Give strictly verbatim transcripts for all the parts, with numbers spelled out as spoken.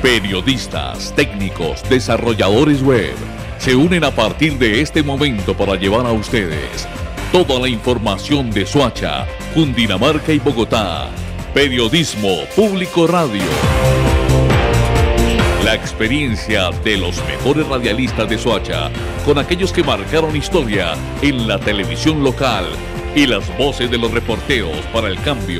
Periodistas, técnicos, desarrolladores web se unen a partir de este momento para llevar a ustedes toda la información de Soacha, Cundinamarca y Bogotá. Periodismo Público Radio. La experiencia de los mejores radialistas de Soacha, con aquellos que marcaron historia en la televisión local y las voces de los reporteros para el cambio.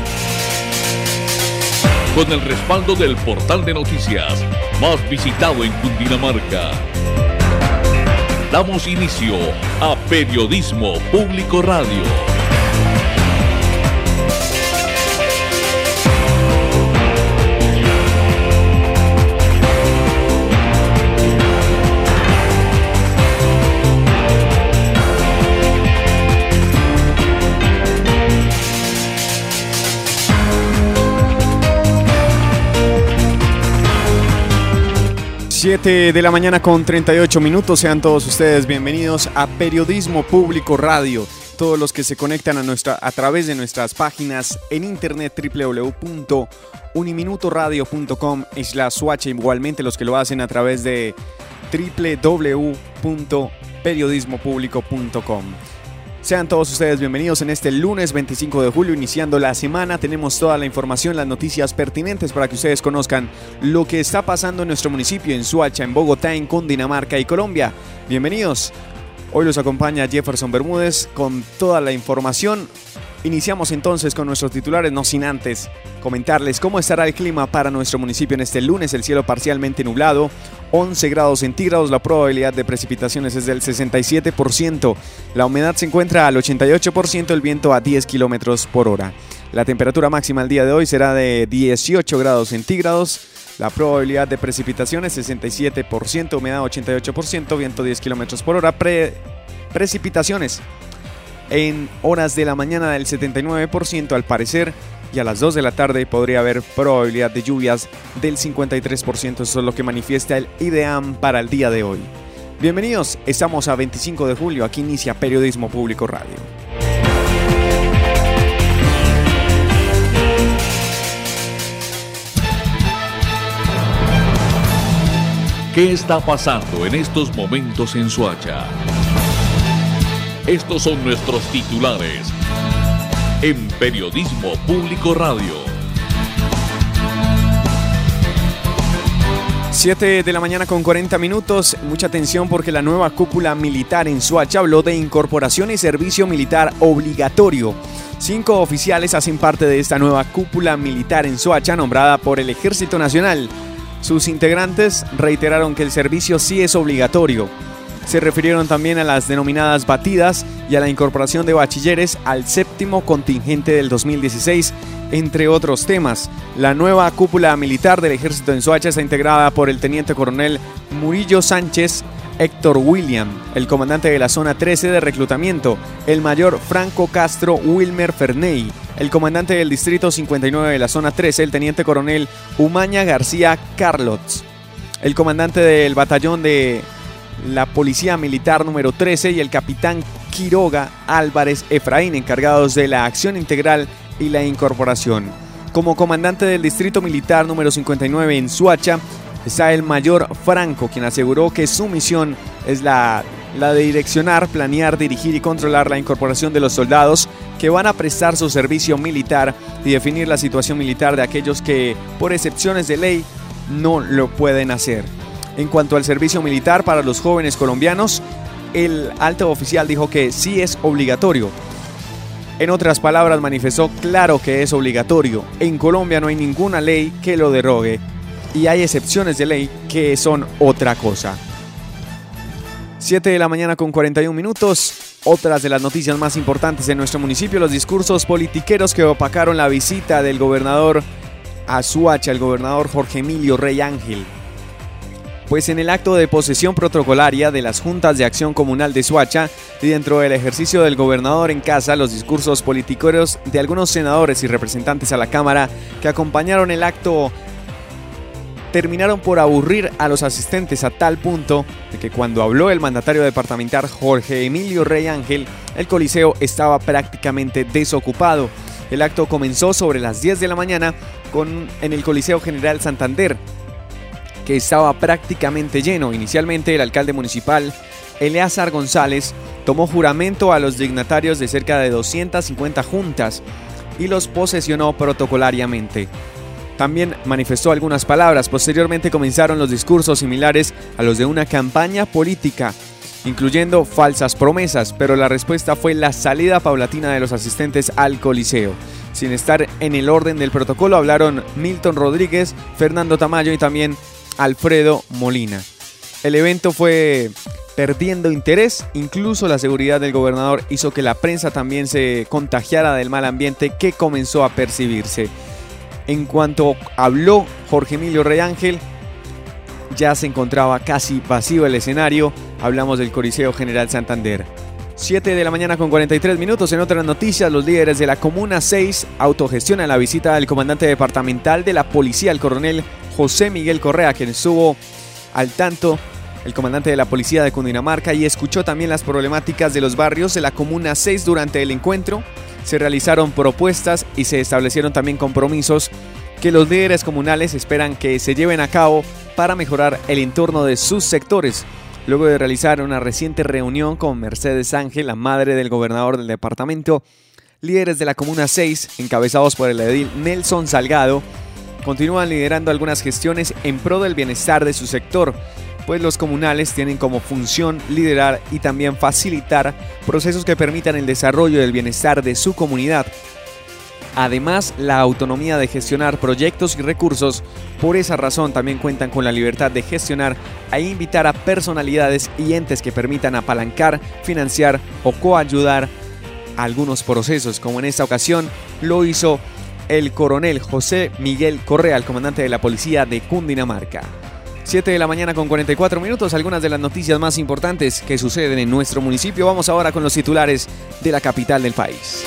Con el respaldo del portal de noticias más visitado en Cundinamarca. Damos inicio a Periodismo Público Radio. siete de la mañana con treinta y ocho minutos, sean todos ustedes bienvenidos a Periodismo Público Radio. Todos los que se conectan a, nuestra, a través de nuestras páginas en internet doble u doble u doble u punto uniminutoradio punto com slash Soacha, igualmente los que lo hacen a través de doble u doble u doble u punto periodismo público punto com. Sean todos ustedes bienvenidos en este lunes veinticinco de julio, iniciando la semana. Tenemos toda la información, las noticias pertinentes para que ustedes conozcan lo que está pasando en nuestro municipio, en Soacha, en Bogotá, en Cundinamarca y Colombia. Bienvenidos. Hoy los acompaña Jefferson Bermúdez con toda la información. Iniciamos entonces con nuestros titulares, no sin antes comentarles cómo estará el clima para nuestro municipio en este lunes. El cielo parcialmente nublado, once grados centígrados, la probabilidad de precipitaciones es del sesenta y siete por ciento, la humedad se encuentra al ochenta y ocho por ciento, el viento a diez kilómetros por hora. La temperatura máxima el día de hoy será de dieciocho grados centígrados, la probabilidad de precipitaciones sesenta y siete por ciento, humedad ochenta y ocho por ciento, viento diez kilómetros por hora, Pre- precipitaciones en horas de la mañana del setenta y nueve por ciento al parecer, y a las dos de la tarde podría haber probabilidad de lluvias del cincuenta y tres por ciento. Eso es lo que manifiesta el IDEAM para el día de hoy. Bienvenidos, estamos a veinticinco de julio, aquí inicia Periodismo Público Radio. ¿Qué está pasando en estos momentos en Soacha? Estos son nuestros titulares en Periodismo Público Radio. siete de la mañana con cuarenta minutos. Mucha atención porque la nueva cúpula militar en Soacha habló de incorporación y servicio militar obligatorio. Cinco oficiales hacen parte de esta nueva cúpula militar en Soacha, nombrada por el Ejército Nacional. Sus integrantes reiteraron que el servicio sí es obligatorio. Se refirieron también a las denominadas batidas y a la incorporación de bachilleres al séptimo contingente del dos mil dieciséis, entre otros temas. La nueva cúpula militar del Ejército en Soacha está integrada por el teniente coronel Murillo Sánchez, Héctor William, el comandante de la zona trece de reclutamiento, el mayor Franco Castro Wilmer Ferney, el comandante del distrito cincuenta y nueve de la zona trece, el teniente coronel Umaña García Carlots, el comandante del batallón de la Policía Militar número trece y el capitán Quiroga Álvarez Efraín, encargados de la acción integral y la incorporación. Como comandante del distrito militar número cincuenta y nueve en Soacha está el mayor Franco, quien aseguró que su misión es la, la de direccionar, planear, dirigir y controlar la incorporación de los soldados que van a prestar su servicio militar y definir la situación militar de aquellos que, por excepciones de ley, no lo pueden hacer. En cuanto al servicio militar para los jóvenes colombianos, el alto oficial dijo que sí es obligatorio. En otras palabras, manifestó claro que es obligatorio. En Colombia no hay ninguna ley que lo derogue y hay excepciones de ley que son otra cosa. siete de la mañana con cuarenta y un minutos. Otras de las noticias más importantes en nuestro municipio, los discursos politiqueros que opacaron la visita del gobernador a Soacha, el gobernador Jorge Emilio Rey Ángel. Pues en el acto de posesión protocolaria de las Juntas de Acción Comunal de Soacha y dentro del ejercicio del gobernador en casa, los discursos politiqueros de algunos senadores y representantes a la Cámara que acompañaron el acto terminaron por aburrir a los asistentes a tal punto de que cuando habló el mandatario departamental Jorge Emilio Rey Ángel, el coliseo estaba prácticamente desocupado. El acto comenzó sobre las diez de la mañana con, en el Coliseo General Santander. que estaba prácticamente lleno. Inicialmente el alcalde municipal, Eleazar González, tomó juramento a los dignatarios de cerca de doscientas cincuenta juntas y los posesionó protocolariamente. También manifestó algunas palabras. Posteriormente comenzaron los discursos similares a los de una campaña política, incluyendo falsas promesas, pero la respuesta fue la salida paulatina de los asistentes al Coliseo. Sin estar en el orden del protocolo, hablaron Milton Rodríguez, Fernando Tamayo y también Alfredo Molina. El evento fue perdiendo interés, incluso la seguridad del gobernador hizo que la prensa también se contagiara del mal ambiente que comenzó a percibirse. En cuanto habló Jorge Emilio Reyángel, ya se encontraba casi vacío el escenario. Hablamos del Coliseo General Santander. siete de la mañana con cuarenta y tres minutos. En otras noticias, los líderes de la Comuna seis autogestionan la visita del comandante departamental de la policía, el coronel José Miguel Correa, quien estuvo al tanto, el comandante de la policía de Cundinamarca, y escuchó también las problemáticas de los barrios de la Comuna seis durante el encuentro. Se realizaron propuestas y se establecieron también compromisos que los líderes comunales esperan que se lleven a cabo para mejorar el entorno de sus sectores. Luego de realizar una reciente reunión con Mercedes Ángel, la madre del gobernador del departamento, líderes de la Comuna seis, encabezados por el edil Nelson Salgado, continúan liderando algunas gestiones en pro del bienestar de su sector, pues los comunales tienen como función liderar y también facilitar procesos que permitan el desarrollo del bienestar de su comunidad. Además, la autonomía de gestionar proyectos y recursos. Por esa razón también cuentan con la libertad de gestionar e invitar a personalidades y entes que permitan apalancar, financiar o coayudar algunos procesos, como en esta ocasión lo hizo el coronel José Miguel Correa, el comandante de la policía de Cundinamarca. siete de la mañana con cuarenta y cuatro minutos, algunas de las noticias más importantes que suceden en nuestro municipio. Vamos ahora con los titulares de la capital del país.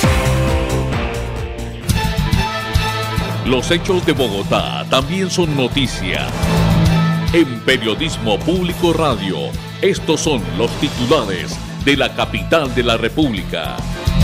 Los hechos de Bogotá también son noticia. En Periodismo Público Radio, estos son los titulares de la capital de la República.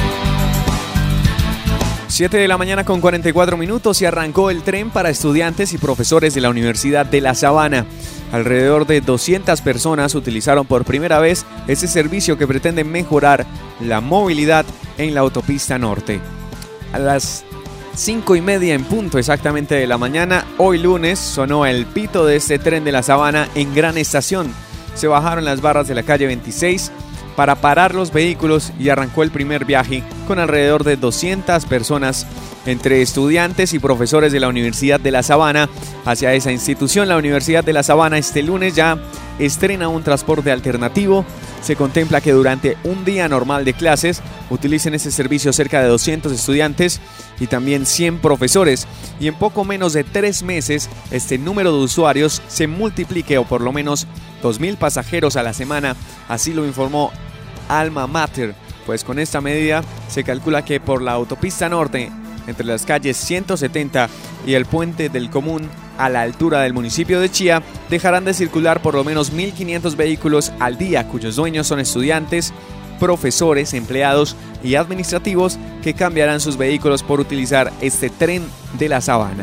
siete de la mañana con cuarenta y cuatro minutos y arrancó el tren para estudiantes y profesores de la Universidad de La Sabana. Alrededor de doscientas personas utilizaron por primera vez ese servicio que pretende mejorar la movilidad en la autopista norte. A las cinco y media en punto exactamente de la mañana, hoy lunes, sonó el pito de este tren de La Sabana en Gran Estación. Se bajaron las barras de la calle veintiséis para parar los vehículos y arrancó el primer viaje con alrededor de doscientas personas entre estudiantes y profesores de la Universidad de La Sabana hacia esa institución. La Universidad de La Sabana este lunes ya estrena un transporte alternativo. Se contempla que durante un día normal de clases utilicen ese servicio cerca de doscientos estudiantes y también cien profesores, y en poco menos de tres meses este número de usuarios se multiplique, o por lo menos dos mil pasajeros a la semana, así lo informó Alma Mater. Pues con esta medida se calcula que por la autopista norte, entre las calles ciento setenta y el puente del Común, a la altura del municipio de Chía, dejarán de circular por lo menos mil quinientos vehículos al día, cuyos dueños son estudiantes, profesores, empleados y administrativos, que cambiarán sus vehículos por utilizar este tren de La Sabana.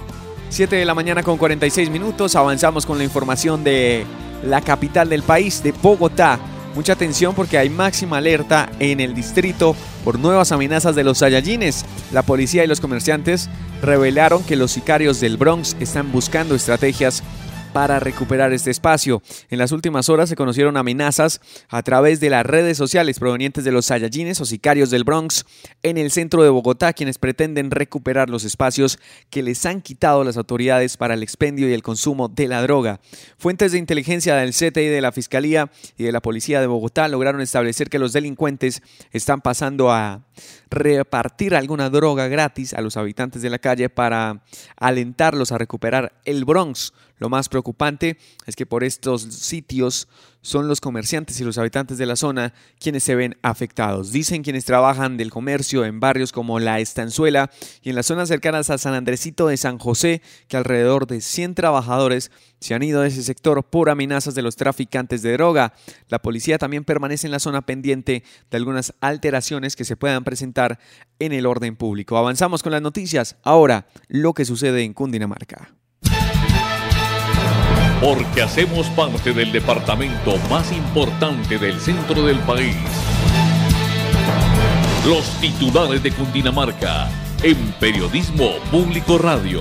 siete de la mañana con cuarenta y seis minutos, avanzamos con la información de la capital del país, de Bogotá. Mucha atención porque hay máxima alerta en el distrito por nuevas amenazas de los Saiyajines. La policía y los comerciantes revelaron que los sicarios del Bronx están buscando estrategias para recuperar este espacio. En las últimas horas se conocieron amenazas a través de las redes sociales provenientes de los Saiyajines o sicarios del Bronx en el centro de Bogotá, quienes pretenden recuperar los espacios que les han quitado las autoridades para el expendio y el consumo de la droga. Fuentes de inteligencia del C T I, de la Fiscalía y de la Policía de Bogotá lograron establecer que los delincuentes están pasando a repartir alguna droga gratis a los habitantes de la calle para alentarlos a recuperar el Bronx. Lo más preocupante es que por estos sitios son los comerciantes y los habitantes de la zona quienes se ven afectados. Dicen quienes trabajan del comercio en barrios como La Estanzuela y en las zonas cercanas a San Andresito de San José que alrededor de cien trabajadores se han ido de ese sector por amenazas de los traficantes de droga. La policía también permanece en la zona pendiente de algunas alteraciones que se puedan presentar en el orden público. Avanzamos con las noticias. Ahora, lo que sucede en Cundinamarca. porque hacemos parte del departamento más importante del centro del país. Los titulares de Cundinamarca en Periodismo Público Radio.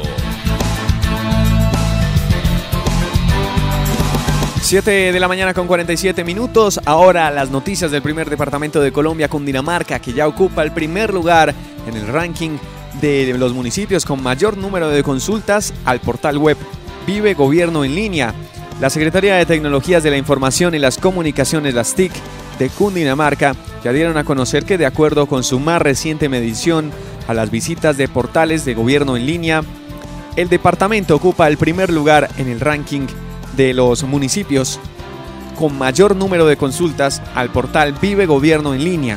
siete de la mañana con cuarenta y siete minutos. Ahora las noticias del primer departamento de Colombia, Cundinamarca, que ya ocupa el primer lugar en el ranking de los municipios con mayor número de consultas al portal web Vive Gobierno en Línea. La Secretaría de Tecnologías de la Información y las Comunicaciones, las T I C, de Cundinamarca, ya dieron a conocer que de acuerdo con su más reciente medición a las visitas de portales de gobierno en línea, el departamento ocupa el primer lugar en el ranking de los municipios con mayor número de consultas al portal Vive Gobierno en Línea.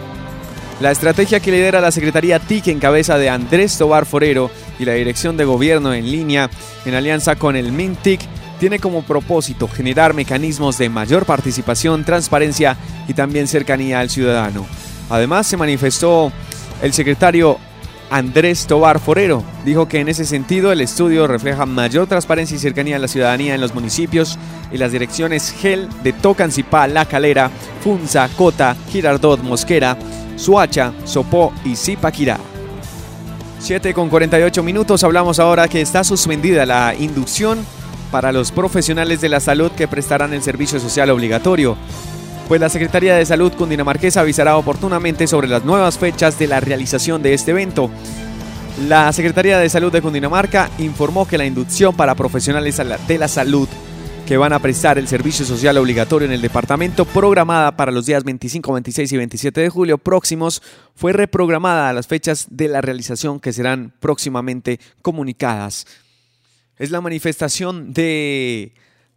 La estrategia que lidera la Secretaría T I C en cabeza de Andrés Tobar Forero y la Dirección de Gobierno en Línea, en alianza con el MINTIC, tiene como propósito generar mecanismos de mayor participación, transparencia y también cercanía al ciudadano. Además, se manifestó el secretario Andrés Tobar Forero. Dijo que en ese sentido el estudio refleja mayor transparencia y cercanía a la ciudadanía en los municipios y las direcciones G E L de Tocancipá, La Calera, Funza, Cota, Girardot, Mosquera, Soacha, Sopó y Zipaquirá. siete con cuarenta y ocho minutos. Hablamos ahora que está suspendida la inducción para los profesionales de la salud que prestarán el servicio social obligatorio, pues la Secretaría de Salud cundinamarquesa avisará oportunamente sobre las nuevas fechas de la realización de este evento. La Secretaría de Salud de Cundinamarca informó que la inducción para profesionales de la salud que van a prestar el servicio social obligatorio en el departamento, programada para los días veinticinco, veintiséis y veintisiete de julio próximos, fue reprogramada a las fechas de la realización que serán próximamente comunicadas. Es la manifestación de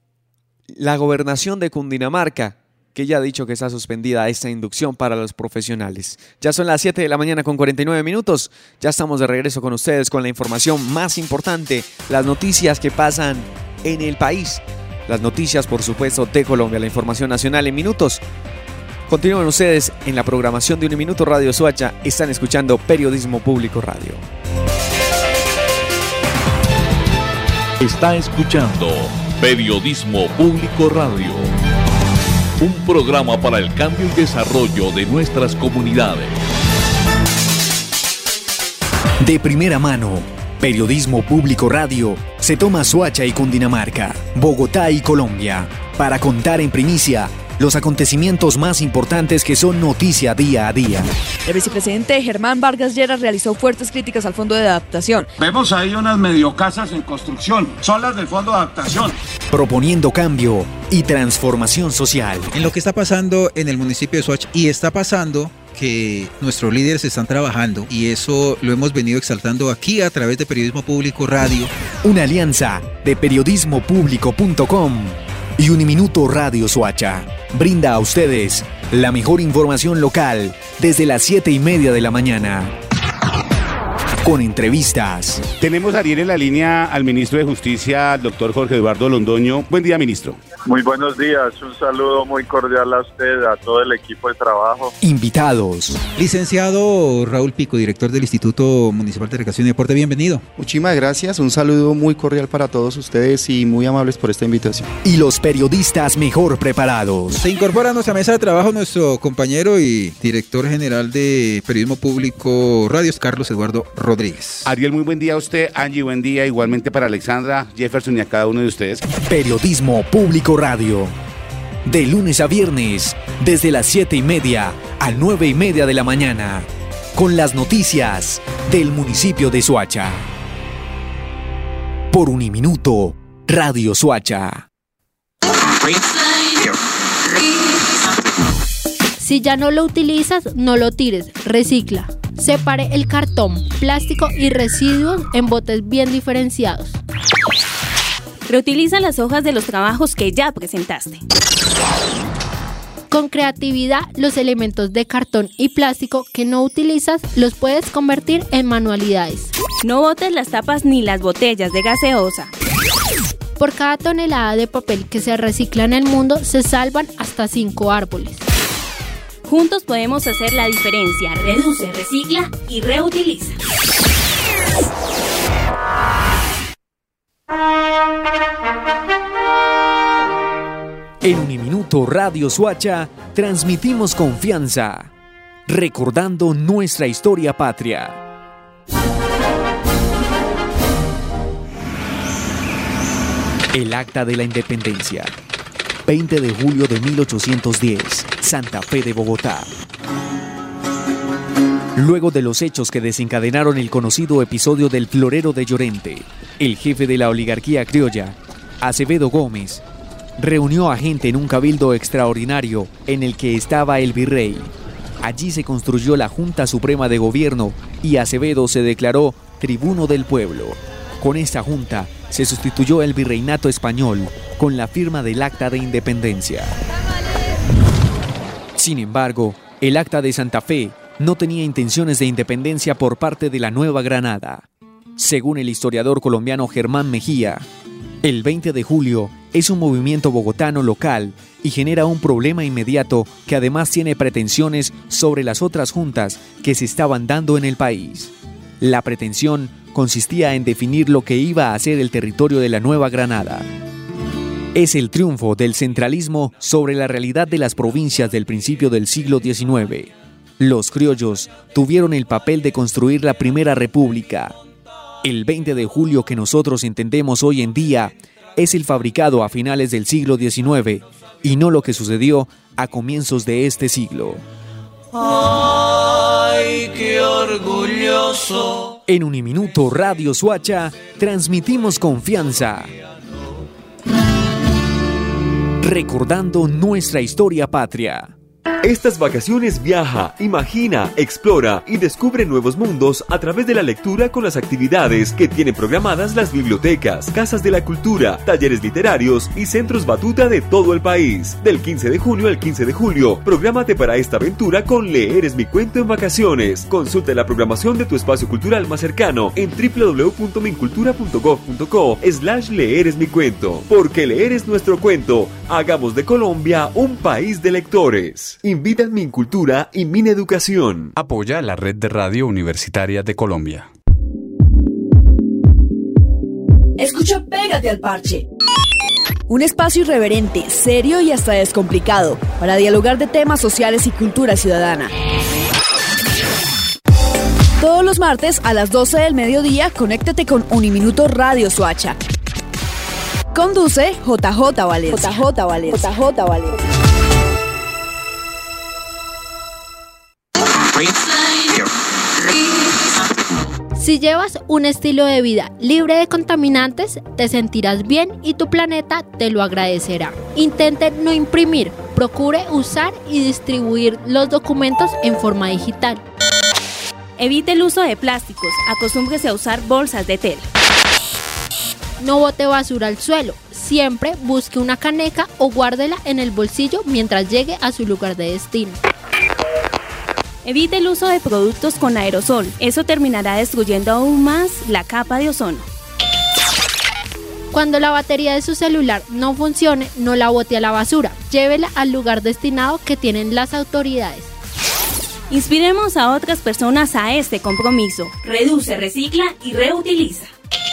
la gobernación de Cundinamarca, que ya ha dicho que está suspendida esta inducción para los profesionales. Ya son las siete de la mañana con cuarenta y nueve minutos. Ya estamos de regreso con ustedes con la información más importante, las noticias que pasan en el país, las noticias, por supuesto, de Colombia, la información nacional en minutos. Continúen ustedes en la programación de Uniminuto Radio Soacha. Están escuchando Periodismo Público Radio. Está escuchando Periodismo Público Radio, un programa para el cambio y desarrollo de nuestras comunidades. De primera mano, Periodismo Público Radio se toma Soacha y Cundinamarca, Bogotá y Colombia, para contar en primicia los acontecimientos más importantes que son noticia día a día. El vicepresidente Germán Vargas Lleras realizó fuertes críticas al Fondo de Adaptación. Vemos ahí unas mediocasas en construcción, son las del Fondo de Adaptación. Proponiendo cambio y transformación social. En lo que está pasando en el municipio de Soacha, y está pasando que nuestros líderes están trabajando, y eso lo hemos venido exaltando aquí a través de Periodismo Público Radio. Una alianza de periodismo público punto com y Uniminuto Radio Soacha brinda a ustedes la mejor información local desde las siete y media de la mañana. Con entrevistas. Tenemos a Ariel en la línea al ministro de Justicia, al doctor Jorge Eduardo Londoño. Buen día, ministro. Muy buenos días, un saludo muy cordial a usted, a todo el equipo de trabajo. Invitados. Licenciado Raúl Pico, director del Instituto Municipal de Recreación y Deporte, bienvenido. Muchísimas gracias, un saludo muy cordial para todos ustedes y muy amables por esta invitación. Y los periodistas mejor preparados. Se incorpora a nuestra mesa de trabajo nuestro compañero y director general de Periodismo Público Radio, Carlos Eduardo Rodríguez. Ariel, muy buen día a usted. Angie, buen día. Igualmente para Alexandra, Jefferson y a cada uno de ustedes. Periodismo Público Radio. De lunes a viernes, desde las siete y media a nueve y media de la mañana, con las noticias del municipio de Soacha. Por Uniminuto Radio Soacha. Si ya no lo utilizas, no lo tires, recicla. Separe el cartón, plástico y residuos en botes bien diferenciados. Reutiliza las hojas de los trabajos que ya presentaste. Con creatividad, los elementos de cartón y plástico que no utilizas los puedes convertir en manualidades. No botes las tapas ni las botellas de gaseosa. Por cada tonelada de papel que se recicla en el mundo, se salvan hasta cinco árboles. Juntos podemos hacer la diferencia. Reduce, recicla y reutiliza. En Uniminuto Radio Soacha transmitimos confianza, recordando nuestra historia patria. El Acta de la Independencia. veinte de julio de mil ochocientos diez, Santa Fe de Bogotá. Luego de los hechos que desencadenaron el conocido episodio del Florero de Llorente, el jefe de la oligarquía criolla, Acevedo Gómez, reunió a gente en un cabildo extraordinario en el que estaba el virrey. Allí se construyó la Junta Suprema de Gobierno y Acevedo se declaró tribuno del pueblo. Con esta junta se sustituyó el virreinato español con la firma del Acta de Independencia. Sin embargo, el Acta de Santa Fe no tenía intenciones de independencia por parte de la Nueva Granada. Según el historiador colombiano Germán Mejía, el veinte de julio es un movimiento bogotano local y genera un problema inmediato que además tiene pretensiones sobre las otras juntas que se estaban dando en el país. La pretensión consistía en definir lo que iba a ser el territorio de la Nueva Granada. Es el triunfo del centralismo sobre la realidad de las provincias del principio del siglo diecinueve. Los criollos tuvieron el papel de construir la primera república. El veinte de julio que nosotros entendemos hoy en día es el fabricado a finales del siglo diecinueve y no lo que sucedió a comienzos de este siglo. ¡Ay, qué orgulloso! En Uniminuto Radio Soacha transmitimos confianza, recordando nuestra historia patria. Estas vacaciones viaja, imagina, explora y descubre nuevos mundos a través de la lectura con las actividades que tienen programadas las bibliotecas, casas de la cultura, talleres literarios y centros batuta de todo el país. Del quince de junio al quince de julio, prográmate para esta aventura con Leer es mi cuento en vacaciones. Consulta la programación de tu espacio cultural más cercano en w w w punto mincultura punto gov punto co slash leer es mi cuento. Porque leer es nuestro cuento. Hagamos de Colombia un país de lectores. Invitan Mincultura y Mineducación. Apoya la Red de Radio Universitaria de Colombia. Escucha Pégate al Parche. Un espacio irreverente, serio y hasta descomplicado para dialogar de temas sociales y cultura ciudadana. Todos los martes a las doce del mediodía, conéctate con Uniminuto Radio Soacha. Conduce J J Valencia. J J Valencia. J J Valencia. Si llevas un estilo de vida libre de contaminantes, te sentirás bien y tu planeta te lo agradecerá. Intente no imprimir, procure usar y distribuir los documentos en forma digital. Evite el uso de plásticos, acostúmbrese a usar bolsas de tela. No bote basura al suelo, siempre busque una caneca o guárdela en el bolsillo mientras llegue a su lugar de destino. Evite el uso de productos con aerosol, eso terminará destruyendo aún más la capa de ozono. Cuando la batería de su celular no funcione, no la bote a la basura, llévela al lugar destinado que tienen las autoridades. Inspiremos a otras personas a este compromiso. Reduce, recicla y reutiliza.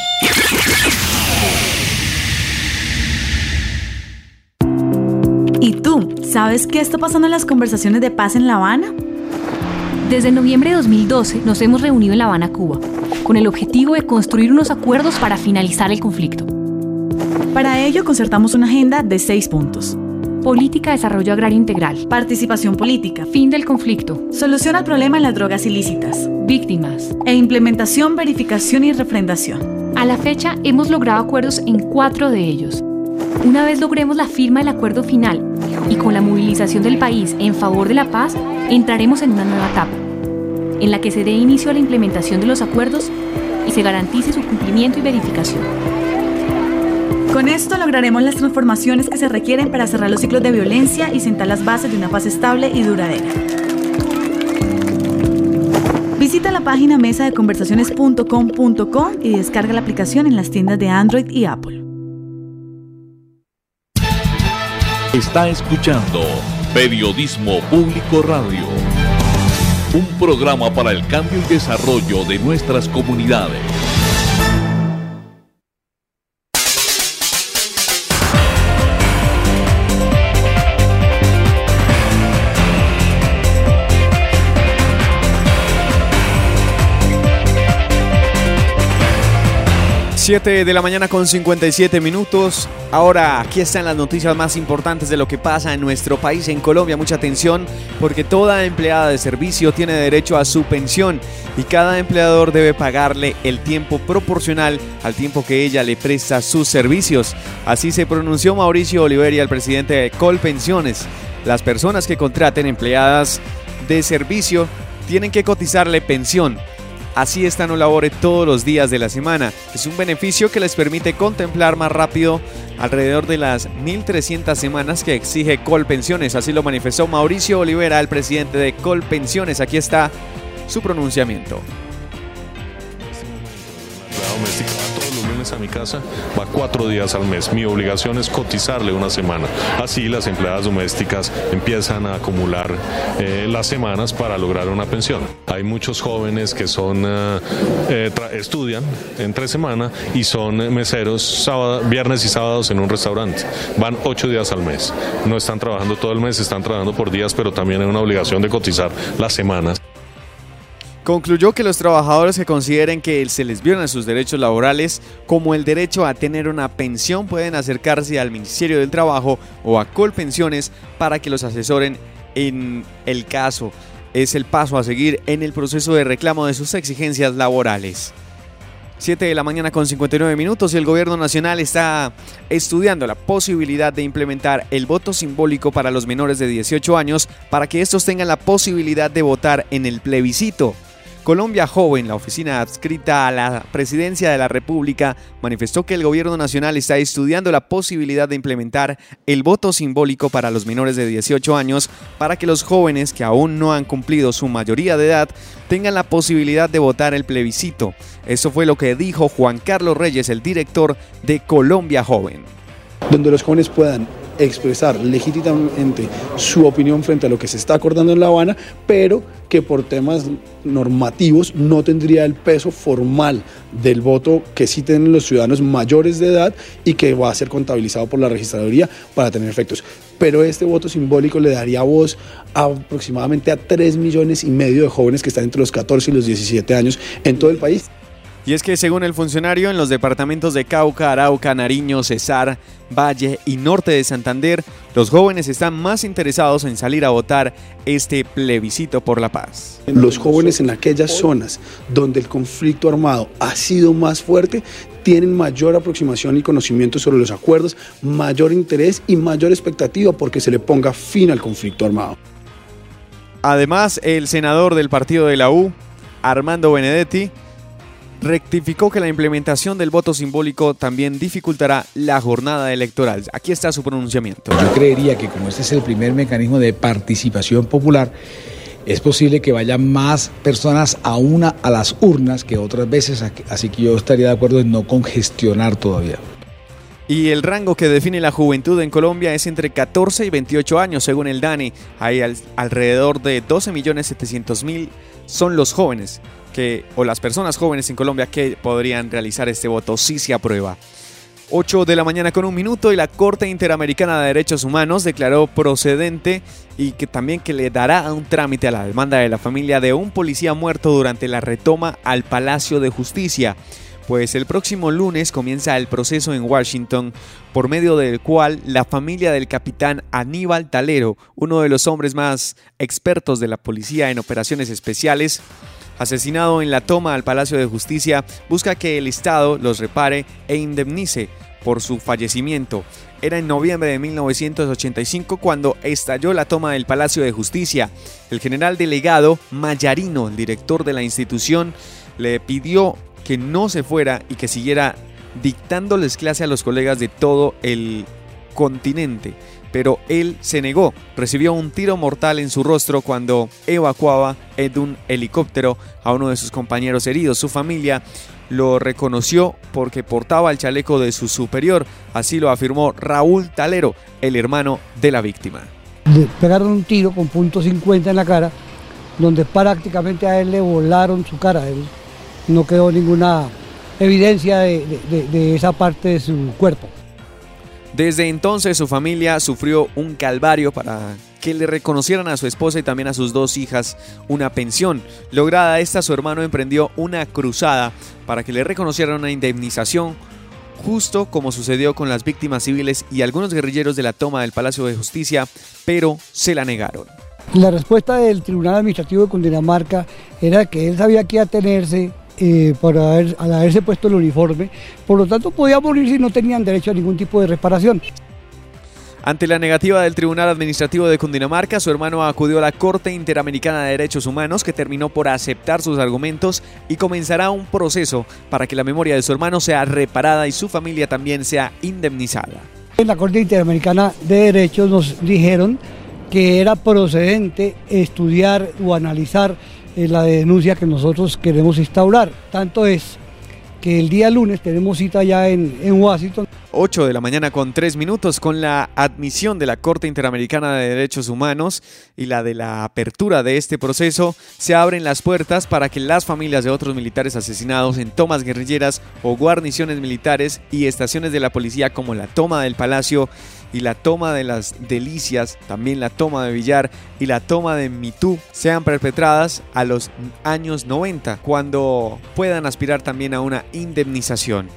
¿Y tú, sabes qué está pasando en las conversaciones de paz en La Habana? Desde noviembre de dos mil doce nos hemos reunido en La Habana, Cuba, con el objetivo de construir unos acuerdos para finalizar el conflicto. Para ello concertamos una agenda de seis puntos. Política de desarrollo agrario integral. Participación política. Fin del conflicto. Solución al problema en las drogas ilícitas. Víctimas. E implementación, verificación y refrendación. A la fecha hemos logrado acuerdos en cuatro de ellos. Una vez logremos la firma del acuerdo final y con la movilización del país en favor de la paz, entraremos en una nueva etapa, en la que se dé inicio a la implementación de los acuerdos y se garantice su cumplimiento y verificación. Con esto lograremos las transformaciones que se requieren para cerrar los ciclos de violencia y sentar las bases de una paz estable y duradera. Visita la página mesa de conversaciones punto com punto co y descarga la aplicación en las tiendas de Android y Apple. Está escuchando Periodismo Público Radio, un programa para el cambio y desarrollo de nuestras comunidades. siete de la mañana con cincuenta y siete minutos. Ahora aquí están las noticias más importantes de lo que pasa en nuestro país, en Colombia. Mucha atención, porque toda empleada de servicio tiene derecho a su pensión y cada empleador debe pagarle el tiempo proporcional al tiempo que ella le presta sus servicios. Así se pronunció Mauricio Oliveria, el presidente de Colpensiones. Las personas que contraten empleadas de servicio tienen que cotizarle pensión. Así están o labore todos los días de la semana. Es un beneficio que les permite contemplar más rápido alrededor de las mil trescientas semanas que exige Colpensiones. Así lo manifestó Mauricio Olivera, el presidente de Colpensiones. Aquí está su pronunciamiento. Doméstica va todos los lunes a mi casa, va cuatro días al mes. Mi obligación es cotizarle una semana. Así las empleadas domésticas empiezan a acumular eh, las semanas para lograr una pensión. Hay muchos jóvenes que son eh, eh, estudian entre semana y son meseros sábado, viernes y sábados en un restaurante. Van ocho días al mes. No están trabajando todo el mes, están trabajando por días, pero también hay una obligación de cotizar las semanas. Concluyó que los trabajadores que consideren que se les violan sus derechos laborales, como el derecho a tener una pensión, pueden acercarse al Ministerio del Trabajo o a Colpensiones para que los asesoren en el caso. Es el paso a seguir en el proceso de reclamo de sus exigencias laborales. siete de la mañana con cincuenta y nueve minutos y el gobierno nacional está estudiando la posibilidad de implementar el voto simbólico para los menores de dieciocho años para que estos tengan la posibilidad de votar en el plebiscito. Colombia Joven, la oficina adscrita a la Presidencia de la República, manifestó que el gobierno nacional está estudiando la posibilidad de implementar el voto simbólico para los menores de dieciocho años para que los jóvenes que aún no han cumplido su mayoría de edad tengan la posibilidad de votar el plebiscito. Eso fue lo que dijo Juan Carlos Reyes, el director de Colombia Joven. Donde los jóvenes puedan expresar legítimamente su opinión frente a lo que se está acordando en La Habana, pero que por temas normativos no tendría el peso formal del voto que sí tienen los ciudadanos mayores de edad y que va a ser contabilizado por la registraduría para tener efectos. Pero este voto simbólico le daría voz a aproximadamente a tres millones y medio de jóvenes que están entre los catorce y los diecisiete años en todo el país. Y es que según el funcionario, en los departamentos de Cauca, Arauca, Nariño, Cesar, Valle y Norte de Santander, los jóvenes están más interesados en salir a votar este plebiscito por la paz. Los jóvenes en aquellas zonas donde el conflicto armado ha sido más fuerte tienen mayor aproximación y conocimiento sobre los acuerdos, mayor interés y mayor expectativa porque se le ponga fin al conflicto armado. Además, el senador del partido de la U, Armando Benedetti, rectificó que la implementación del voto simbólico también dificultará la jornada electoral. Aquí está su pronunciamiento. Yo creería que como este es el primer mecanismo de participación popular, es posible que vayan más personas a una a las urnas que otras veces, así que yo estaría de acuerdo en no congestionar todavía. Y el rango que define la juventud en Colombia es entre catorce y veintiocho años, según el DANE. Hay al, alrededor de doce millones setecientos mil son los jóvenes que, o las personas jóvenes en Colombia que podrían realizar este voto si se aprueba. ocho de la mañana con un minuto y la Corte Interamericana de Derechos Humanos declaró procedente y que también que le dará un trámite a la demanda de la familia de un policía muerto durante la retoma al Palacio de Justicia. Pues el próximo lunes comienza el proceso en Washington, por medio del cual la familia del capitán Aníbal Talero, uno de los hombres más expertos de la policía en operaciones especiales, asesinado en la toma al Palacio de Justicia, busca que el Estado los repare e indemnice por su fallecimiento. Era en noviembre de mil novecientos ochenta y cinco cuando estalló la toma del Palacio de Justicia. El general delegado Mayarino, el director de la institución, le pidió que no se fuera y que siguiera dictándoles clase a los colegas de todo el continente. Pero él se negó, recibió un tiro mortal en su rostro cuando evacuaba en un helicóptero a uno de sus compañeros heridos. Su familia lo reconoció porque portaba el chaleco de su superior, así lo afirmó Raúl Talero, el hermano de la víctima. Le pegaron un tiro con punto cincuenta en la cara, donde prácticamente a él le volaron su cara. Él no quedó ninguna evidencia de, de, de esa parte de su cuerpo. Desde entonces su familia sufrió un calvario para que le reconocieran a su esposa y también a sus dos hijas una pensión. Lograda esta, su hermano emprendió una cruzada para que le reconocieran una indemnización, justo como sucedió con las víctimas civiles y algunos guerrilleros de la toma del Palacio de Justicia, pero se la negaron. La respuesta del Tribunal Administrativo de Cundinamarca era que él sabía que iba a tenerse eh, por haber, al haberse puesto el uniforme, por lo tanto podía morir si no tenían derecho a ningún tipo de reparación. Ante la negativa del Tribunal Administrativo de Cundinamarca, su hermano acudió a la Corte Interamericana de Derechos Humanos, que terminó por aceptar sus argumentos y comenzará un proceso para que la memoria de su hermano sea reparada y su familia también sea indemnizada. En la Corte Interamericana de Derechos nos dijeron que era procedente estudiar o analizar eh, la denuncia que nosotros queremos instaurar. Tanto es que el día lunes tenemos cita ya en, en Washington. ocho de la mañana con tres minutos, con la admisión de la Corte Interamericana de Derechos Humanos y la de la apertura de este proceso, se abren las puertas para que las familias de otros militares asesinados en tomas guerrilleras o guarniciones militares y estaciones de la policía, como la toma del Palacio y la toma de las Delicias, también la toma de Villar y la toma de Mitú, sean perpetradas a los años noventa, cuando puedan aspirar también a una indemnización.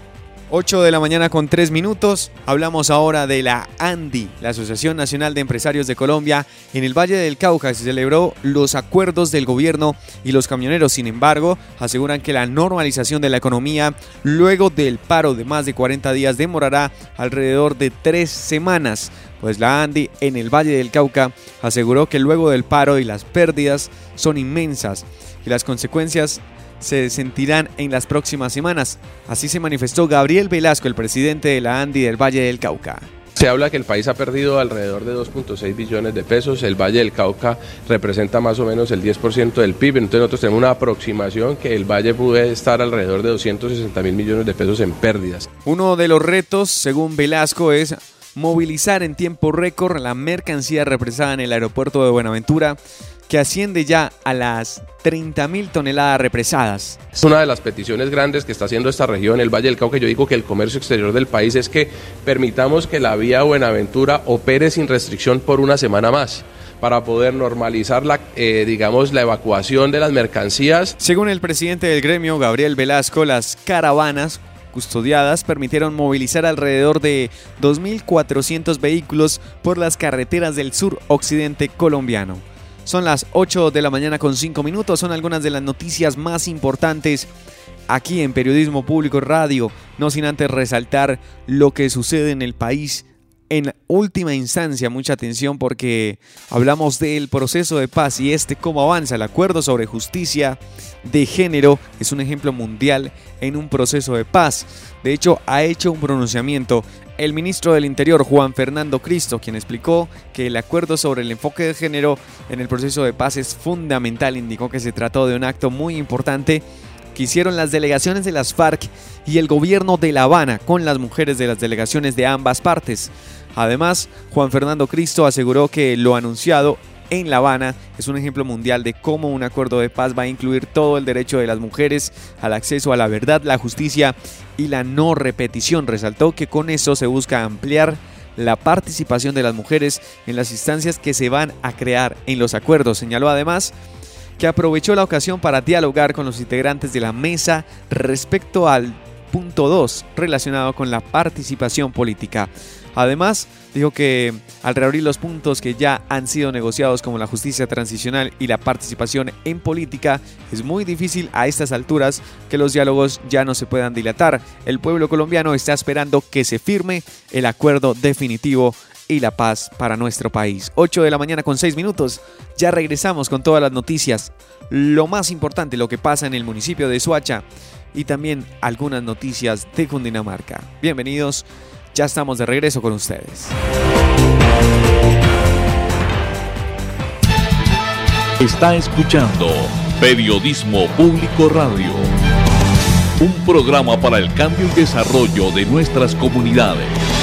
ocho de la mañana con tres minutos, hablamos ahora de la ANDI, la Asociación Nacional de Empresarios de Colombia. En el Valle del Cauca se celebró los acuerdos del gobierno y los camioneros. Sin embargo, aseguran que la normalización de la economía luego del paro de más de cuarenta días demorará alrededor de tres semanas. Pues la ANDI en el Valle del Cauca aseguró que luego del paro y las pérdidas son inmensas y las consecuencias se sentirán en las próximas semanas. Así se manifestó Gabriel Velasco, el presidente de la ANDI del Valle del Cauca. Se habla que el país ha perdido alrededor de dos punto seis billones de pesos, el Valle del Cauca representa más o menos el diez por ciento del P I B, entonces nosotros tenemos una aproximación que el Valle puede estar alrededor de doscientos sesenta mil millones de pesos en pérdidas. Uno de los retos, según Velasco, es movilizar en tiempo récord la mercancía represada en el aeropuerto de Buenaventura, que asciende ya a las treinta mil toneladas represadas. Es una de las peticiones grandes que está haciendo esta región, el Valle del Cauca. Yo digo que el comercio exterior del país es que permitamos que la vía Buenaventura opere sin restricción por una semana más, para poder normalizar la, eh, digamos, la evacuación de las mercancías. Según el presidente del gremio, Gabriel Velasco, las caravanas custodiadas permitieron movilizar alrededor de dos mil cuatrocientos vehículos por las carreteras del sur occidente colombiano. Son las ocho de la mañana con cinco minutos, son algunas de las noticias más importantes aquí en Periodismo Público Radio, no sin antes resaltar lo que sucede en el país. En última instancia, mucha atención, porque hablamos del proceso de paz y este cómo avanza. El acuerdo sobre justicia de género es un ejemplo mundial en un proceso de paz. De hecho, ha hecho un pronunciamiento el ministro del Interior, Juan Fernando Cristo, quien explicó que el acuerdo sobre el enfoque de género en el proceso de paz es fundamental. Indicó que se trató de un acto muy importante que hicieron las delegaciones de las FARC y el gobierno de La Habana con las mujeres de las delegaciones de ambas partes. Además, Juan Fernando Cristo aseguró que lo anunciado en La Habana es un ejemplo mundial de cómo un acuerdo de paz va a incluir todo el derecho de las mujeres al acceso a la verdad, la justicia y la no repetición. Resaltó que con eso se busca ampliar la participación de las mujeres en las instancias que se van a crear en los acuerdos. Señaló además que aprovechó la ocasión para dialogar con los integrantes de la mesa respecto al punto dos relacionado con la participación política. Además, dijo que al reabrir los puntos que ya han sido negociados, como la justicia transicional y la participación en política, es muy difícil a estas alturas que los diálogos ya no se puedan dilatar. El pueblo colombiano está esperando que se firme el acuerdo definitivo y la paz para nuestro país. ocho de la mañana con seis minutos. Ya regresamos con todas las noticias. Lo más importante, lo que pasa en el municipio de Soacha y también algunas noticias de Cundinamarca. Bienvenidos. Ya estamos de regreso con ustedes. Está escuchando Periodismo Público Radio, un programa para el cambio y desarrollo de nuestras comunidades.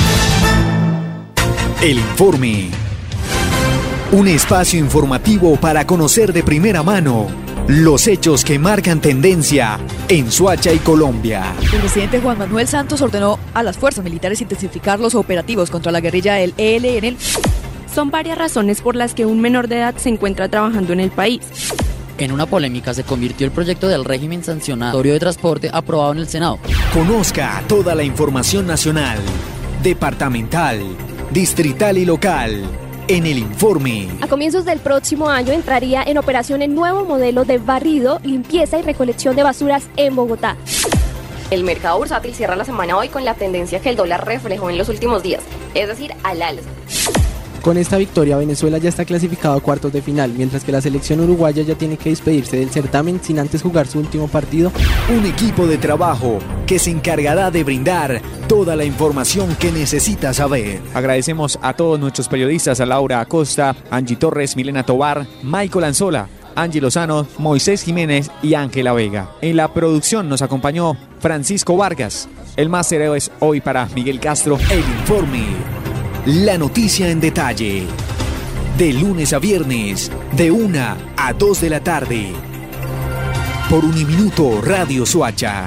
El informe. Un espacio informativo para conocer de primera mano Los hechos que marcan tendencia en Soacha y Colombia. El presidente Juan Manuel Santos ordenó a las fuerzas militares intensificar los operativos contra la guerrilla del E L N. Son varias razones por las que un menor de edad se encuentra trabajando en el país. En una polémica se convirtió el proyecto del régimen sancionatorio de transporte aprobado en el Senado. Conozca toda la información nacional, departamental, distrital y local en el informe. A comienzos del próximo año entraría en operación el nuevo modelo de barrido, limpieza y recolección de basuras en Bogotá. El mercado bursátil cierra la semana hoy con la tendencia que el dólar reflejó en los últimos días, es decir, al alza. Con esta victoria, Venezuela ya está clasificado a cuartos de final, mientras que la selección uruguaya ya tiene que despedirse del certamen sin antes jugar su último partido. Un equipo de trabajo que se encargará de brindar toda la información que necesitas saber. Agradecemos a todos nuestros periodistas, a Laura Acosta, Angie Torres, Milena Tobar, Michael Anzola, Angie Lozano, Moisés Jiménez y Ángela Vega. En la producción nos acompañó Francisco Vargas. El máster es hoy para Miguel Castro. El informe. La noticia en detalle. De lunes a viernes, de una a dos de la tarde. Por Uniminuto Radio Soacha.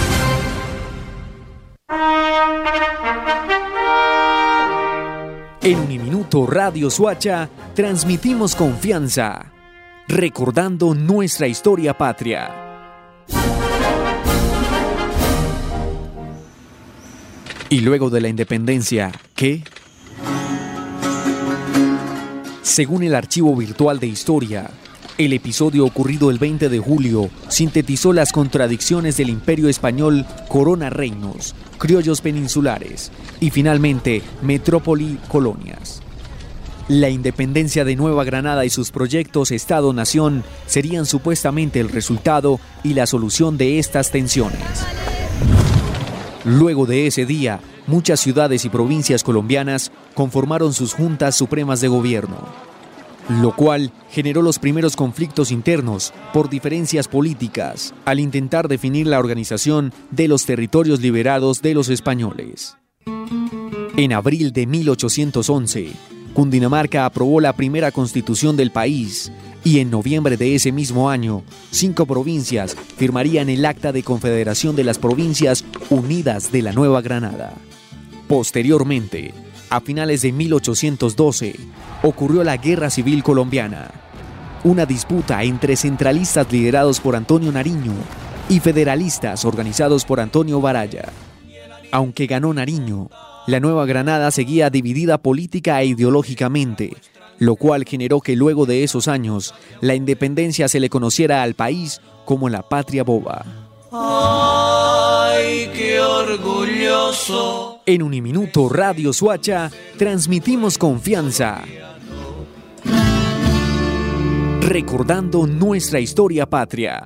En Uniminuto Radio Soacha transmitimos confianza, recordando nuestra historia patria. Y luego de la independencia, ¿qué? Según el archivo virtual de historia, el episodio ocurrido el veinte de julio sintetizó las contradicciones del Imperio Español, corona reinos, criollos peninsulares y finalmente metrópoli colonias. La independencia de Nueva Granada y sus proyectos Estado-Nación serían supuestamente el resultado y la solución de estas tensiones. Luego de ese día, muchas ciudades y provincias colombianas conformaron sus juntas supremas de gobierno, lo cual generó los primeros conflictos internos por diferencias políticas al intentar definir la organización de los territorios liberados de los españoles. En abril de mil ochocientos once, Cundinamarca aprobó la primera constitución del país y en noviembre de ese mismo año, cinco provincias firmarían el Acta de Confederación de las Provincias Unidas de la Nueva Granada. Posteriormente, a finales de mil ochocientos doce, ocurrió la Guerra Civil Colombiana, una disputa entre centralistas liderados por Antonio Nariño y federalistas organizados por Antonio Baraya. Aunque ganó Nariño, la Nueva Granada seguía dividida política e ideológicamente, lo cual generó que luego de esos años, la independencia se le conociera al país como la patria boba. ¡Ay, qué orgulloso! En Uniminuto Radio Soacha transmitimos confianza, recordando nuestra historia patria.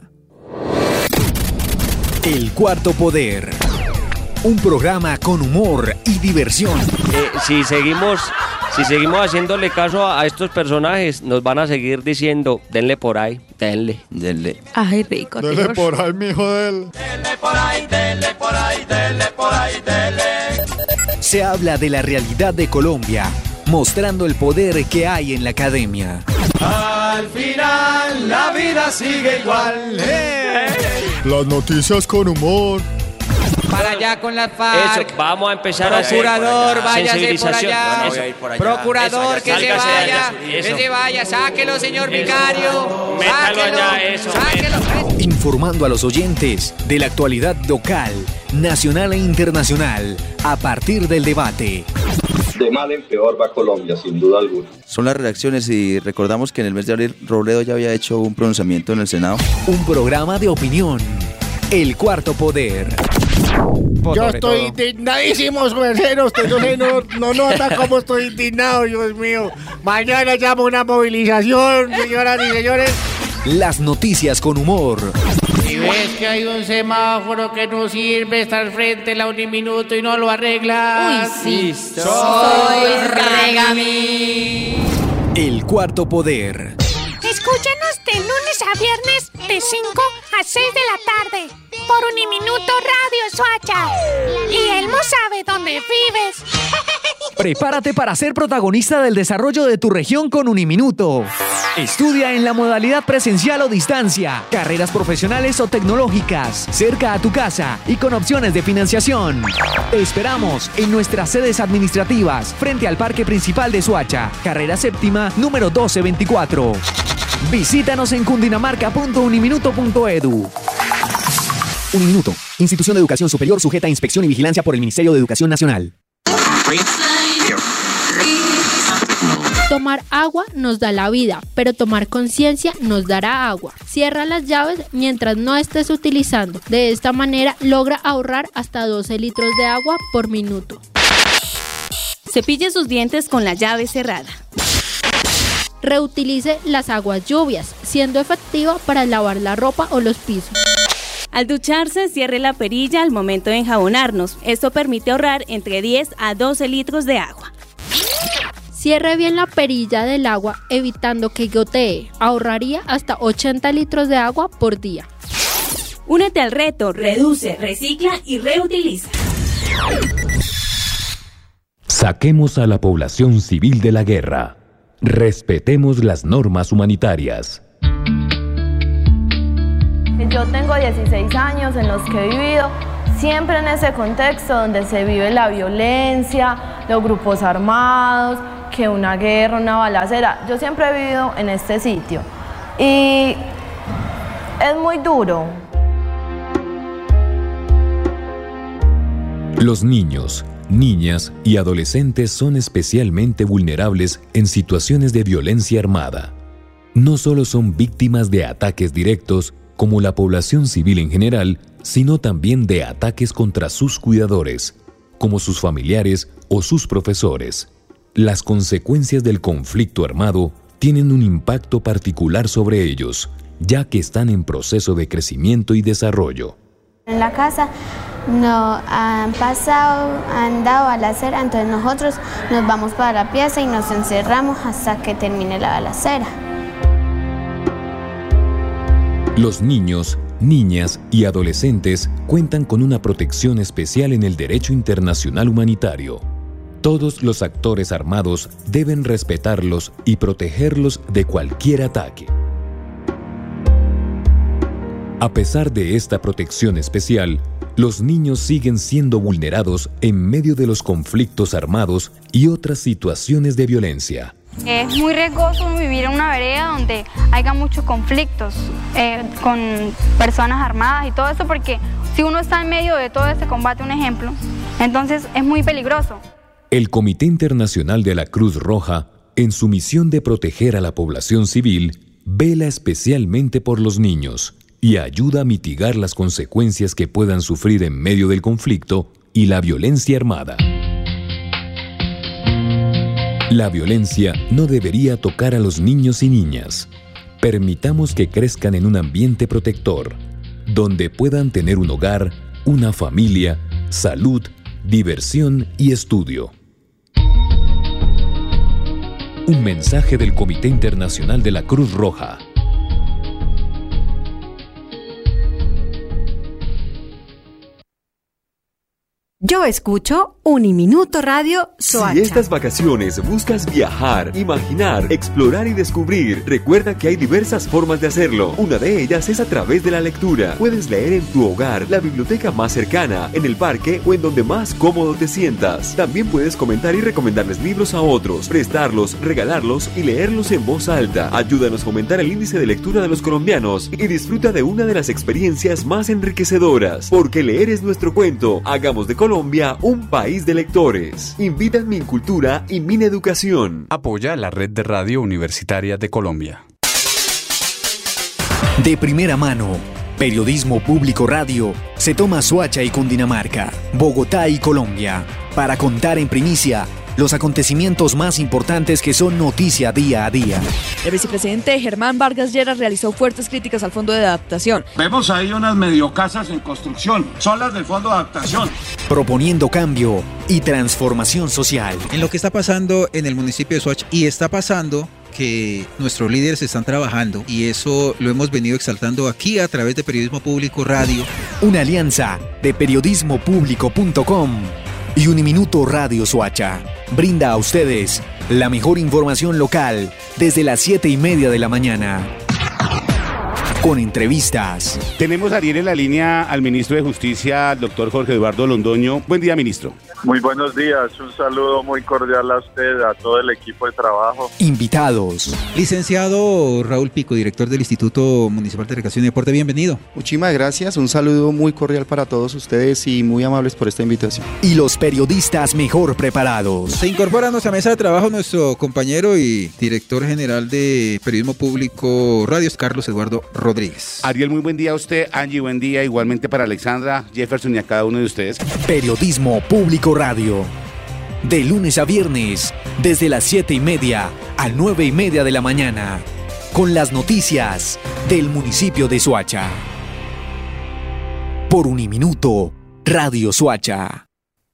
El Cuarto Poder, un programa con humor y diversión. Eh, si seguimos, si seguimos haciéndole caso a, a estos personajes, nos van a seguir diciendo, denle por ahí, denle, denle. Ay, rico. Denle Dios. por ahí, mijo, del. Denle por ahí, denle por ahí, denle por ahí, denle. Se habla de la realidad de Colombia, mostrando el poder que hay en la academia. Al final la vida sigue igual. ¡Eh! Las noticias con humor. Para allá con las FARC. Eso, vamos a empezar Procurador, a váyase por allá. Eso. Por allá. Procurador, eso, que se sálgase vaya. de allá, Que eso. se vaya. Sáquelo, señor Eso. vicario. Métalo Sáquelo. allá, eso, Sáquelo. Informando a los oyentes de la actualidad local, nacional e internacional, a partir del debate. De mal en peor va Colombia, sin duda alguna. Son las reacciones y recordamos que en el mes de abril Robledo ya había hecho un pronunciamiento en el Senado. Un programa de opinión. El Cuarto Poder. Yo estoy indignadísimo, su merced. Usted no, se no, no nota cómo estoy indignado, Dios mío. Mañana llamo una movilización, señoras y señores. Las noticias con humor. Si ves que hay un semáforo que no sirve, está al frente la Uniminuto y no lo arreglas. Uy, sí. Soy Regami. El Cuarto Poder. Escúchanos de lunes a viernes de cinco a seis de la tarde por Uniminuto Radio Soacha. Y Elmo sabe dónde vives. Prepárate para ser protagonista del desarrollo de tu región con Uniminuto. Estudia en la modalidad presencial o distancia, carreras profesionales o tecnológicas, cerca a tu casa y con opciones de financiación. Te esperamos en nuestras sedes administrativas frente al Parque Principal de Soacha, carrera séptima, número doce veinticuatro. Visítanos en cundinamarca punto uniminuto punto edu. Uniminuto, institución de educación superior sujeta a inspección y vigilancia por el Ministerio de Educación Nacional. Tomar agua nos da la vida, pero tomar conciencia nos dará agua. Cierra las llaves mientras no estés utilizando. De esta manera logra ahorrar hasta doce litros de agua por minuto. Cepille sus dientes con la llave cerrada. Reutilice las aguas lluvias, siendo efectiva para lavar la ropa o los pisos. Al ducharse, cierre la perilla al momento de enjabonarnos. Esto permite ahorrar entre diez a doce litros de agua. Cierre bien la perilla del agua, evitando que gotee. Ahorraría hasta ochenta litros de agua por día. Únete al reto, reduce, recicla y reutiliza. Saquemos a la población civil de la guerra. Respetemos las normas humanitarias. Yo tengo dieciséis años en los que he vivido siempre en ese contexto donde se vive la violencia, los grupos armados, que una guerra, una balacera. Yo siempre he vivido en este sitio y es muy duro. Los niños, niñas y adolescentes son especialmente vulnerables en situaciones de violencia armada. No solo son víctimas de ataques directos, como la población civil en general, sino también de ataques contra sus cuidadores, como sus familiares o sus profesores. Las consecuencias del conflicto armado tienen un impacto particular sobre ellos, ya que están en proceso de crecimiento y desarrollo. En la casa no han pasado, han dado balacera, entonces nosotros nos vamos para la pieza y nos encerramos hasta que termine la balacera. Los niños, niñas y adolescentes cuentan con una protección especial en el derecho internacional humanitario. Todos los actores armados deben respetarlos y protegerlos de cualquier ataque. A pesar de esta protección especial, los niños siguen siendo vulnerados en medio de los conflictos armados y otras situaciones de violencia. Es muy riesgoso vivir en una vereda donde haya muchos conflictos eh, con personas armadas y todo eso, porque si uno está en medio de todo ese combate, un ejemplo, entonces es muy peligroso. El Comité Internacional de la Cruz Roja, en su misión de proteger a la población civil, vela especialmente por los niños y ayuda a mitigar las consecuencias que puedan sufrir en medio del conflicto y la violencia armada. La violencia no debería tocar a los niños y niñas. Permitamos que crezcan en un ambiente protector, donde puedan tener un hogar, una familia, salud, diversión y estudio. Un mensaje del Comité Internacional de la Cruz Roja. Yo escucho Uniminuto Radio Soacha. Si estas vacaciones buscas viajar, imaginar, explorar y descubrir, recuerda que hay diversas formas de hacerlo. Una de ellas es a través de la lectura. Puedes leer en tu hogar, la biblioteca más cercana, en el parque o en donde más cómodo te sientas. También puedes comentar y recomendarles libros a otros, prestarlos, regalarlos y leerlos en voz alta. Ayúdanos a aumentar el índice de lectura de los colombianos y disfruta de una de las experiencias más enriquecedoras. Porque leer es nuestro cuento. Hagamos de Colombia Colombia, un país de lectores. Invita a Mincultura y Mineducación. Apoya la Red de Radio Universitaria de Colombia. De primera mano, Periodismo Público Radio se toma Soacha y Cundinamarca, Bogotá y Colombia, para contar en primicia los acontecimientos más importantes que son noticia día a día. El vicepresidente Germán Vargas Lleras realizó fuertes críticas al Fondo de Adaptación. Vemos ahí unas mediocasas en construcción, son las del Fondo de Adaptación. Proponiendo cambio y transformación social. En lo que está pasando en el municipio de Soacha, y está pasando que nuestros líderes están trabajando, y eso lo hemos venido exaltando aquí a través de Periodismo Público Radio. Una alianza de periodismo público punto com Y Uniminuto Radio Soacha brinda a ustedes la mejor información local desde las siete y media de la mañana. Con entrevistas. Tenemos a Ariel en la línea al ministro de Justicia, al doctor Jorge Eduardo Londoño. Buen día, ministro. Muy buenos días, un saludo muy cordial a usted, a todo el equipo de trabajo. Invitados. Licenciado Raúl Pico, director del Instituto Municipal de Recreación y Deporte, bienvenido. Muchísimas gracias, un saludo muy cordial para todos ustedes y muy amables por esta invitación. Y los periodistas mejor preparados. Se incorpora a nuestra mesa de trabajo nuestro compañero y director general de Periodismo Público Radios, Carlos Eduardo Rodríguez. Ariel, muy buen día a usted. Angie, buen día. Igualmente para Alexandra, Jefferson y a cada uno de ustedes. Periodismo Público Radio. De lunes a viernes, desde las siete y media a nueve y media de la mañana, con las noticias del municipio de Soacha. Por Uniminuto Radio Soacha.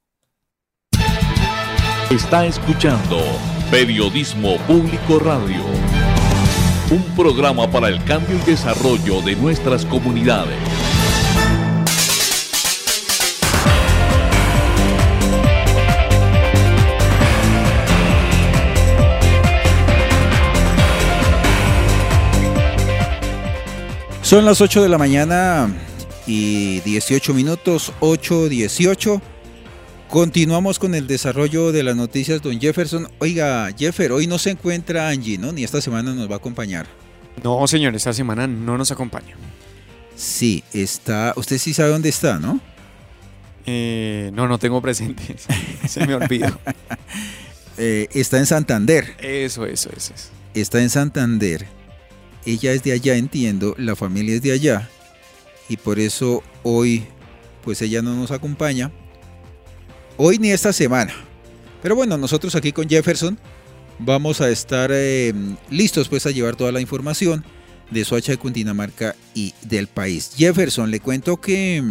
Está escuchando Periodismo Público Radio, un programa para el cambio y desarrollo de nuestras comunidades. Son las ocho de la mañana y dieciocho minutos, ocho dieciocho. Continuamos con el desarrollo de las noticias, don Jefferson. Oiga, Jeffer, hoy no se encuentra Angie, ¿no? Ni esta semana nos va a acompañar. No, señor, esta semana no nos acompaña. Sí, está... Usted sí sabe dónde está, ¿no? Eh, no, no tengo presente. Se me olvidó. eh, está en Santander. Eso, eso, eso. eso. Está en Santander. Ella es de allá, entiendo, la familia es de allá. Y por eso hoy, pues ella no nos acompaña. Hoy ni esta semana. Pero bueno, nosotros aquí con Jefferson vamos a estar eh, listos pues a llevar toda la información de Soacha, de Cundinamarca y del país. Jefferson, le cuento que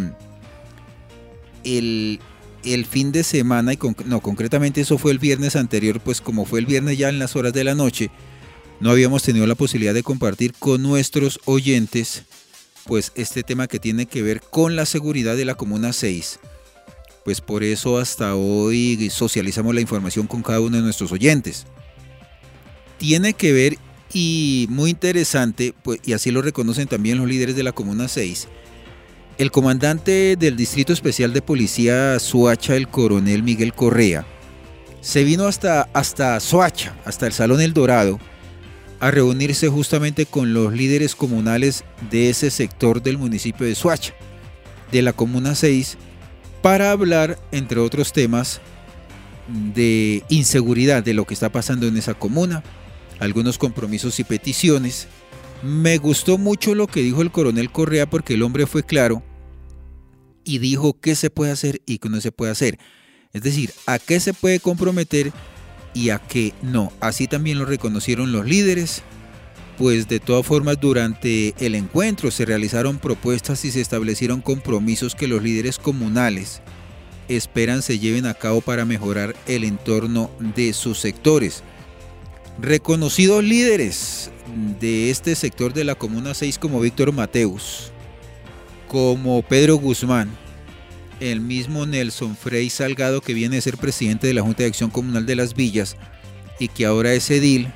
el, el fin de semana, y con, no, concretamente eso fue el viernes anterior, pues como fue el viernes ya en las horas de la noche, no habíamos tenido la posibilidad de compartir con nuestros oyentes pues este tema que tiene que ver con la seguridad de la Comuna seis. Pues por eso hasta hoy socializamos la información con cada uno de nuestros oyentes. Tiene que ver, y muy interesante, pues, y así lo reconocen también los líderes de la Comuna seis, el comandante del Distrito Especial de Policía Soacha, el coronel Miguel Correa, se vino hasta, hasta Soacha, hasta el Salón El Dorado, a reunirse justamente con los líderes comunales de ese sector del municipio de Soacha, de la Comuna seis, para hablar, entre otros temas, de inseguridad, de lo que está pasando en esa comuna, algunos compromisos y peticiones. Me gustó mucho lo que dijo el coronel Correa, porque el hombre fue claro y dijo qué se puede hacer y qué no se puede hacer. Es decir, a qué se puede comprometer y a qué no. Así también lo reconocieron los líderes. Pues de todas formas, durante el encuentro se realizaron propuestas y se establecieron compromisos que los líderes comunales esperan se lleven a cabo para mejorar el entorno de sus sectores. Reconocidos líderes de este sector de la Comuna seis como Víctor Mateus, como Pedro Guzmán, el mismo Nelson Frey Salgado, que viene a ser presidente de la Junta de Acción Comunal de Las Villas y que ahora es edil,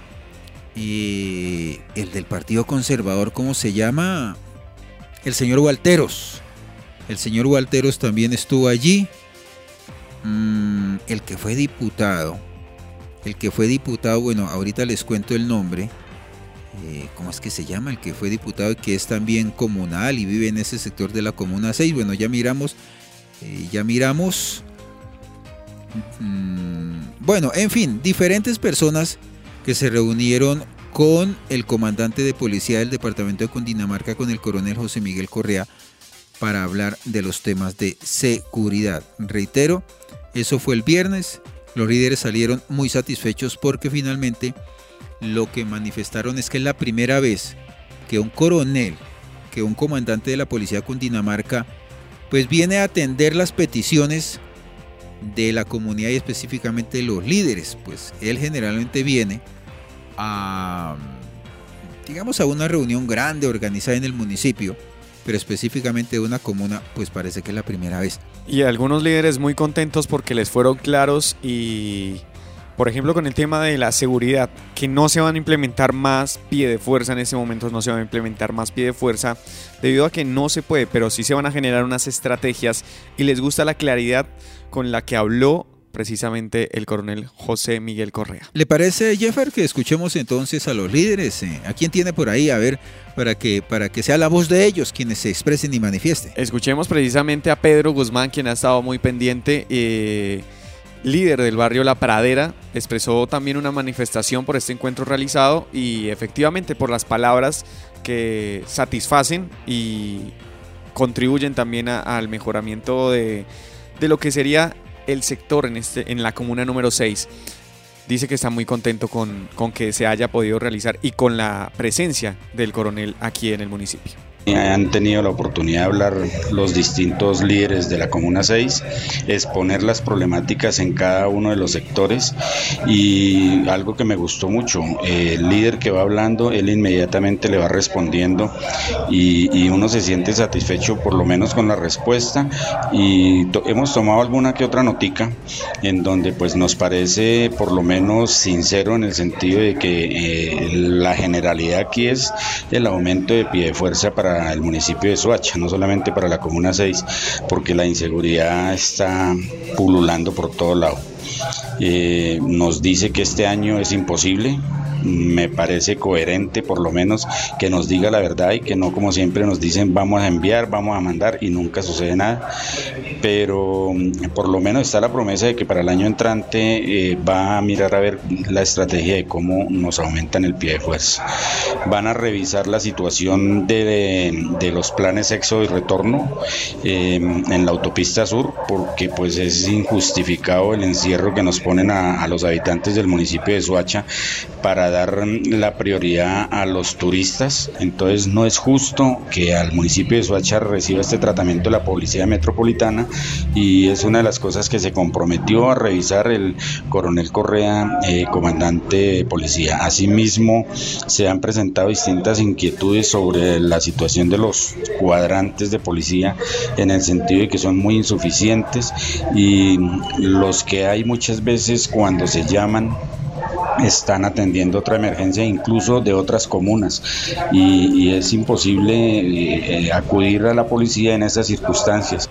y el del Partido Conservador, ¿cómo se llama? El señor Walteros. El señor Walteros también estuvo allí. Mm, el que fue diputado. El que fue diputado, bueno, ahorita les cuento el nombre. Eh, ¿Cómo es que se llama? El que fue diputado y que es también comunal y vive en ese sector de la Comuna seis. Bueno, ya miramos. Eh, ya miramos. Mm, bueno, en fin, diferentes personas que se reunieron con el comandante de policía del departamento de Cundinamarca, con el coronel José Miguel Correa, para hablar de los temas de seguridad. Reitero, eso fue el viernes. Los líderes salieron muy satisfechos porque finalmente lo que manifestaron es que es la primera vez que un coronel, que un comandante de la policía de Cundinamarca, pues viene a atender las peticiones de la comunidad y específicamente de los líderes. Pues él generalmente viene a, digamos, a una reunión grande organizada en el municipio pero específicamente de una comuna, pues parece que es la primera vez. Y algunos líderes muy contentos porque les fueron claros y, por ejemplo, con el tema de la seguridad, que no se van a implementar más pie de fuerza en este momento, no se va a implementar más pie de fuerza debido a que no se puede, pero sí se van a generar unas estrategias y les gusta la claridad con la que habló precisamente el coronel José Miguel Correa. ¿Le parece, Jeffer, que escuchemos entonces a los líderes? ¿A quién tiene por ahí? A ver, para que, para que sea la voz de ellos quienes se expresen y manifiesten. Escuchemos precisamente a Pedro Guzmán, quien ha estado muy pendiente, eh, líder del barrio La Pradera, expresó también una manifestación por este encuentro realizado y efectivamente por las palabras que satisfacen y contribuyen también a, al mejoramiento de, de lo que sería el sector en, este, en la comuna número seis. Dice que está muy contento con, con que se haya podido realizar y con la presencia del coronel aquí en el municipio. Han tenido la oportunidad de hablar los distintos líderes de la Comuna seis, exponer las problemáticas en cada uno de los sectores y algo que me gustó mucho, el líder que va hablando, él inmediatamente le va respondiendo y, y uno se siente satisfecho por lo menos con la respuesta y to- hemos tomado alguna que otra notica en donde pues nos parece por lo menos sincero en el sentido de que eh, la generalidad aquí es el aumento de pie de fuerza para el municipio de Soacha, no solamente para la Comuna seis, porque la inseguridad está pululando por todo lado. Eh, nos dice que este año es imposible. Me parece coherente por lo menos que nos diga la verdad y que no como siempre nos dicen vamos a enviar, vamos a mandar y nunca sucede nada, pero por lo menos está la promesa de que para el año entrante eh, va a mirar a ver la estrategia de cómo nos aumentan el pie de fuerza. Van a revisar la situación de, de, de los planes éxodo y retorno eh, en la autopista sur, porque pues es injustificado el encierro que nos ponen a, a los habitantes del municipio de Soacha para dar la prioridad a los turistas. Entonces no es justo que al municipio de Soacha reciba este tratamiento de la policía metropolitana y es una de las cosas que se comprometió a revisar el coronel Correa, eh, comandante de policía. Asimismo se han presentado distintas inquietudes sobre la situación de los cuadrantes de policía en el sentido de que son muy insuficientes y los que hay muchas veces cuando se llaman están atendiendo otra emergencia incluso de otras comunas y, y es imposible eh, acudir a la policía en esas circunstancias.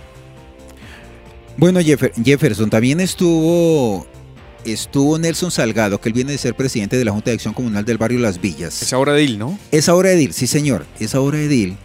Bueno, Jeffer, Jefferson, también estuvo estuvo Nelson Salgado, que él viene de ser presidente de la Junta de Acción Comunal del barrio Las Villas. Es ahora edil, ¿no? Es ahora edil, sí señor, es ahora edil.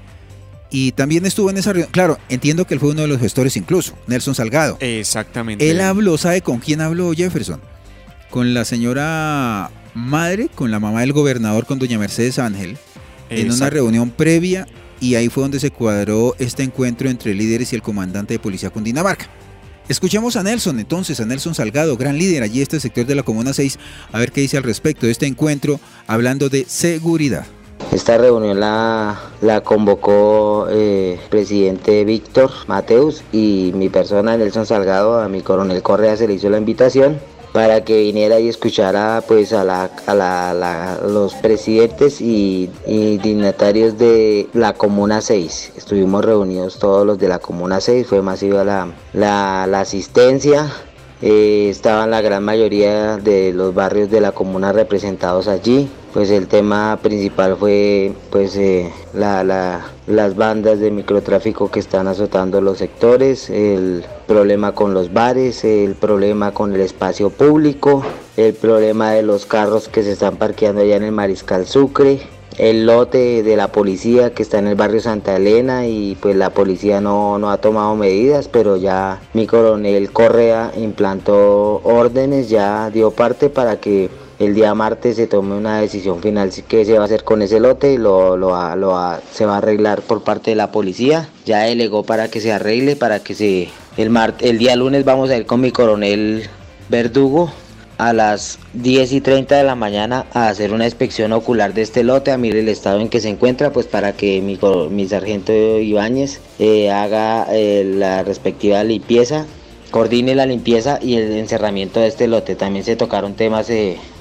Y también estuvo en esa reunión, claro, entiendo que él fue uno de los gestores incluso, Nelson Salgado. Exactamente. Él habló, ¿sabe con quién habló Jefferson? Con la señora madre, con la mamá del gobernador, con doña Mercedes Ángel, en Exacto. una reunión previa, y ahí fue donde se cuadró este encuentro entre líderes y el comandante de policía Cundinamarca. Escuchemos a Nelson, entonces, a Nelson Salgado, gran líder allí este sector de la Comuna seis, a ver qué dice al respecto de este encuentro, hablando de seguridad. Esta reunión la, la convocó el eh, presidente Víctor Mateus y mi persona, Nelson Salgado. A mi coronel Correa se le hizo la invitación para que viniera y escuchara pues a, la, a la, la, los presidentes y, y dignatarios de la Comuna seis. Estuvimos reunidos todos los de la Comuna seis, fue masiva la, la, la asistencia. Eh, estaban la gran mayoría de los barrios de la comuna representados allí. Pues el tema principal fue pues eh, la, la, las bandas de microtráfico que están azotando los sectores, el problema con los bares, el problema con el espacio público, el problema de los carros que se están parqueando allá en el Mariscal Sucre, el lote de la policía que está en el barrio Santa Elena y pues la policía no, no ha tomado medidas, pero ya mi coronel Correa implantó órdenes, ya dio parte para que el día martes se tome una decisión final si qué se va a hacer con ese lote y lo, lo, lo, se va a arreglar por parte de la policía. Ya delegó para que se arregle, para que se... El, mart, el día lunes vamos a ir con mi coronel Verdugo a las diez y treinta de la mañana a hacer una inspección ocular de este lote, a mirar el estado en que se encuentra, pues para que mi, mi sargento Ibáñez eh, haga eh, la respectiva limpieza, coordine la limpieza y el encerramiento de este lote. También se tocaron temas eh,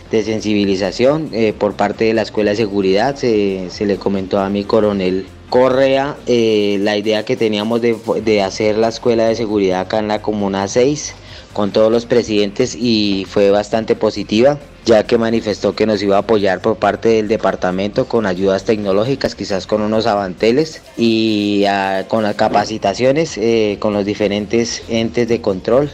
de sensibilización eh, por parte de la Escuela de Seguridad. Se, se le comentó a mi coronel Correa eh, la idea que teníamos de, de hacer la Escuela de Seguridad acá en la Comuna seis con todos los presidentes, y fue bastante positiva, ya que manifestó que nos iba a apoyar por parte del departamento con ayudas tecnológicas, quizás con unos avanteles y a, con las capacitaciones eh, con los diferentes entes de control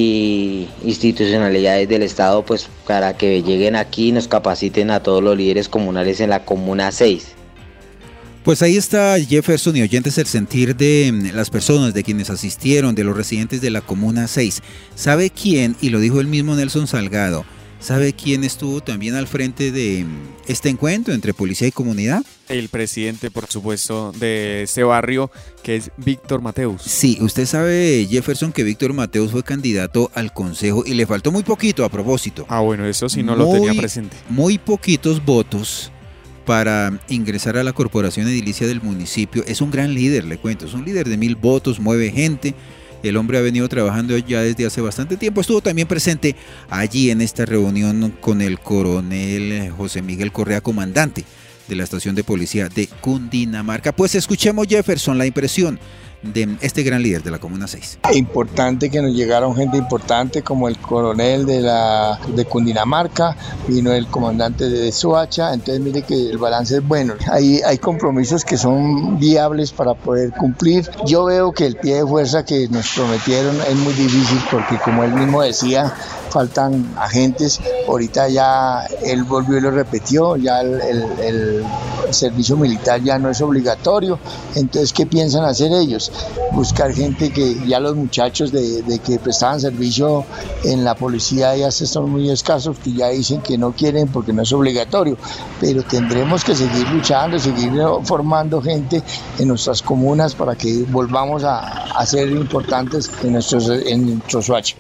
y institucionalidades del Estado, pues para que lleguen aquí y nos capaciten a todos los líderes comunales en la Comuna seis. Pues ahí está, Jefferson y oyentes, el sentir de las personas, de quienes asistieron, de los residentes de la Comuna seis. ¿Sabe quién? Y lo dijo el mismo Nelson Salgado. ¿Sabe quién estuvo también al frente de este encuentro entre policía y comunidad? El presidente, por supuesto, de este barrio, que es Víctor Mateus. Sí, usted sabe, Jefferson, que Víctor Mateus fue candidato al consejo y le faltó muy poquito a propósito. Ah, bueno, eso sí no lo muy, tenía presente. Muy poquitos votos para ingresar a la corporación edilicia del municipio. Es un gran líder, le cuento, es un líder de mil votos, mueve gente. El hombre ha venido trabajando ya desde hace bastante tiempo. Estuvo también presente allí en esta reunión con el coronel José Miguel Correa, comandante de la estación de policía de Cundinamarca. Pues escuchemos, Jefferson, la impresión de este gran líder de la Comuna seis. Importante que nos llegaron gente importante como el coronel de la de Cundinamarca, vino el comandante de Soacha, entonces mire que el balance es bueno. Hay, hay compromisos que son viables para poder cumplir. Yo veo que el pie de fuerza que nos prometieron es muy difícil porque, como él mismo decía, faltan agentes. Ahorita ya él volvió y lo repitió, ya el, el, el servicio militar ya no es obligatorio. Entonces, ¿qué piensan hacer ellos? Buscar gente que ya los muchachos de, de que prestaban servicio en la policía ya se son muy escasos, que ya dicen que no quieren porque no es obligatorio, pero tendremos que seguir luchando, seguir formando gente en nuestras comunas para que volvamos a, a ser importantes en nuestros en nuestro Soacha.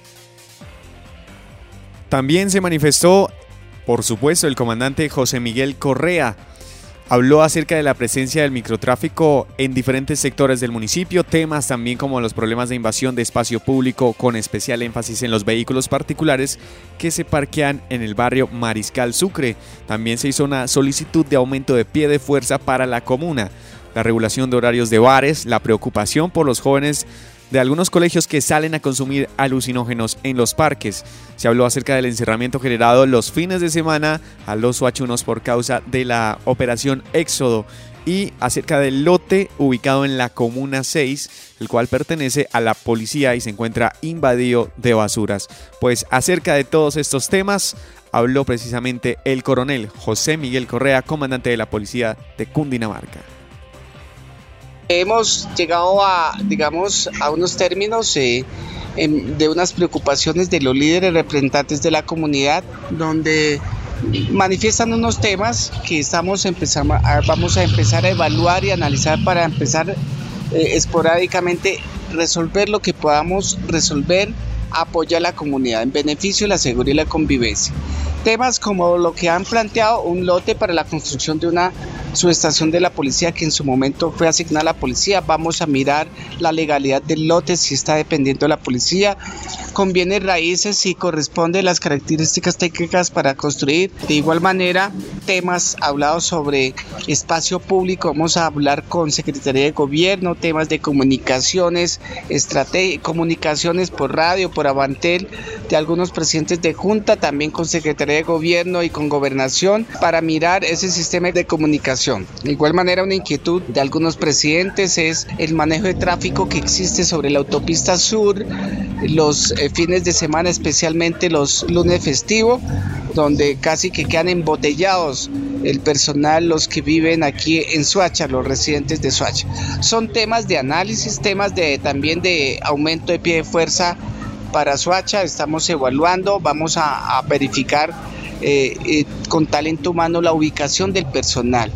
También se manifestó, por supuesto, el comandante José Miguel Correa. Habló acerca de la presencia del microtráfico en diferentes sectores del municipio, temas también como los problemas de invasión de espacio público, con especial énfasis en los vehículos particulares que se parquean en el barrio Mariscal Sucre. También se hizo una solicitud de aumento de pie de fuerza para la comuna, la regulación de horarios de bares, la preocupación por los jóvenes de algunos colegios que salen a consumir alucinógenos en los parques. Se habló acerca del encerramiento generado los fines de semana a los soachunos por causa de la operación Éxodo, y acerca del lote ubicado en la Comuna seis, el cual pertenece a la policía y se encuentra invadido de basuras. Pues acerca de todos estos temas habló precisamente el coronel José Miguel Correa, comandante de la policía de Cundinamarca. Hemos llegado a, digamos, a unos términos eh, en, de unas preocupaciones de los líderes representantes de la comunidad, donde manifiestan unos temas que estamos empezando a, vamos a empezar a evaluar y analizar para empezar eh, esporádicamente resolver lo que podamos resolver, apoyar a la comunidad en beneficio de la seguridad y la convivencia. Temas como lo que han planteado, un lote para la construcción de una subestación de la policía que en su momento fue asignada a la policía. Vamos a mirar la legalidad del lote, si está dependiendo de la policía, con bienes raíces, si corresponde las características técnicas para construir. De igual manera, temas hablados sobre espacio público, vamos a hablar con Secretaría de Gobierno, temas de comunicaciones, estrategia, comunicaciones por radio, por Avantel, de algunos presidentes de Junta, también con Secretaría de Gobierno y con Gobernación, para mirar ese sistema de comunicación. De igual manera, una inquietud de algunos presidentes es el manejo de tráfico que existe sobre la autopista sur, los eh, fines de semana, especialmente los lunes festivos, donde casi que quedan embotellados el personal, los que viven aquí en Soacha, los residentes de Soacha. Son temas de análisis, temas de también de aumento de pie de fuerza para Soacha. Estamos evaluando, vamos a, a verificar eh, eh, con talento humano la ubicación del personal.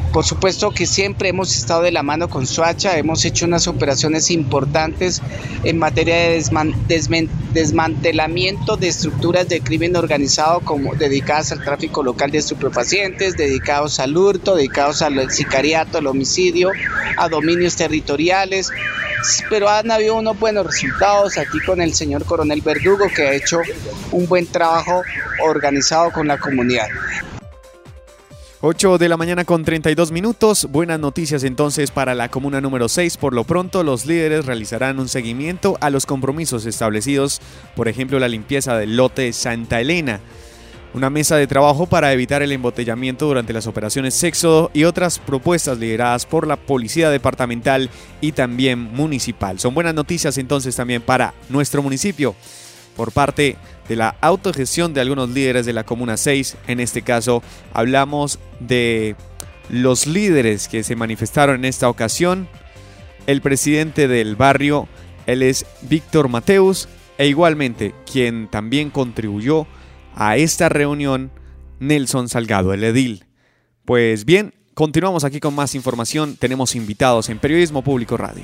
Por supuesto que siempre hemos estado de la mano con Soacha, hemos hecho unas operaciones importantes en materia de desman- desmen- desmantelamiento de estructuras de crimen organizado como dedicadas al tráfico local de estupefacientes, dedicados al hurto, dedicados al sicariato, al homicidio, a dominios territoriales, pero han habido unos buenos resultados aquí con el señor Coronel Verdugo, que ha hecho un buen trabajo organizado con la comunidad. ocho de la mañana con treinta y dos minutos. Buenas noticias entonces para la comuna número seis. Por lo pronto, los líderes realizarán un seguimiento a los compromisos establecidos, por ejemplo, la limpieza del lote Santa Elena, una mesa de trabajo para evitar el embotellamiento durante las operaciones Éxodo y otras propuestas lideradas por la Policía Departamental y también municipal. Son buenas noticias entonces también para nuestro municipio por parte de la autogestión de algunos líderes de la Comuna seis. En este caso hablamos de los líderes que se manifestaron en esta ocasión. El presidente del barrio, él es Víctor Mateus, e igualmente quien también contribuyó a esta reunión, Nelson Salgado, el edil. Pues bien, continuamos aquí con más información. Tenemos invitados en Periodismo Público Radio.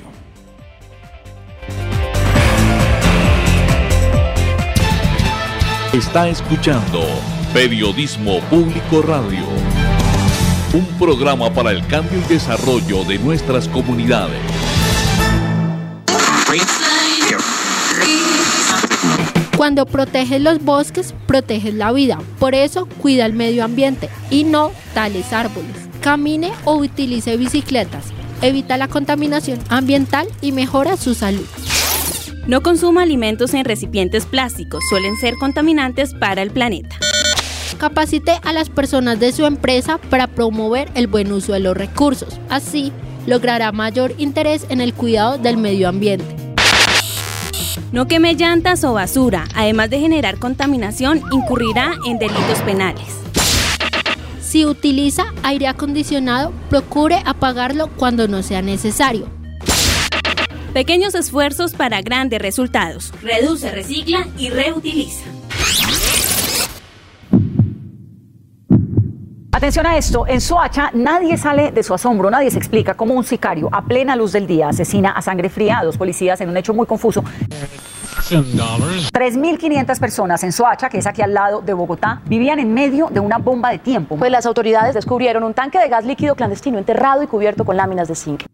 Está escuchando Periodismo Público Radio, un programa para el cambio y desarrollo de nuestras comunidades. Cuando proteges los bosques, proteges la vida. Por eso, cuida el medio ambiente y no tales árboles. Camine o utilice bicicletas. Evita la contaminación ambiental y mejora su salud. No consuma alimentos en recipientes plásticos, suelen ser contaminantes para el planeta. Capacite a las personas de su empresa para promover el buen uso de los recursos. Así, logrará mayor interés en el cuidado del medio ambiente. No queme llantas o basura, además de generar contaminación, incurrirá en delitos penales. Si utiliza aire acondicionado, procure apagarlo cuando no sea necesario. Pequeños esfuerzos para grandes resultados. Reduce, recicla y reutiliza. Atención a esto, en Soacha nadie sale de su asombro, nadie se explica cómo un sicario a plena luz del día asesina a sangre fría a dos policías en un hecho muy confuso. tres mil quinientas personas en Soacha, que es aquí al lado de Bogotá, vivían en medio de una bomba de tiempo. Pues las autoridades descubrieron un tanque de gas líquido clandestino enterrado y cubierto con láminas de zinc.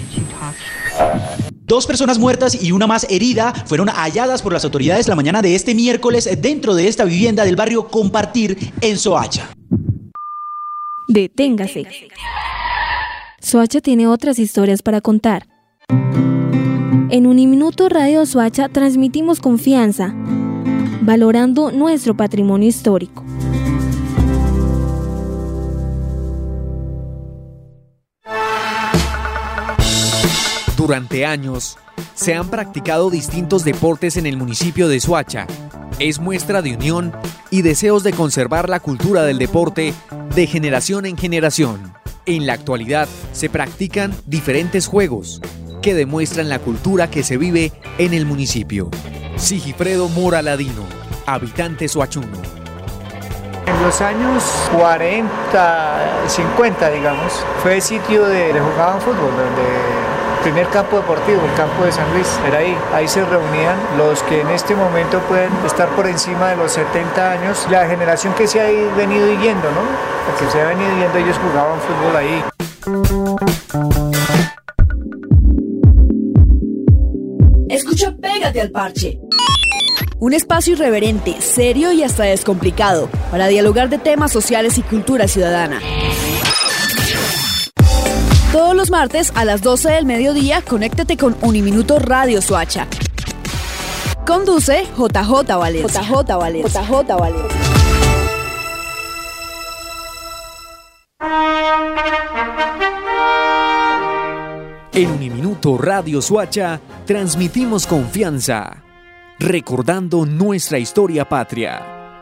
Dos personas muertas y una más herida fueron halladas por las autoridades la mañana de este miércoles dentro de esta vivienda del barrio Compartir en Soacha. Deténgase. Soacha tiene otras historias para contar. En Uniminuto Radio Soacha transmitimos confianza, valorando nuestro patrimonio histórico. Durante años, se han practicado distintos deportes en el municipio de Soacha. Es muestra de unión y deseos de conservar la cultura del deporte de generación en generación. En la actualidad, se practican diferentes juegos que demuestran la cultura que se vive en el municipio. Sigifredo Mora Ladino, habitante soachuno. En los años cuarenta, cincuenta, digamos, fue sitio de, de jugaban fútbol, donde el primer campo deportivo, el campo de San Luis, era ahí. Ahí se reunían los que en este momento pueden estar por encima de los setenta años, la generación que se ha venido yendo, ¿no? La que se ha venido yendo, ellos jugaban fútbol ahí. Escucha Pégate al Parche. Un espacio irreverente, serio y hasta descomplicado para dialogar de temas sociales y cultura ciudadana. Todos los martes a las doce del mediodía, conéctate con Uniminuto Radio Soacha. Conduce J J Valencia. J J Valencia. J J Valencia. En Uniminuto Radio Soacha transmitimos confianza, recordando nuestra historia patria.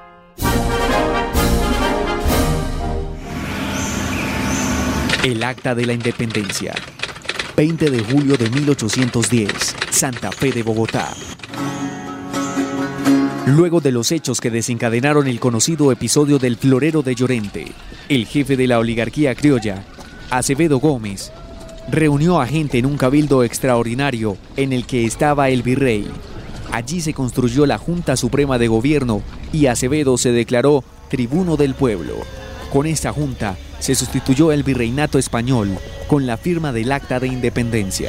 El Acta de la Independencia, veinte de julio de mil ochocientos diez, Santa Fe de Bogotá. Luego de los hechos que desencadenaron el conocido episodio del Florero de Llorente, el jefe de la oligarquía criolla, Acevedo Gómez, reunió a gente en un cabildo extraordinario en el que estaba el virrey. Allí se construyó la Junta Suprema de Gobierno y Acevedo se declaró tribuno del pueblo. Con esta junta se sustituyó el virreinato español con la firma del Acta de Independencia.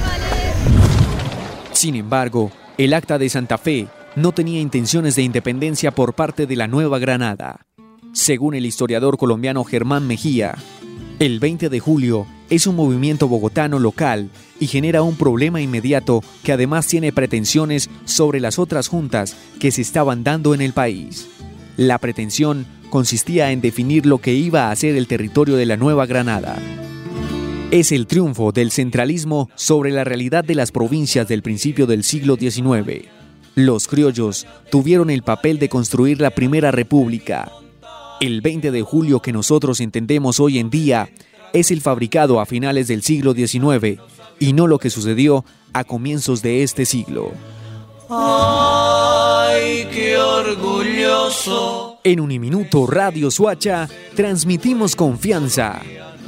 Sin embargo, el Acta de Santa Fe no tenía intenciones de independencia por parte de la Nueva Granada. Según el historiador colombiano Germán Mejía, el veinte de julio es un movimiento bogotano local y genera un problema inmediato que además tiene pretensiones sobre las otras juntas que se estaban dando en el país. La pretensión consistía en definir lo que iba a ser el territorio de la Nueva Granada. Es el triunfo del centralismo sobre la realidad de las provincias del principio del siglo diecinueve. Los criollos tuvieron el papel de construir la primera república. El veinte de julio que nosotros entendemos hoy en día es el fabricado a finales del siglo diecinueve y no lo que sucedió a comienzos de este siglo. ¡Ay, qué orgulloso! En Uniminuto Radio Soacha transmitimos confianza,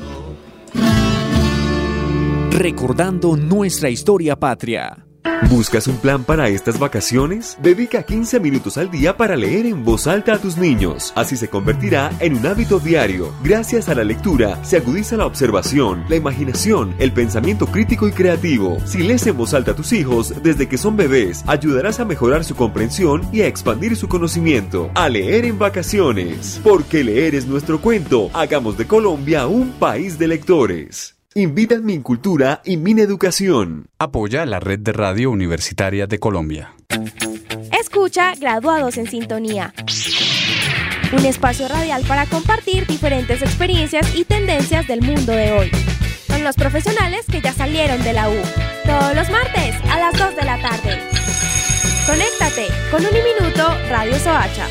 recordando nuestra historia patria. ¿Buscas un plan para estas vacaciones? Dedica quince minutos al día para leer en voz alta a tus niños. Así se convertirá en un hábito diario. Gracias a la lectura se agudiza la observación, la imaginación, el pensamiento crítico y creativo. Si lees en voz alta a tus hijos desde que son bebés, ayudarás a mejorar su comprensión y a expandir su conocimiento. A leer en vacaciones. Porque leer es nuestro cuento. Hagamos de Colombia un país de lectores. Invita Mincultura y Mineducación. Apoya la Red de Radio Universitaria de Colombia. Escucha Graduados en Sintonía. Un espacio radial para compartir diferentes experiencias y tendencias del mundo de hoy. Con los profesionales que ya salieron de la U. Todos los martes a las dos de la tarde. Conéctate con Uniminuto Radio Soacha.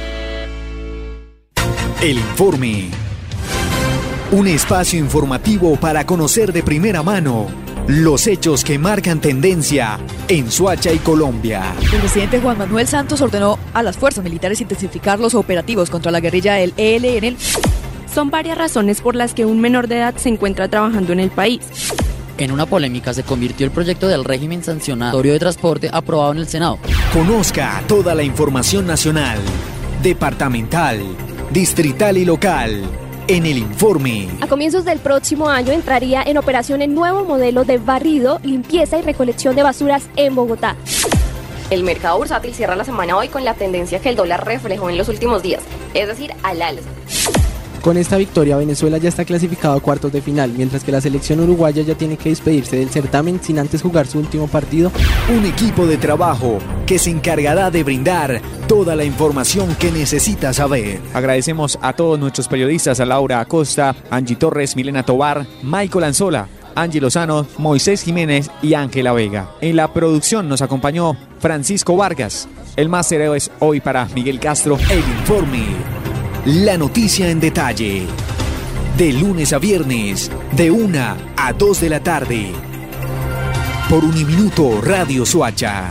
El informe. Un espacio informativo para conocer de primera mano los hechos que marcan tendencia en Soacha y Colombia. El presidente Juan Manuel Santos ordenó a las fuerzas militares intensificar los operativos contra la guerrilla del E L N. Son varias razones por las que un menor de edad se encuentra trabajando en el país. En una polémica se convirtió el proyecto del régimen sancionatorio de transporte aprobado en el Senado. Conozca toda la información nacional, departamental, distrital y local en el informe. A comienzos del próximo año entraría en operación el nuevo modelo de barrido, limpieza y recolección de basuras en Bogotá. El mercado bursátil cierra la semana hoy con la tendencia que el dólar reflejó en los últimos días, es decir, al alza. Con esta victoria, Venezuela ya está clasificado a cuartos de final, mientras que la selección uruguaya ya tiene que despedirse del certamen sin antes jugar su último partido. Un equipo de trabajo que se encargará de brindar toda la información que necesita saber. Agradecemos a todos nuestros periodistas, a Laura Acosta, Angie Torres, Milena Tobar, Michael Anzola, Angie Lozano, Moisés Jiménez y Ángela Vega. En la producción nos acompañó Francisco Vargas. El máster es hoy para Miguel Castro. El informe. La noticia en detalle. De lunes a viernes, de una a dos de la tarde. Por Uniminuto Radio Soacha.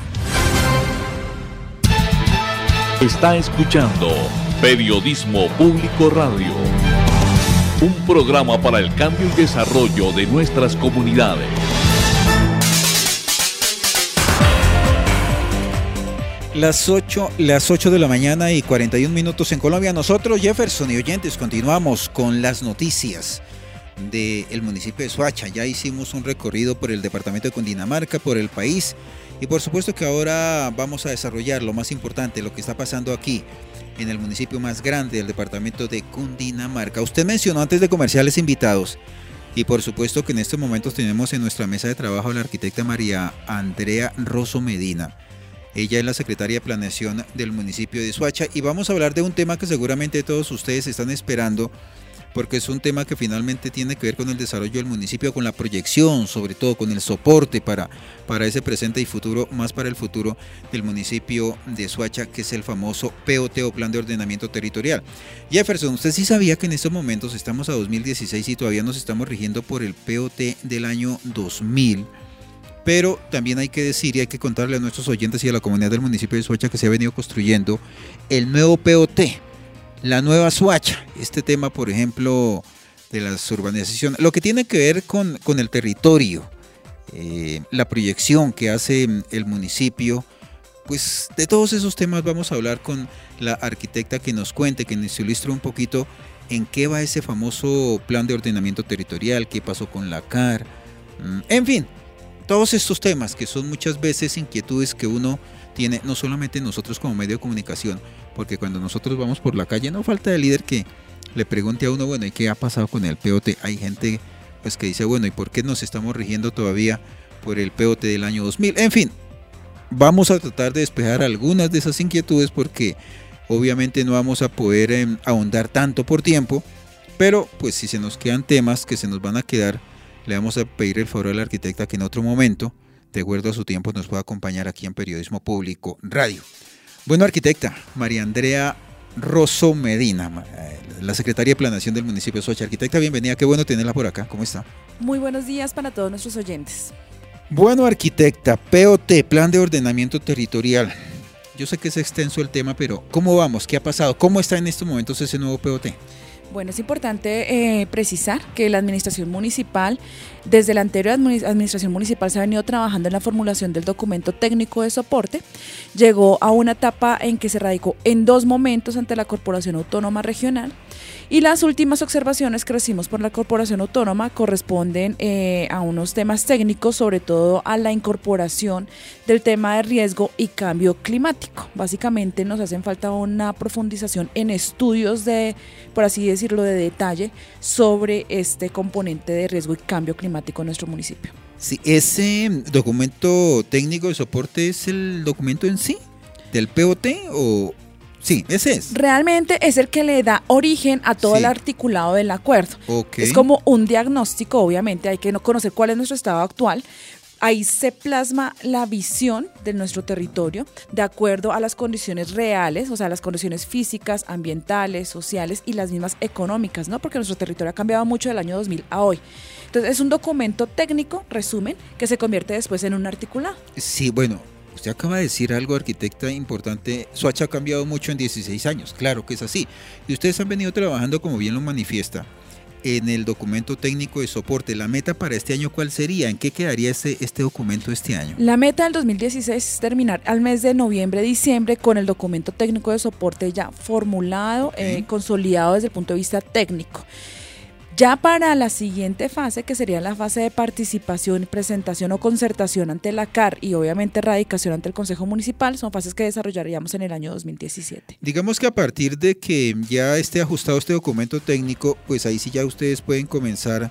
Está escuchando Periodismo Público Radio. Un programa para el cambio y desarrollo de nuestras comunidades. Las ocho, las ocho de la mañana y cuarenta y un minutos en Colombia. Nosotros, Jefferson y oyentes, continuamos con las noticias del municipio de Soacha. Ya hicimos un recorrido por el departamento de Cundinamarca, por el país, y por supuesto que ahora vamos a desarrollar lo más importante, lo que está pasando aquí en el municipio más grande del departamento de Cundinamarca. Usted mencionó antes de comerciales invitados, y por supuesto que en estos momentos tenemos en nuestra mesa de trabajo a la arquitecta María Andrea Rosso Medina. Ella es la secretaria de Planeación del municipio de Soacha, y vamos a hablar de un tema que seguramente todos ustedes están esperando, porque es un tema que finalmente tiene que ver con el desarrollo del municipio, con la proyección, sobre todo con el soporte para, para ese presente y futuro, más para el futuro del municipio de Soacha, que es el famoso P O T o Plan de Ordenamiento Territorial. Jefferson, ¿usted sí sabía que en estos momentos estamos a dos mil dieciséis y todavía nos estamos rigiendo por el P O T del año dos mil? Pero también hay que decir y hay que contarle a nuestros oyentes y a la comunidad del municipio de Soacha que se ha venido construyendo el nuevo P O T, la nueva Soacha. Este tema, por ejemplo, de las urbanizaciones. Lo que tiene que ver con, con el territorio, eh, la proyección que hace el municipio, pues de todos esos temas vamos a hablar con la arquitecta que nos cuente, que nos ilustre un poquito en qué va ese famoso plan de ordenamiento territorial, qué pasó con la C A R, en fin, todos estos temas que son muchas veces inquietudes que uno tiene, no solamente nosotros como medio de comunicación, porque cuando nosotros vamos por la calle no falta el líder que le pregunte a uno, bueno, ¿y qué ha pasado con el P O T? Hay gente pues que dice, bueno, ¿y por qué nos estamos rigiendo todavía por el P O T del año dos mil? En fin, vamos a tratar de despejar algunas de esas inquietudes porque obviamente no vamos a poder eh, ahondar tanto por tiempo, pero pues si se nos quedan temas que se nos van a quedar, le vamos a pedir el favor a la arquitecta que en otro momento, de acuerdo a su tiempo, nos pueda acompañar aquí en Periodismo Público Radio. Bueno, arquitecta, María Andrea Rosso Medina, la secretaria de Planeación del municipio de Soacha. Arquitecta, bienvenida, qué bueno tenerla por acá, ¿cómo está? Muy buenos días para todos nuestros oyentes. Bueno, arquitecta, P O T, Plan de Ordenamiento Territorial. Yo sé que es extenso el tema, pero ¿cómo vamos? ¿Qué ha pasado? ¿Cómo está en estos momentos ese nuevo P O T? Bueno, es importante eh, precisar que la administración municipal, desde la anterior administración municipal se ha venido trabajando en la formulación del documento técnico de soporte. Llegó a una etapa en que se radicó en dos momentos ante la Corporación Autónoma Regional y las últimas observaciones que recibimos por la Corporación Autónoma corresponden eh, a unos temas técnicos, sobre todo a la incorporación del tema de riesgo y cambio climático. Básicamente nos hacen falta una profundización en estudios de, por así decirlo, de detalle sobre este componente de riesgo y cambio climático en nuestro municipio. Sí, ese documento técnico de soporte es el documento en sí del P O T o sí, ese es. Realmente es el que le da origen a todo sí. el articulado del acuerdo. Okay. Es como un diagnóstico, obviamente hay que conocer cuál es nuestro estado actual. Ahí se plasma la visión de nuestro territorio de acuerdo a las condiciones reales, o sea, las condiciones físicas, ambientales, sociales y las mismas económicas, ¿no? Porque nuestro territorio ha cambiado mucho del año dos mil a hoy. Entonces es un documento técnico, resumen, que se convierte después en un articulado. Sí, bueno, usted acaba de decir algo, arquitecta, importante. Soacha ha cambiado mucho en dieciséis años, claro que es así. Y ustedes han venido trabajando, como bien lo manifiesta, en el documento técnico de soporte. ¿La meta para este año cuál sería? ¿En qué quedaría este, este documento este año? La meta del dos mil dieciséis es terminar al mes de noviembre, diciembre con el documento técnico de soporte ya formulado, okay. eh, consolidado desde el punto de vista técnico. Ya para la siguiente fase, que sería la fase de participación, presentación o concertación ante la C A R y obviamente radicación ante el Consejo Municipal, son fases que desarrollaríamos en el año dos mil diecisiete. Digamos que a partir de que ya esté ajustado este documento técnico, pues ahí sí ya ustedes pueden comenzar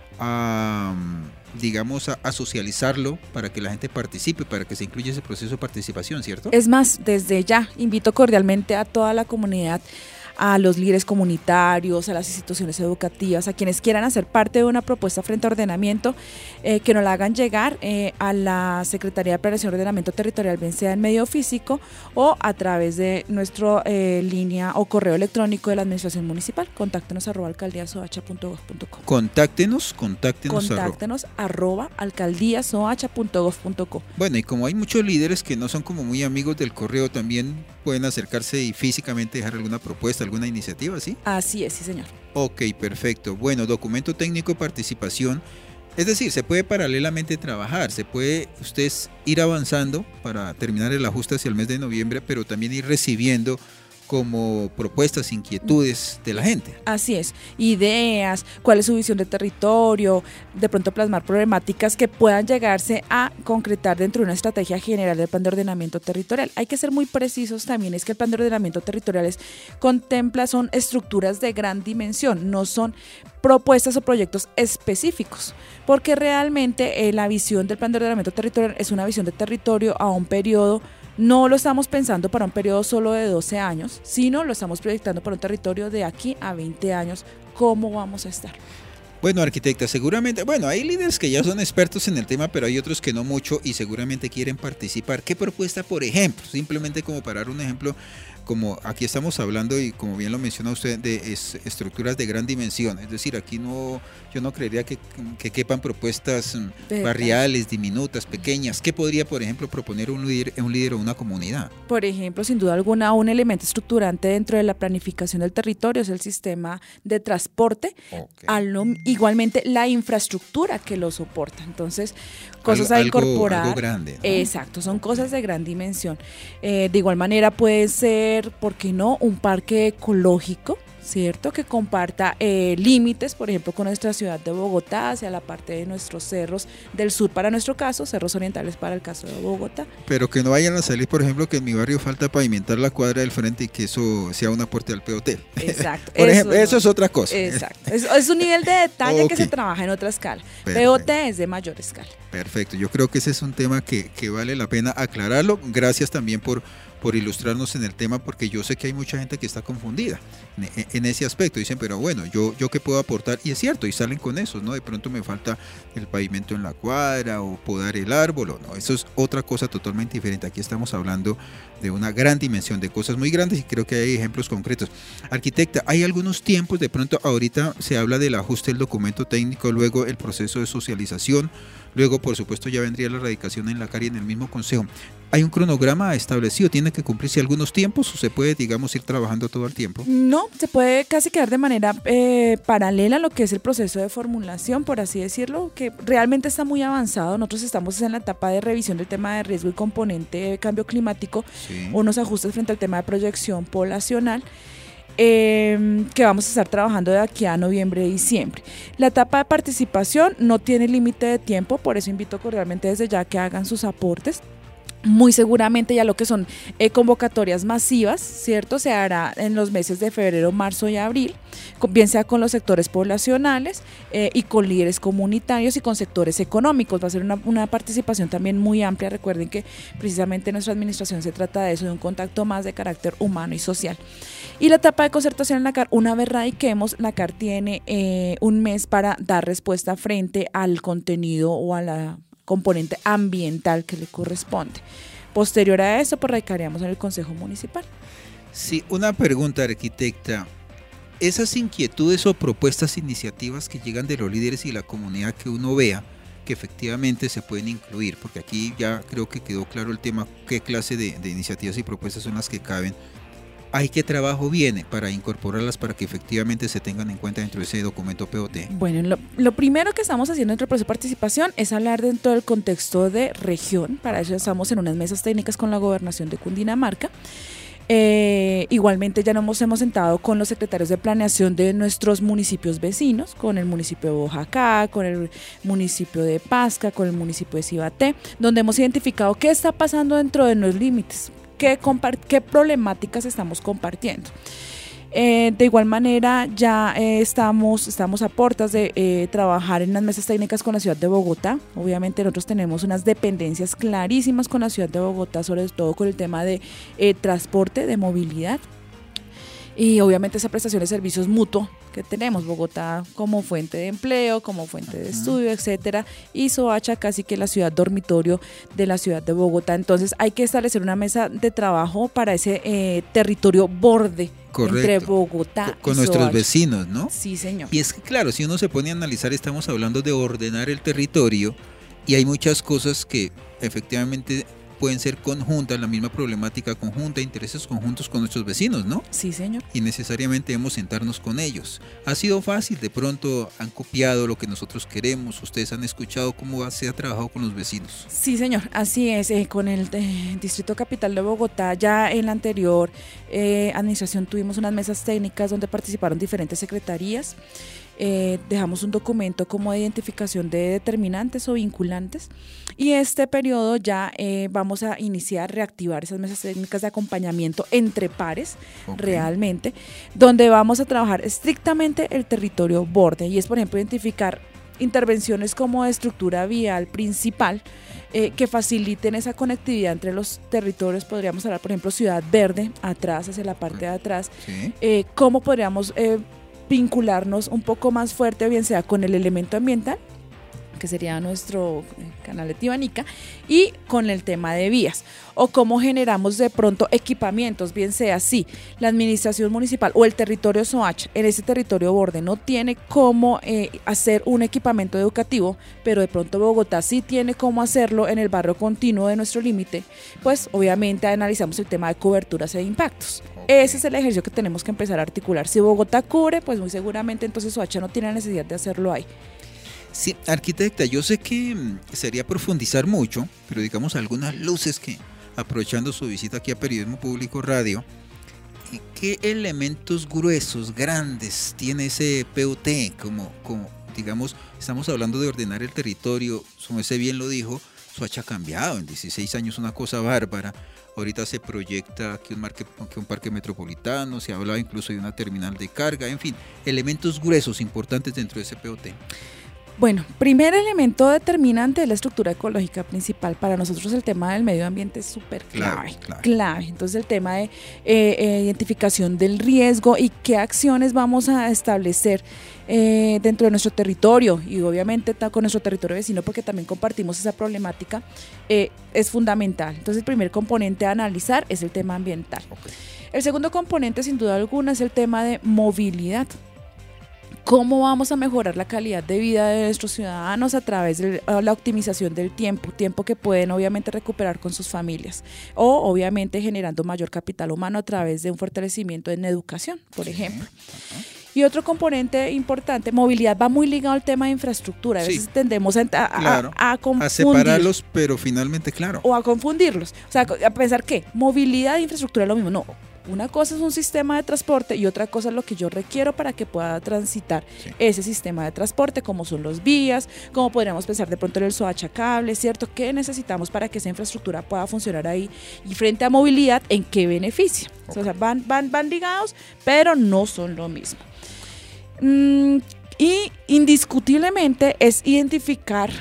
a, digamos, a, a socializarlo para que la gente participe, para que se incluya ese proceso de participación, ¿cierto? Es más, desde ya invito cordialmente a toda la comunidad, a los líderes comunitarios, a las instituciones educativas, a quienes quieran hacer parte de una propuesta frente a ordenamiento, eh, que nos la hagan llegar eh, a la Secretaría de Planeación y Ordenamiento Territorial, bien sea en medio físico o a través de nuestra eh, línea o correo electrónico de la Administración Municipal. Contáctenos arroba alcaldía soacha punto gov punto co. Contáctenos, contáctenos, contáctenos arroba alcaldía soacha punto gov punto co. Bueno, y como hay muchos líderes que no son como muy amigos del correo, también pueden acercarse y físicamente dejar alguna propuesta, alguna iniciativa, ¿sí? Así es, sí señor. Ok, perfecto. Bueno, documento técnico de participación, es decir, se puede paralelamente trabajar, se puede ustedes ir avanzando para terminar el ajuste hacia el mes de noviembre, pero también ir recibiendo como propuestas, inquietudes de la gente. Así es, ideas, cuál es su visión de territorio, de pronto plasmar problemáticas que puedan llegarse a concretar dentro de una estrategia general del plan de ordenamiento territorial. Hay que ser muy precisos también, es que el plan de ordenamiento territorial es, contempla, son estructuras de gran dimensión, no son propuestas o proyectos específicos, porque realmente eh, la visión del plan de ordenamiento territorial es una visión de territorio a un periodo. No lo estamos pensando para un periodo solo de doce años, sino lo estamos proyectando para un territorio de aquí a veinte años, cómo vamos a estar. Bueno, arquitecta, seguramente, bueno, hay líderes que ya son expertos en el tema, pero hay otros que no mucho y seguramente quieren participar. ¿Qué propuesta, por ejemplo, simplemente como para dar un ejemplo, como aquí estamos hablando y como bien lo menciona usted, de es, estructuras de gran dimensión, es decir, aquí no, yo no creería que, que quepan propuestas De barriales, diminutas, pequeñas. ¿Qué podría, por ejemplo, proponer un líder, un líder o una comunidad? Por ejemplo, sin duda alguna, un elemento estructurante dentro de la planificación del territorio es el sistema de transporte, okay. al, igualmente la infraestructura que lo soporta. Entonces, cosas Al, a algo, incorporar. Algo grande, ¿no? Exacto, son cosas de gran dimensión. Eh, de igual manera puede ser, ¿por qué no?, un parque ecológico, ¿cierto?, que comparta eh, límites, por ejemplo, con nuestra ciudad de Bogotá, hacia la parte de nuestros cerros del sur para nuestro caso, cerros orientales para el caso de Bogotá. Pero que no vayan a salir, por ejemplo, que en mi barrio falta pavimentar la cuadra del frente y que eso sea un aporte al P O T. Exacto. por eso ejemplo, no. eso es otra cosa. Exacto. Es, es un nivel de detalle okay. que se trabaja en otra escala. Perfecto. P O T es de mayor escala. Perfecto, yo creo que ese es un tema que, que vale la pena aclararlo. Gracias también por, por ilustrarnos en el tema, porque yo sé que hay mucha gente que está confundida en, en ese aspecto. Dicen, pero bueno, yo, yo qué puedo aportar, y es cierto, y salen con eso, ¿no? De pronto me falta el pavimento en la cuadra o podar el árbol, o no, eso es otra cosa totalmente diferente. Aquí estamos hablando de una gran dimensión, de cosas muy grandes, y creo que hay ejemplos concretos. Arquitecta, hay algunos tiempos, de pronto ahorita se habla del ajuste del documento técnico, luego el proceso de socialización, luego por supuesto ya vendría la radicación en la C A R y en el mismo consejo. ¿Hay un cronograma establecido? ¿Tiene que cumplirse algunos tiempos o se puede, digamos, ir trabajando todo el tiempo? No, se puede casi quedar de manera eh, paralela a lo que es el proceso de formulación, por así decirlo, que realmente está muy avanzado. Nosotros estamos en la etapa de revisión del tema de riesgo y componente de cambio climático, sí. unos ajustes frente al tema de proyección poblacional. Eh, que vamos a estar trabajando de aquí a noviembre, diciembre. La etapa de participación no tiene límite de tiempo, por eso invito cordialmente desde ya que hagan sus aportes. Muy seguramente ya lo que son eh, convocatorias masivas, ¿cierto? Se hará en los meses de febrero, marzo y abril, con, bien sea con los sectores poblacionales eh, y con líderes comunitarios y con sectores económicos. Va a ser una, una participación también muy amplia. Recuerden que precisamente nuestra administración se trata de eso, de un contacto más de carácter humano y social. Y la etapa de concertación en la C A R, una vez radiquemos, la C A R tiene eh, un mes para dar respuesta frente al contenido o a la componente ambiental que le corresponde. Posterior a eso, pues radicaríamos en el Consejo Municipal. Sí, una pregunta, arquitecta. Esas inquietudes o propuestas, iniciativas que llegan de los líderes y la comunidad, que uno vea que efectivamente se pueden incluir, porque aquí ya creo que quedó claro el tema, qué clase de, de iniciativas y propuestas son las que caben. ¿Hay qué trabajo viene para incorporarlas para que efectivamente se tengan en cuenta dentro de ese documento P O T? Bueno, lo, lo primero que estamos haciendo dentro del proceso de participación es hablar dentro del contexto de región. Para eso estamos en unas mesas técnicas con la Gobernación de Cundinamarca. Eh, igualmente ya nos hemos sentado con los secretarios de planeación de nuestros municipios vecinos, con el municipio de Boyacá, con el municipio de Pasca, con el municipio de Cibaté, donde hemos identificado qué está pasando dentro de los límites. ¿Qué, qué problemáticas estamos compartiendo? Eh, de igual manera, ya eh, estamos, estamos a puertas de eh, trabajar en las mesas técnicas con la ciudad de Bogotá. Obviamente nosotros tenemos unas dependencias clarísimas con la ciudad de Bogotá, sobre todo con el tema de eh, transporte, de movilidad. Y obviamente esa prestación de servicios mutuo que tenemos, Bogotá como fuente de empleo, como fuente de estudio, etcétera, y Soacha casi que la ciudad dormitorio de la ciudad de Bogotá. Entonces hay que establecer una mesa de trabajo para ese eh, territorio borde. Correcto. Entre Bogotá con, con y nuestros Soacha. Vecinos, ¿no? Sí, señor. Y es que claro, si uno se pone a analizar, estamos hablando de ordenar el territorio y hay muchas cosas que efectivamente pueden ser conjuntas, la misma problemática conjunta, intereses conjuntos con nuestros vecinos, ¿no? Sí, señor. Y necesariamente debemos sentarnos con ellos. ¿Ha sido fácil? De pronto han copiado lo que nosotros queremos, ustedes han escuchado cómo se ha trabajado con los vecinos. Sí, señor, así es. Eh, con el eh, Distrito Capital de Bogotá, ya en la anterior eh, administración tuvimos unas mesas técnicas donde participaron diferentes secretarías. Eh, dejamos un documento como de identificación de determinantes o vinculantes, y este periodo ya eh, vamos a iniciar, reactivar esas mesas técnicas de acompañamiento entre pares, okay. realmente, donde vamos a trabajar estrictamente el territorio borde, y es, por ejemplo, identificar intervenciones como de estructura vial principal eh, que faciliten esa conectividad entre los territorios. Podríamos hablar, por ejemplo, Ciudad Verde, atrás, hacia la parte de atrás, ¿sí? eh, cómo podríamos eh, vincularnos un poco más fuerte, bien sea con el elemento ambiental, que sería nuestro canal de Tibanica, y con el tema de vías, o cómo generamos de pronto equipamientos, bien sea así, la administración municipal o el territorio Soacha, en ese territorio borde no tiene cómo eh, hacer un equipamiento educativo, pero de pronto Bogotá sí tiene cómo hacerlo en el barrio continuo de nuestro límite, pues obviamente analizamos el tema de coberturas e impactos. Okay. Ese es el ejercicio que tenemos que empezar a articular. Si Bogotá cubre, pues muy seguramente entonces Soacha no tiene la necesidad de hacerlo ahí. Sí, arquitecta, yo sé que sería profundizar mucho, pero digamos algunas luces que, aprovechando su visita aquí a Periodismo Público Radio, ¿qué elementos gruesos, grandes tiene ese P O T? Como, como digamos, estamos hablando de ordenar el territorio, como ese bien lo dijo, Soacha ha cambiado en dieciséis años, una cosa bárbara. Ahorita se proyecta que un, marque, que un parque metropolitano, se habla incluso de una terminal de carga, en fin, elementos gruesos importantes dentro de ese P O T. Bueno, primer elemento determinante es la estructura ecológica principal. Para nosotros el tema del medio ambiente es súper clave, claro, claro. clave. Entonces el tema de eh, eh, identificación del riesgo y qué acciones vamos a establecer eh, dentro de nuestro territorio y obviamente con nuestro territorio vecino, porque también compartimos esa problemática, eh, es fundamental. Entonces el primer componente a analizar es el tema ambiental. Okay. El segundo componente sin duda alguna es el tema de movilidad. ¿Cómo vamos a mejorar la calidad de vida de nuestros ciudadanos a través de la optimización del tiempo? Tiempo que pueden obviamente recuperar con sus familias o obviamente generando mayor capital humano a través de un fortalecimiento en educación, por ejemplo. Uh-huh. Y otro componente importante, movilidad, va muy ligado al tema de infraestructura. A veces sí. tendemos a, a, claro. a, a confundir. A separarlos, pero finalmente, claro. O a confundirlos. O sea, a pensar que movilidad e infraestructura es lo mismo. No. Una cosa es un sistema de transporte y otra cosa es lo que yo requiero para que pueda transitar sí. ese sistema de transporte, como son los vías, como podríamos pensar de pronto en el Soacha Cable, ¿cierto? ¿Qué necesitamos para que esa infraestructura pueda funcionar ahí? Y frente a movilidad, ¿en qué beneficia? Okay. O sea, van, van, van ligados, pero no son lo mismo. Mm, y indiscutiblemente es identificar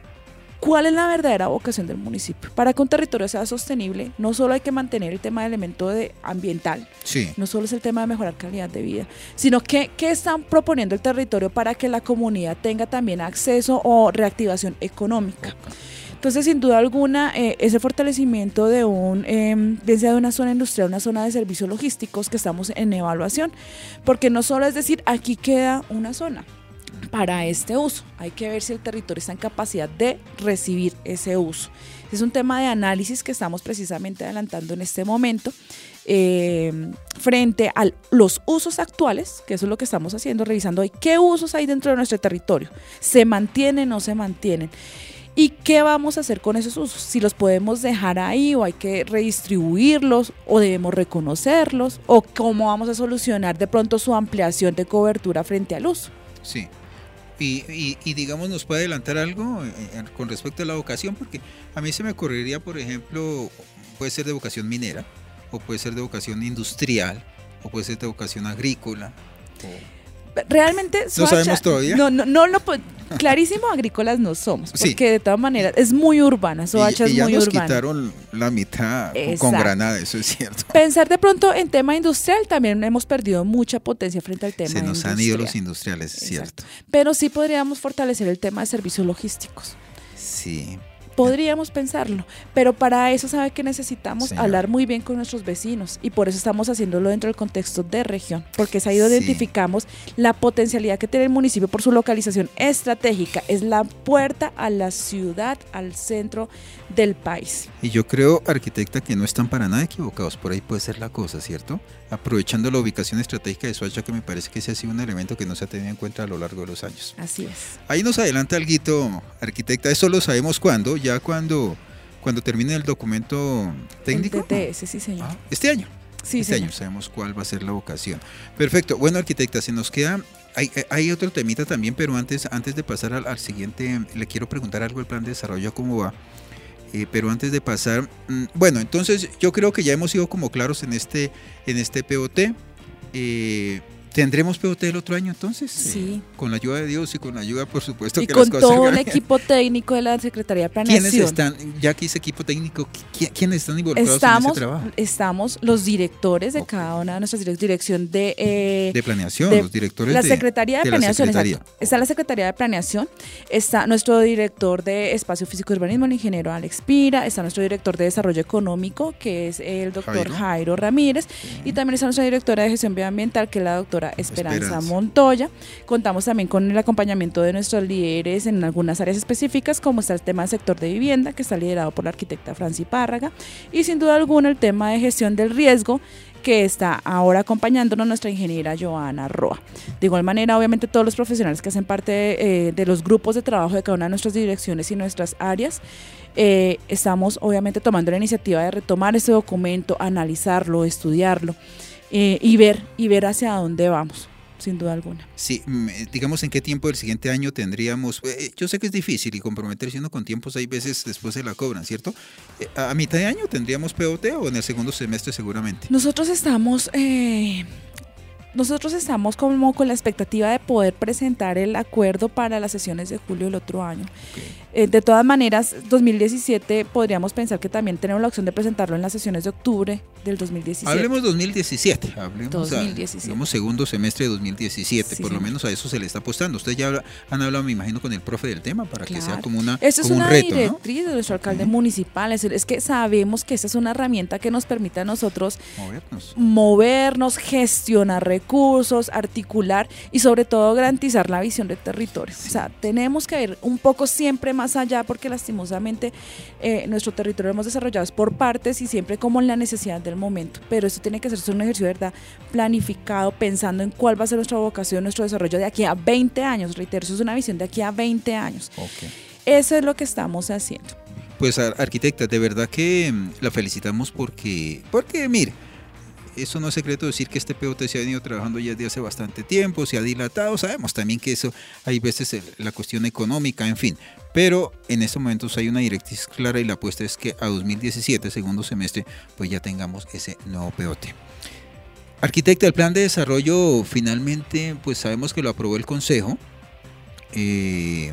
¿cuál es la verdadera vocación del municipio? Para que un territorio sea sostenible, no solo hay que mantener el tema del elemento de ambiental, sí. no solo es el tema de mejorar calidad de vida, sino que ¿qué están proponiendo el territorio para que la comunidad tenga también acceso o reactivación económica? Okay. Entonces, sin duda alguna, eh, ese fortalecimiento de un, eh, bien sea de una zona industrial, una zona de servicios logísticos que estamos en evaluación, porque no solo es decir, aquí queda una zona para este uso, hay que ver si el territorio está en capacidad de recibir ese uso. Es un tema de análisis que estamos precisamente adelantando en este momento eh, frente a los usos actuales, que eso es lo que estamos haciendo, revisando hoy qué usos hay dentro de nuestro territorio, se mantienen o no se mantienen. ¿Y qué vamos a hacer con esos usos? Si los podemos dejar ahí o hay que redistribuirlos o debemos reconocerlos o cómo vamos a solucionar de pronto su ampliación de cobertura frente al uso. Sí. Y, y, y digamos, ¿nos puede adelantar algo eh, con respecto a la vocación? Porque a mí se me ocurriría, por ejemplo, puede ser de vocación minera, o puede ser de vocación industrial, o puede ser de vocación agrícola. O... Realmente, Soacha, ¿no sabemos todavía? No, no, no lo clarísimo, agrícolas no somos, porque sí. de todas maneras es muy urbana, Soacha y, y es muy urbana. Y ya nos quitaron la mitad Exacto. con Granada, eso es cierto. Pensar de pronto en tema industrial, también hemos perdido mucha potencia frente al tema Se nos industrial. han ido los industriales, es cierto. Pero sí podríamos fortalecer el tema de servicios logísticos. Sí. Podríamos pensarlo, pero para eso sabe que necesitamos Señor. hablar muy bien con nuestros vecinos y por eso estamos haciéndolo dentro del contexto de región, porque es ahí donde sí. identificamos la potencialidad que tiene el municipio por su localización estratégica, es la puerta a la ciudad, al centro del país. Y yo creo, arquitecta, que no están para nada equivocados, por ahí puede ser la cosa, ¿cierto? Aprovechando la ubicación estratégica de Soacha, que me parece que ese ha sido un elemento que no se ha tenido en cuenta a lo largo de los años. Así es. Ahí nos adelanta alguito, arquitecta, eso lo sabemos cuándo, ya cuando, cuando termine el documento técnico. El T T S, sí señor. Ah, este año. Sí, este señor. año sabemos cuál va a ser la vocación. Perfecto. Bueno, arquitecta, se nos queda, hay, hay otro temita también, pero antes, antes de pasar al, al siguiente, le quiero preguntar algo del plan de desarrollo, cómo va. Eh, pero antes de pasar, mmm, bueno, entonces yo creo que ya hemos sido como claros en este, en este P O T. Eh, ¿Tendremos P O T el otro año entonces? Sí. Eh, con la ayuda de Dios y con la ayuda, por supuesto, y que con las cosas todo el salgan. equipo técnico de la Secretaría de Planeación. ¿Quiénes están, ya que ese equipo técnico, ¿qui- quiénes están involucrados Estamos, en ese trabajo? estamos los directores de okay. cada una de nuestras direc- dirección de... Eh, de planeación, de los directores la de, Secretaría de, de Planeación. La Secretaría. Exacto. Está la Secretaría de Planeación, está nuestro director de Espacio Físico y Urbanismo, el ingeniero Alex Pira, está nuestro director de Desarrollo Económico, que es el doctor Jairo, Jairo Ramírez, sí. y también está nuestra directora de Gestión Medioambiental, que es la doctora Esperanza, Esperanza. Montoya. Contamos también con el acompañamiento de nuestros líderes en algunas áreas específicas, como está el tema del sector de vivienda, que está liderado por la arquitecta Franci Párraga, y sin duda alguna el tema de gestión del riesgo, que está ahora acompañándonos nuestra ingeniera Joana Roa. De igual manera, obviamente todos los profesionales que hacen parte de, eh, de los grupos de trabajo de cada una de nuestras direcciones y nuestras áreas, eh, estamos obviamente tomando la iniciativa de retomar ese documento, analizarlo, estudiarlo eh, y ver, y ver hacia dónde vamos. Sin duda alguna. Sí, digamos en qué tiempo del siguiente año tendríamos, eh, yo sé que es difícil y comprometerse uno con tiempos hay veces después se la cobran, ¿cierto? Eh, ¿A mitad de año tendríamos P O T o en el segundo semestre seguramente? Nosotros estamos, eh, nosotros estamos como con la expectativa de poder presentar el acuerdo para las sesiones de julio del otro año. Okay. Eh, de todas maneras, dos mil diecisiete podríamos pensar que también tenemos la opción de presentarlo en las sesiones de octubre del dos mil diecisiete. Hablemos dos mil diecisiete, hablemos dos mil diecisiete. A, digamos segundo semestre de dos mil diecisiete, sí, por sí. lo menos a eso se le está apostando. Ustedes ya habla, han hablado, me imagino, con el profe del tema para claro. que sea como, una, Eso como es un una reto, directriz ¿no? de nuestro alcalde uh-huh. municipal, es, es que sabemos que esa es una herramienta que nos permite a nosotros movernos, movernos gestionar recursos, articular y sobre todo garantizar la visión del territorio. Sí. O sea, tenemos que ir un poco siempre más allá porque lastimosamente eh, nuestro territorio lo hemos desarrollado por partes y siempre como en la necesidad del momento, pero esto tiene que ser un ejercicio de verdad planificado, pensando en cuál va a ser nuestra vocación, nuestro desarrollo de aquí a veinte años, reitero, eso es una visión de aquí a veinte años. Okay. Eso es lo que estamos haciendo. Pues arquitecta, de verdad que la felicitamos porque, porque mire, eso no es secreto decir que este P O T se ha venido trabajando ya desde hace bastante tiempo, se ha dilatado, sabemos también que eso hay veces la cuestión económica, en fin, pero en estos momentos hay una directriz clara y la apuesta es que a dos mil diecisiete, segundo semestre, pues ya tengamos ese nuevo P O T. Arquitecta, el plan de desarrollo finalmente, pues sabemos que lo aprobó el Consejo, eh,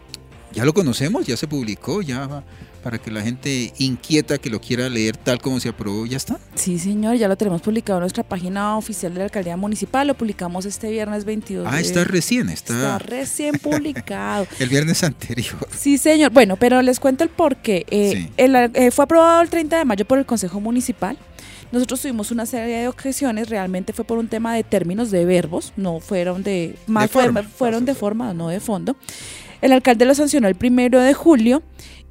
ya lo conocemos, ya se publicó, ya va. Para que la gente inquieta que lo quiera leer tal como se aprobó, ¿ya está? Sí, señor, ya lo tenemos publicado en nuestra página oficial de la Alcaldía Municipal, lo publicamos este viernes veintidós. Ah, de... está recién, está... Está recién publicado. El viernes anterior. Sí, señor, bueno, pero les cuento el porqué. Eh, sí. el, eh, fue aprobado el treinta de mayo por el Consejo Municipal. Nosotros tuvimos una serie de objeciones, realmente fue por un tema de términos de verbos, no fueron de... Más de forma. Fue, fueron de forma, no de fondo. El alcalde lo sancionó el primero de julio.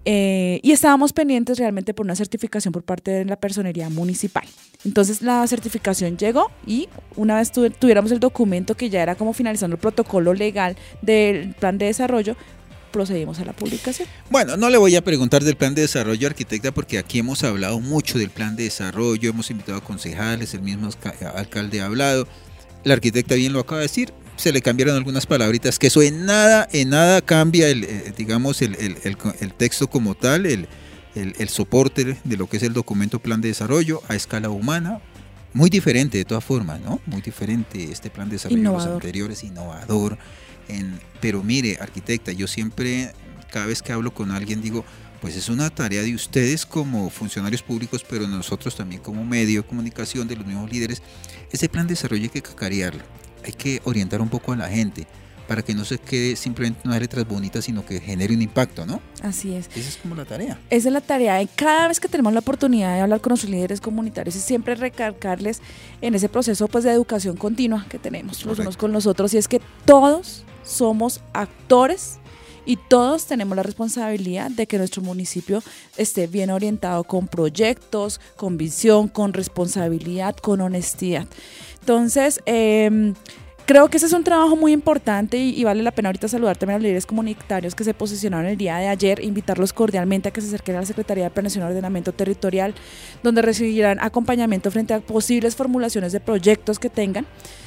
Eh, y estábamos pendientes realmente por una certificación por parte de la personería municipal. Entonces la certificación llegó y una vez tu, tuviéramos el documento que ya era como finalizando el protocolo legal del plan de desarrollo, procedimos a la publicación. Bueno, no le voy a preguntar del plan de desarrollo, arquitecta, porque aquí hemos hablado mucho del plan de desarrollo, hemos invitado a concejales, el mismo alcalde ha hablado, la arquitecta bien lo acaba de decir, se le cambiaron algunas palabritas, que eso en nada, en nada cambia el, eh, digamos, el, el, el, el texto como tal, el, el, el soporte de lo que es el documento plan de desarrollo a escala humana, muy diferente de todas formas, ¿no? Muy diferente este plan de desarrollo de los anteriores, innovador, en, pero mire, arquitecta, yo siempre, cada vez que hablo con alguien digo, pues es una tarea de ustedes como funcionarios públicos, pero nosotros también como medio de comunicación de los mismos líderes, ese plan de desarrollo hay que cacarearlo. Hay que orientar un poco a la gente para que no se quede simplemente unas letras bonitas, sino que genere un impacto, ¿no? Así es. Esa es como la tarea. Esa es la tarea. Y cada vez que tenemos la oportunidad de hablar con nuestros líderes comunitarios y siempre recargarles en ese proceso pues, de educación continua que tenemos los unos con los otros. Y es que todos somos actores y todos tenemos la responsabilidad de que nuestro municipio esté bien orientado con proyectos, con visión, con responsabilidad, con honestidad. Entonces, eh, creo que ese es un trabajo muy importante y, y vale la pena ahorita saludar también a los líderes comunitarios que se posicionaron el día de ayer, invitarlos cordialmente a que se acerquen a la Secretaría de Planeación y Ordenamiento Territorial, donde recibirán acompañamiento frente a posibles formulaciones de proyectos que tengan,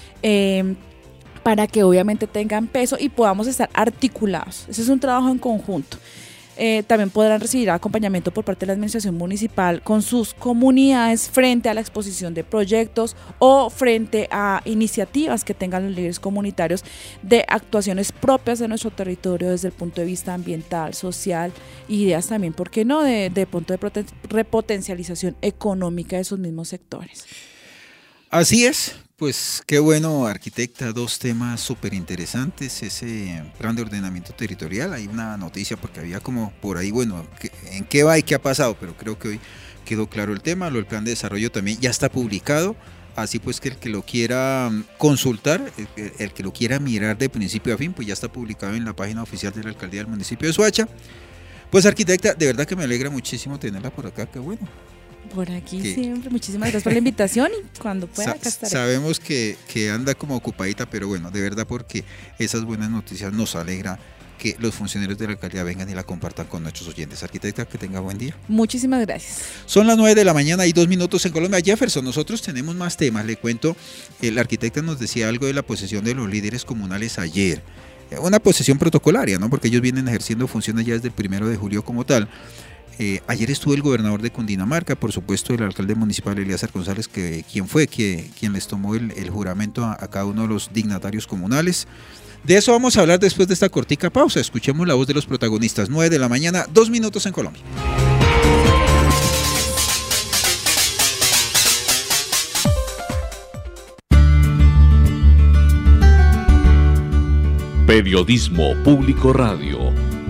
eh, para que obviamente tengan peso y podamos estar articulados. Ese es un trabajo en conjunto. Eh, también podrán recibir acompañamiento por parte de la administración municipal con sus comunidades frente a la exposición de proyectos o frente a iniciativas que tengan los líderes comunitarios de actuaciones propias de nuestro territorio desde el punto de vista ambiental, social, ideas también, ¿por qué no?, de, de punto de poten- repotencialización económica de sus mismos sectores. Así es. Pues qué bueno, arquitecta, dos temas súper interesantes, ese plan de ordenamiento territorial, hay una noticia porque había como por ahí, bueno, en qué va y qué ha pasado, pero creo que hoy quedó claro el tema, lo del plan de desarrollo también ya está publicado, así pues que el que lo quiera consultar, el, el que lo quiera mirar de principio a fin, pues ya está publicado en la página oficial de la Alcaldía del municipio de Soacha. Pues arquitecta, de verdad que me alegra muchísimo tenerla por acá, qué bueno. Por aquí ¿Qué? Siempre, muchísimas gracias por la invitación y cuando pueda Sa- acá estaré. Sabemos que, que anda como ocupadita, pero bueno, de verdad porque esas buenas noticias nos alegra que los funcionarios de la alcaldía vengan y la compartan con nuestros oyentes. Arquitecta, que tenga buen día. Muchísimas gracias. Son las nueve de la mañana y dos minutos en Colombia. Jefferson, nosotros tenemos más temas, le cuento, el arquitecta nos decía algo de la posesión de los líderes comunales ayer. Una posesión protocolaria, ¿no? Porque ellos vienen ejerciendo funciones ya desde el primero de julio como tal. Eh, ayer estuvo el gobernador de Cundinamarca, por supuesto el alcalde municipal Elías González, que quien fue que, quien les tomó el, el juramento a, a cada uno de los dignatarios comunales. De eso vamos a hablar después de esta cortica pausa. Escuchemos la voz de los protagonistas. nueve de la mañana, dos minutos en Colombia. Periodismo Público Radio.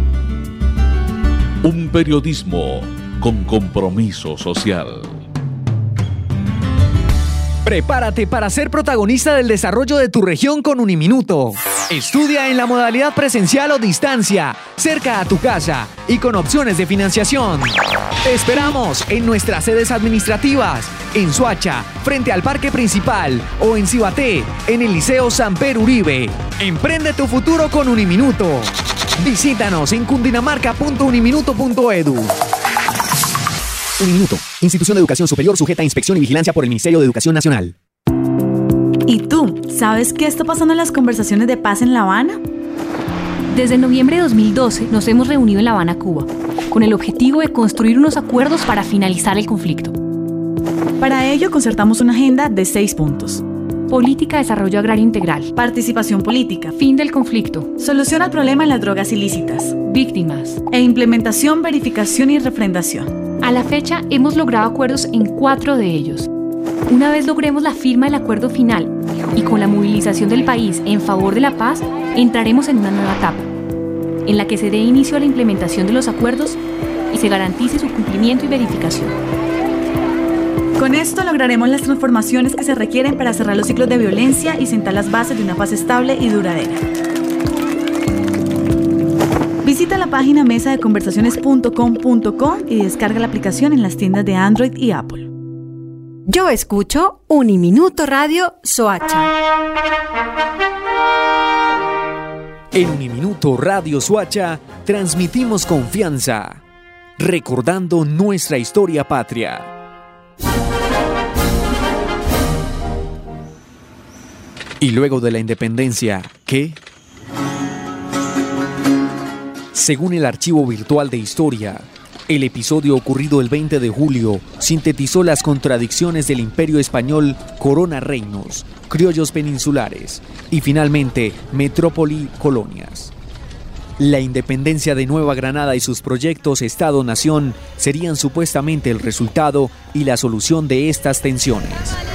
Un periodismo con compromiso social. Prepárate para ser protagonista del desarrollo de tu región con Uniminuto. Estudia en la modalidad presencial o distancia, cerca a tu casa y con opciones de financiación. Te esperamos en nuestras sedes administrativas, en Soacha, frente al Parque Principal, o en Cibaté, en el Liceo Samper Uribe. Emprende tu futuro con Uniminuto. Visítanos en cundinamarca punto uniminuto punto edu. Uniminuto, institución de educación superior sujeta a inspección y vigilancia por el Ministerio de Educación Nacional. ¿Y tú, sabes qué está pasando en las conversaciones de paz en La Habana? Desde noviembre de dos mil doce nos hemos reunido en La Habana, Cuba, con el objetivo de construir unos acuerdos para finalizar el conflicto. Para ello concertamos una agenda de seis puntos. Política de desarrollo agrario integral. Participación política. Fin del conflicto. Solución al problema en las drogas ilícitas. Víctimas. E implementación, verificación y refrendación. A la fecha hemos logrado acuerdos en cuatro de ellos. Una vez logremos la firma del acuerdo final y con la movilización del país en favor de la paz, entraremos en una nueva etapa, en la que se dé inicio a la implementación de los acuerdos y se garantice su cumplimiento y verificación. Con esto lograremos las transformaciones que se requieren para cerrar los ciclos de violencia y sentar las bases de una paz estable y duradera. Visita la página mesa de conversaciones punto com punto co y descarga la aplicación en las tiendas de Android y Apple. Yo escucho Uniminuto Radio Soacha. En Uniminuto Radio Soacha transmitimos confianza, recordando nuestra historia patria. Y luego de la independencia, ¿qué? Según el archivo virtual de historia, el episodio ocurrido el veinte de julio sintetizó las contradicciones del Imperio Español, corona reinos, criollos peninsulares y finalmente metrópoli colonias. La independencia de Nueva Granada y sus proyectos Estado-Nación serían supuestamente el resultado y la solución de estas tensiones.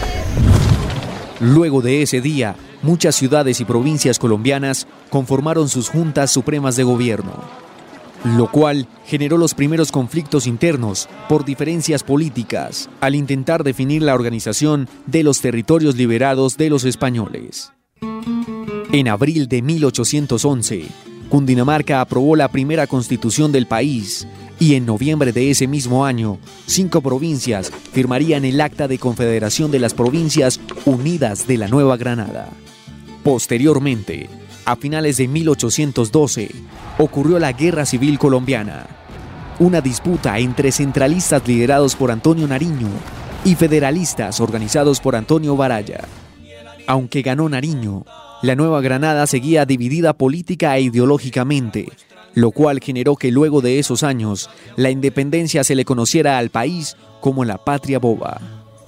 Luego de ese día, muchas ciudades y provincias colombianas conformaron sus juntas supremas de gobierno, lo cual generó los primeros conflictos internos por diferencias políticas al intentar definir la organización de los territorios liberados de los españoles. En abril de mil ochocientos once, Cundinamarca aprobó la primera constitución del país y en noviembre de ese mismo año, cinco provincias firmarían el Acta de Confederación de las Provincias Unidas de la Nueva Granada. Posteriormente, a finales de mil ochocientos doce, ocurrió la Guerra Civil Colombiana, una disputa entre centralistas liderados por Antonio Nariño y federalistas organizados por Antonio Baraya. Aunque ganó Nariño, la Nueva Granada seguía dividida política e ideológicamente, lo cual generó que luego de esos años la independencia se le conociera al país como la patria boba.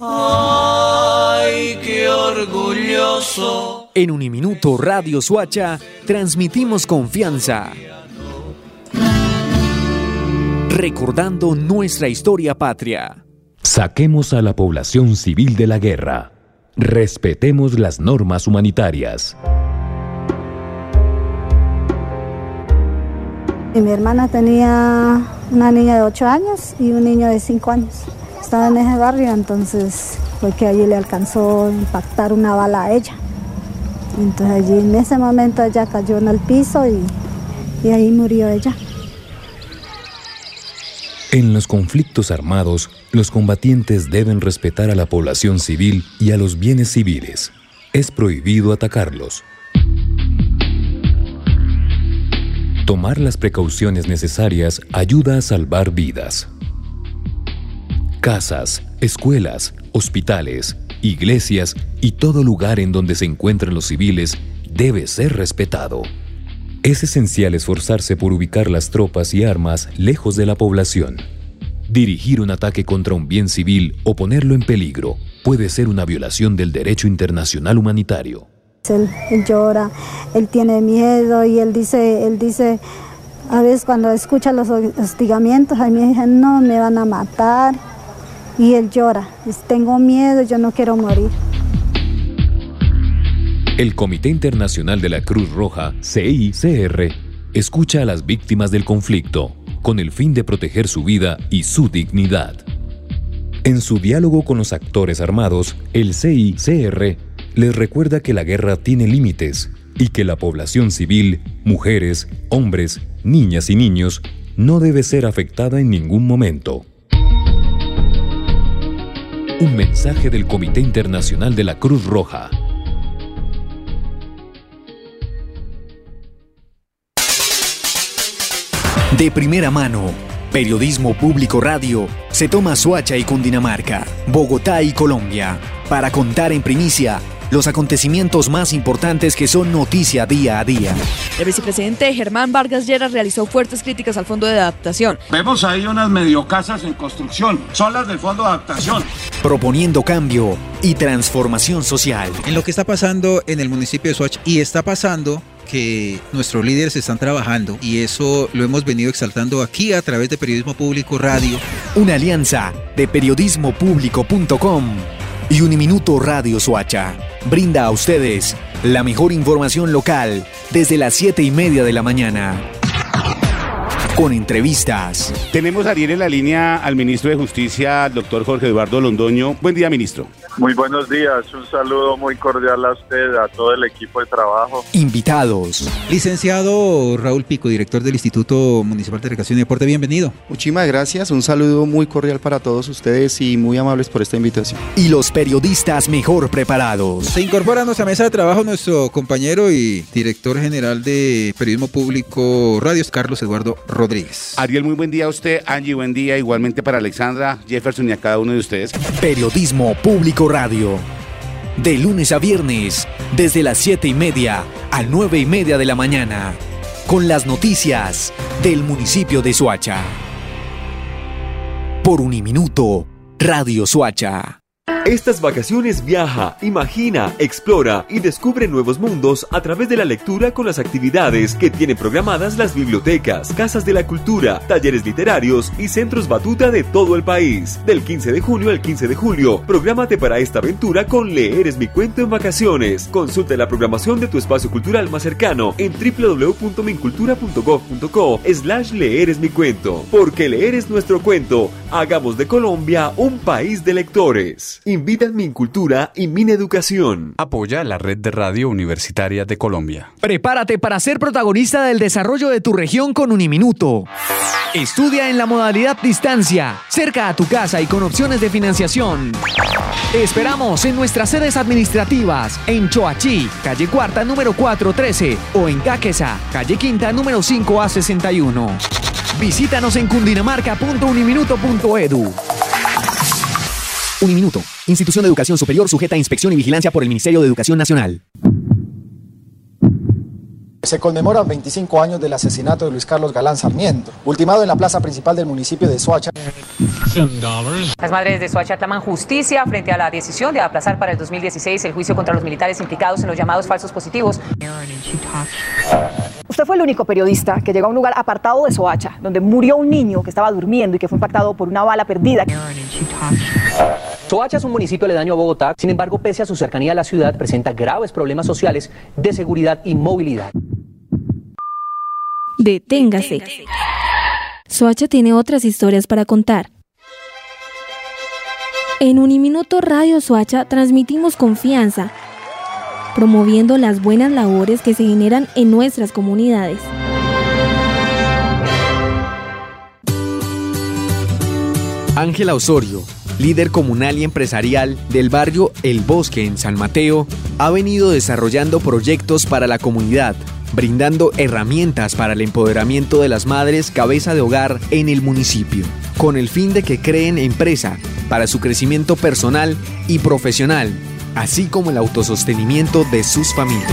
¡Ay, qué orgulloso! En Uniminuto Radio Soacha transmitimos confianza, recordando nuestra historia patria. Saquemos a la población civil de la guerra. Respetemos las normas humanitarias. Mi hermana tenía una niña de ocho años y un niño de cinco años. Estaba en ese barrio, entonces fue que allí le alcanzó a impactar una bala a ella. Entonces allí en ese momento ella cayó en el piso y, y ahí murió ella. En los conflictos armados, los combatientes deben respetar a la población civil y a los bienes civiles. Es prohibido atacarlos. Tomar las precauciones necesarias ayuda a salvar vidas. Casas, escuelas, hospitales, iglesias y todo lugar en donde se encuentran los civiles debe ser respetado. Es esencial esforzarse por ubicar las tropas y armas lejos de la población. Dirigir un ataque contra un bien civil o ponerlo en peligro puede ser una violación del derecho internacional humanitario. Él, él llora, él tiene miedo y él dice, él dice, a veces cuando escucha los hostigamientos, a mí dicen, no, me van a matar. Y él llora, dice, tengo miedo, yo no quiero morir. El Comité Internacional de la Cruz Roja, C I C R, escucha a las víctimas del conflicto con el fin de proteger su vida y su dignidad. En su diálogo con los actores armados, el C I C R les recuerda que la guerra tiene límites y que la población civil, mujeres, hombres, niñas y niños, no debe ser afectada en ningún momento. Un mensaje del Comité Internacional de la Cruz Roja. De primera mano, Periodismo Público Radio se toma Soacha y Cundinamarca, Bogotá y Colombia, para contar en primicia los acontecimientos más importantes que son noticia día a día. El vicepresidente Germán Vargas Lleras realizó fuertes críticas al Fondo de Adaptación. Vemos ahí unas mediocasas en construcción, son las del Fondo de Adaptación. Proponiendo cambio y transformación social. En lo que está pasando en el municipio de Soacha, y está pasando que nuestros líderes están trabajando, y eso lo hemos venido exaltando aquí a través de Periodismo Público Radio. Una alianza de periodismo público punto com y Uniminuto Radio Soacha brinda a ustedes la mejor información local desde las siete y media de la mañana. Con entrevistas. Tenemos a Ariel en la línea al ministro de Justicia, al doctor Jorge Eduardo Londoño. Buen día, ministro. Muy buenos días, un saludo muy cordial a usted, a todo el equipo de trabajo. Invitados. Licenciado Raúl Pico, director del Instituto Municipal de Recreación y Deporte, bienvenido. Muchísimas gracias, un saludo muy cordial para todos ustedes y muy amables por esta invitación. Y los periodistas mejor preparados. Se incorpora a nuestra mesa de trabajo nuestro compañero y director general de Periodismo Público Radio, Carlos Eduardo Rodríguez. Ariel, muy buen día a usted. Angie, buen día. Igualmente para Alexandra, Jefferson y a cada uno de ustedes. Periodismo Público Radio. De lunes a viernes, desde las siete y media a nueve y media de la mañana, con las noticias del municipio de Soacha. Por Uniminuto Radio Soacha. Estas vacaciones viaja, imagina, explora y descubre nuevos mundos a través de la lectura con las actividades que tienen programadas las bibliotecas, casas de la cultura, talleres literarios y centros batuta de todo el país. Del quince de junio al quince de julio, prográmate para esta aventura con Leer es mi cuento en vacaciones. Consulta la programación de tu espacio cultural más cercano en doble u doble u doble u punto mincultura punto gov punto co slash leer es mi cuento. Porque leer es nuestro cuento. Hagamos de Colombia un país de lectores. Invitan Mincultura y Mineducación. Apoya la Red de Radio Universitaria de Colombia. Prepárate para ser protagonista del desarrollo de tu región con Uniminuto. Estudia en la modalidad distancia, cerca a tu casa y con opciones de financiación. Te esperamos en nuestras sedes administrativas, en Choachí, calle Cuarta, número cuatrocientos trece, o en Caquesa, calle Quinta, número cinco a sesenta y uno. Visítanos en cundinamarca punto uniminuto punto edu. Uniminuto, institución de educación superior sujeta a inspección y vigilancia por el Ministerio de Educación Nacional. se conmemoran veinticinco años del asesinato de Luis Carlos Galán Sarmiento, ultimado en la plaza principal del municipio de Soacha. Las madres de Soacha claman justicia frente a la decisión de aplazar para el dos mil dieciséis el juicio contra los militares implicados en los llamados falsos positivos. Usted fue el único periodista que llegó a un lugar apartado de Soacha, donde murió un niño que estaba durmiendo y que fue impactado por una bala perdida. Soacha es un municipio aledaño a Bogotá, sin embargo, pese a su cercanía a la ciudad, presenta graves problemas sociales de seguridad y movilidad. Deténgase. Soacha tiene otras historias para contar. En Uniminuto Radio Soacha transmitimos confianza, promoviendo las buenas labores que se generan en nuestras comunidades. Ángela Osorio, líder comunal y empresarial del barrio El Bosque en San Mateo, ha venido desarrollando proyectos para la comunidad, brindando herramientas para el empoderamiento de las madres cabeza de hogar en el municipio, con el fin de que creen empresa para su crecimiento personal y profesional, así como el autosostenimiento de sus familias.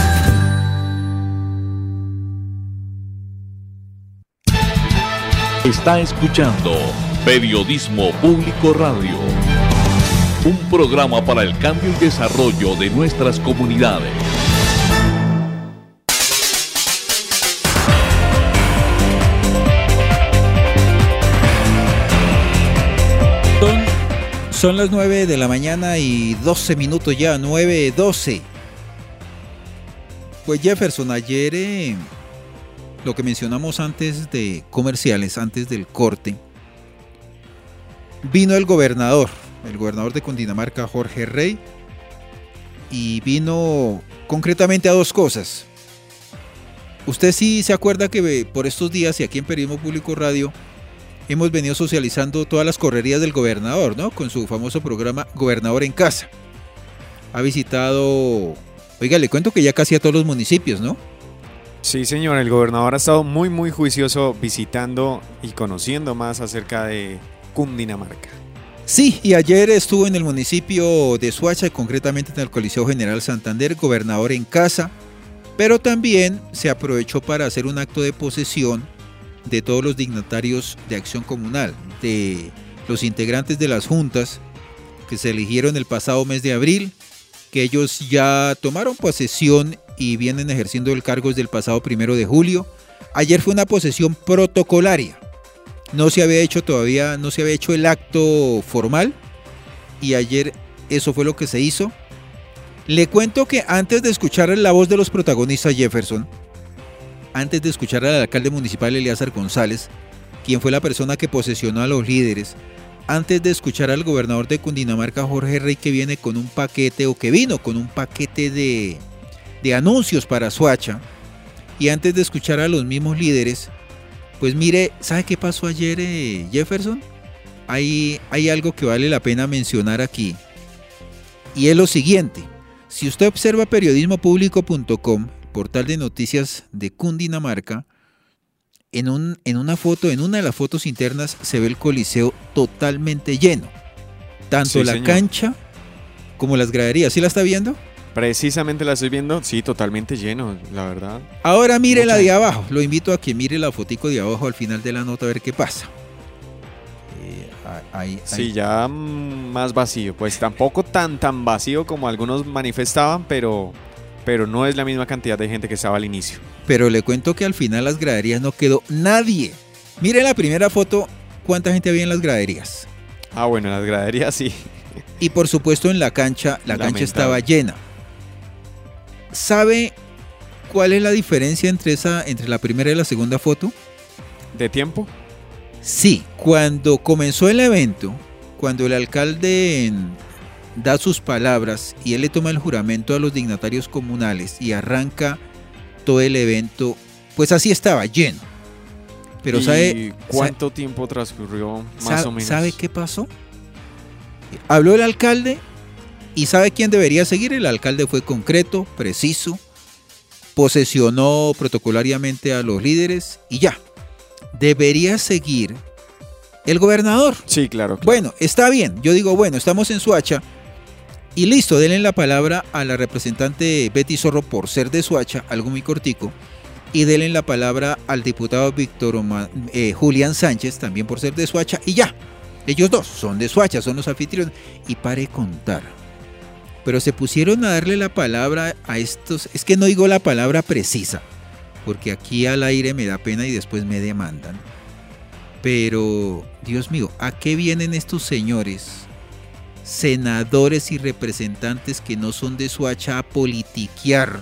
Está escuchando Periodismo Público Radio, un programa para el cambio y desarrollo de nuestras comunidades. Son, son las nueve de la mañana y doce minutos ya, nueve doce. Pues Jefferson, ayer eh, lo que mencionamos antes de comerciales, antes del corte, vino el gobernador, el gobernador de Cundinamarca, Jorge Rey, y vino concretamente a dos cosas. Usted sí se acuerda que por estos días y aquí en Periodismo Público Radio hemos venido socializando todas las correrías del gobernador, ¿no? Con su famoso programa Gobernador en Casa. Ha visitado, oiga, le cuento que ya casi a todos los municipios, ¿no? Sí, señor, el gobernador ha estado muy, muy juicioso visitando y conociendo más acerca de Cundinamarca. Sí, y ayer estuvo en el municipio de Soacha, concretamente en el Coliseo General Santander, gobernador en casa, pero también se aprovechó para hacer un acto de posesión de todos los dignatarios de acción comunal, de los integrantes de las juntas que se eligieron el pasado mes de abril, que ellos ya tomaron posesión y vienen ejerciendo el cargo desde el pasado primero de julio. Ayer fue una posesión protocolaria. No se había hecho todavía, no se había hecho el acto formal y ayer eso fue lo que se hizo. Le cuento que antes de escuchar la voz de los protagonistas, Jefferson, antes de escuchar al alcalde municipal Elíasar González, quien fue la persona que posesionó a los líderes, antes de escuchar al gobernador de Cundinamarca, Jorge Rey, que viene con un paquete o que vino con un paquete de, de anuncios para Soacha, y antes de escuchar a los mismos líderes, pues mire, ¿sabe qué pasó ayer, eh, Jefferson? Hay, hay algo que vale la pena mencionar aquí. Y es lo siguiente. Si usted observa periodismo público punto com, portal de noticias de Cundinamarca, en, un, en una foto, en una de las fotos internas, se ve el coliseo totalmente lleno. Tanto sí, la señor. cancha como las graderías. ¿Sí la está viendo? Precisamente la estoy viendo, sí, totalmente lleno, la verdad. Ahora mire Mucha la de abajo, lo invito a que mire la fotico de abajo al final de la nota a ver qué pasa. Eh, ahí, ahí. Sí, ya más vacío, pues tampoco tan tan vacío como algunos manifestaban, pero, pero no es la misma cantidad de gente que estaba al inicio. Pero le cuento que al final las graderías no quedó nadie. Mire la primera foto, ¿cuánta gente había en las graderías? Ah, bueno, en las graderías sí. Y por supuesto en la cancha, la Lamentable. cancha estaba llena. ¿Sabe cuál es la diferencia entre, esa, entre la primera y la segunda foto? ¿De tiempo? Sí, cuando comenzó el evento, cuando el alcalde da sus palabras y él le toma el juramento a los dignatarios comunales y arranca todo el evento, pues así estaba, lleno. Pero ¿Y sabe cuánto sabe, tiempo transcurrió más sabe, o menos? ¿Sabe qué pasó? Habló el alcalde. ¿Y sabe quién debería seguir? El alcalde fue concreto, preciso, posesionó protocolariamente a los líderes y ya. Debería seguir el gobernador. Sí, claro, claro. Bueno, está bien. Yo digo, bueno, estamos en Soacha Y listo, denle la palabra a la representante Betty Zorro por ser de Soacha, algo muy cortico, y denle la palabra al diputado Víctor Oma, eh, Julián Sánchez, también por ser de Soacha, y ya, ellos dos son de Soacha, son los anfitriones, y pare contar. Pero se pusieron a darle la palabra a estos, es que no digo la palabra precisa, porque aquí al aire me da pena y después me demandan. Pero, Dios mío, ¿a qué vienen estos señores, senadores y representantes que no son de Soacha, a politiquear?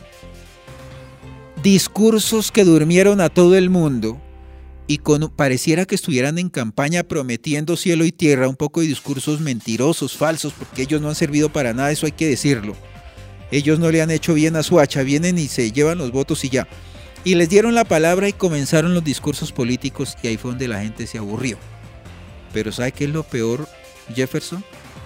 Discursos que durmieron a todo el mundo y con, pareciera que estuvieran en campaña prometiendo cielo y tierra, un poco de discursos mentirosos, falsos, porque ellos no han servido para nada, eso hay que decirlo. Ellos no le han hecho bien a Soacha, vienen y se llevan los votos y ya. Y les dieron la palabra y comenzaron los discursos políticos y ahí fue donde la gente se aburrió. Pero ¿sabe qué es lo peor, Jefferson?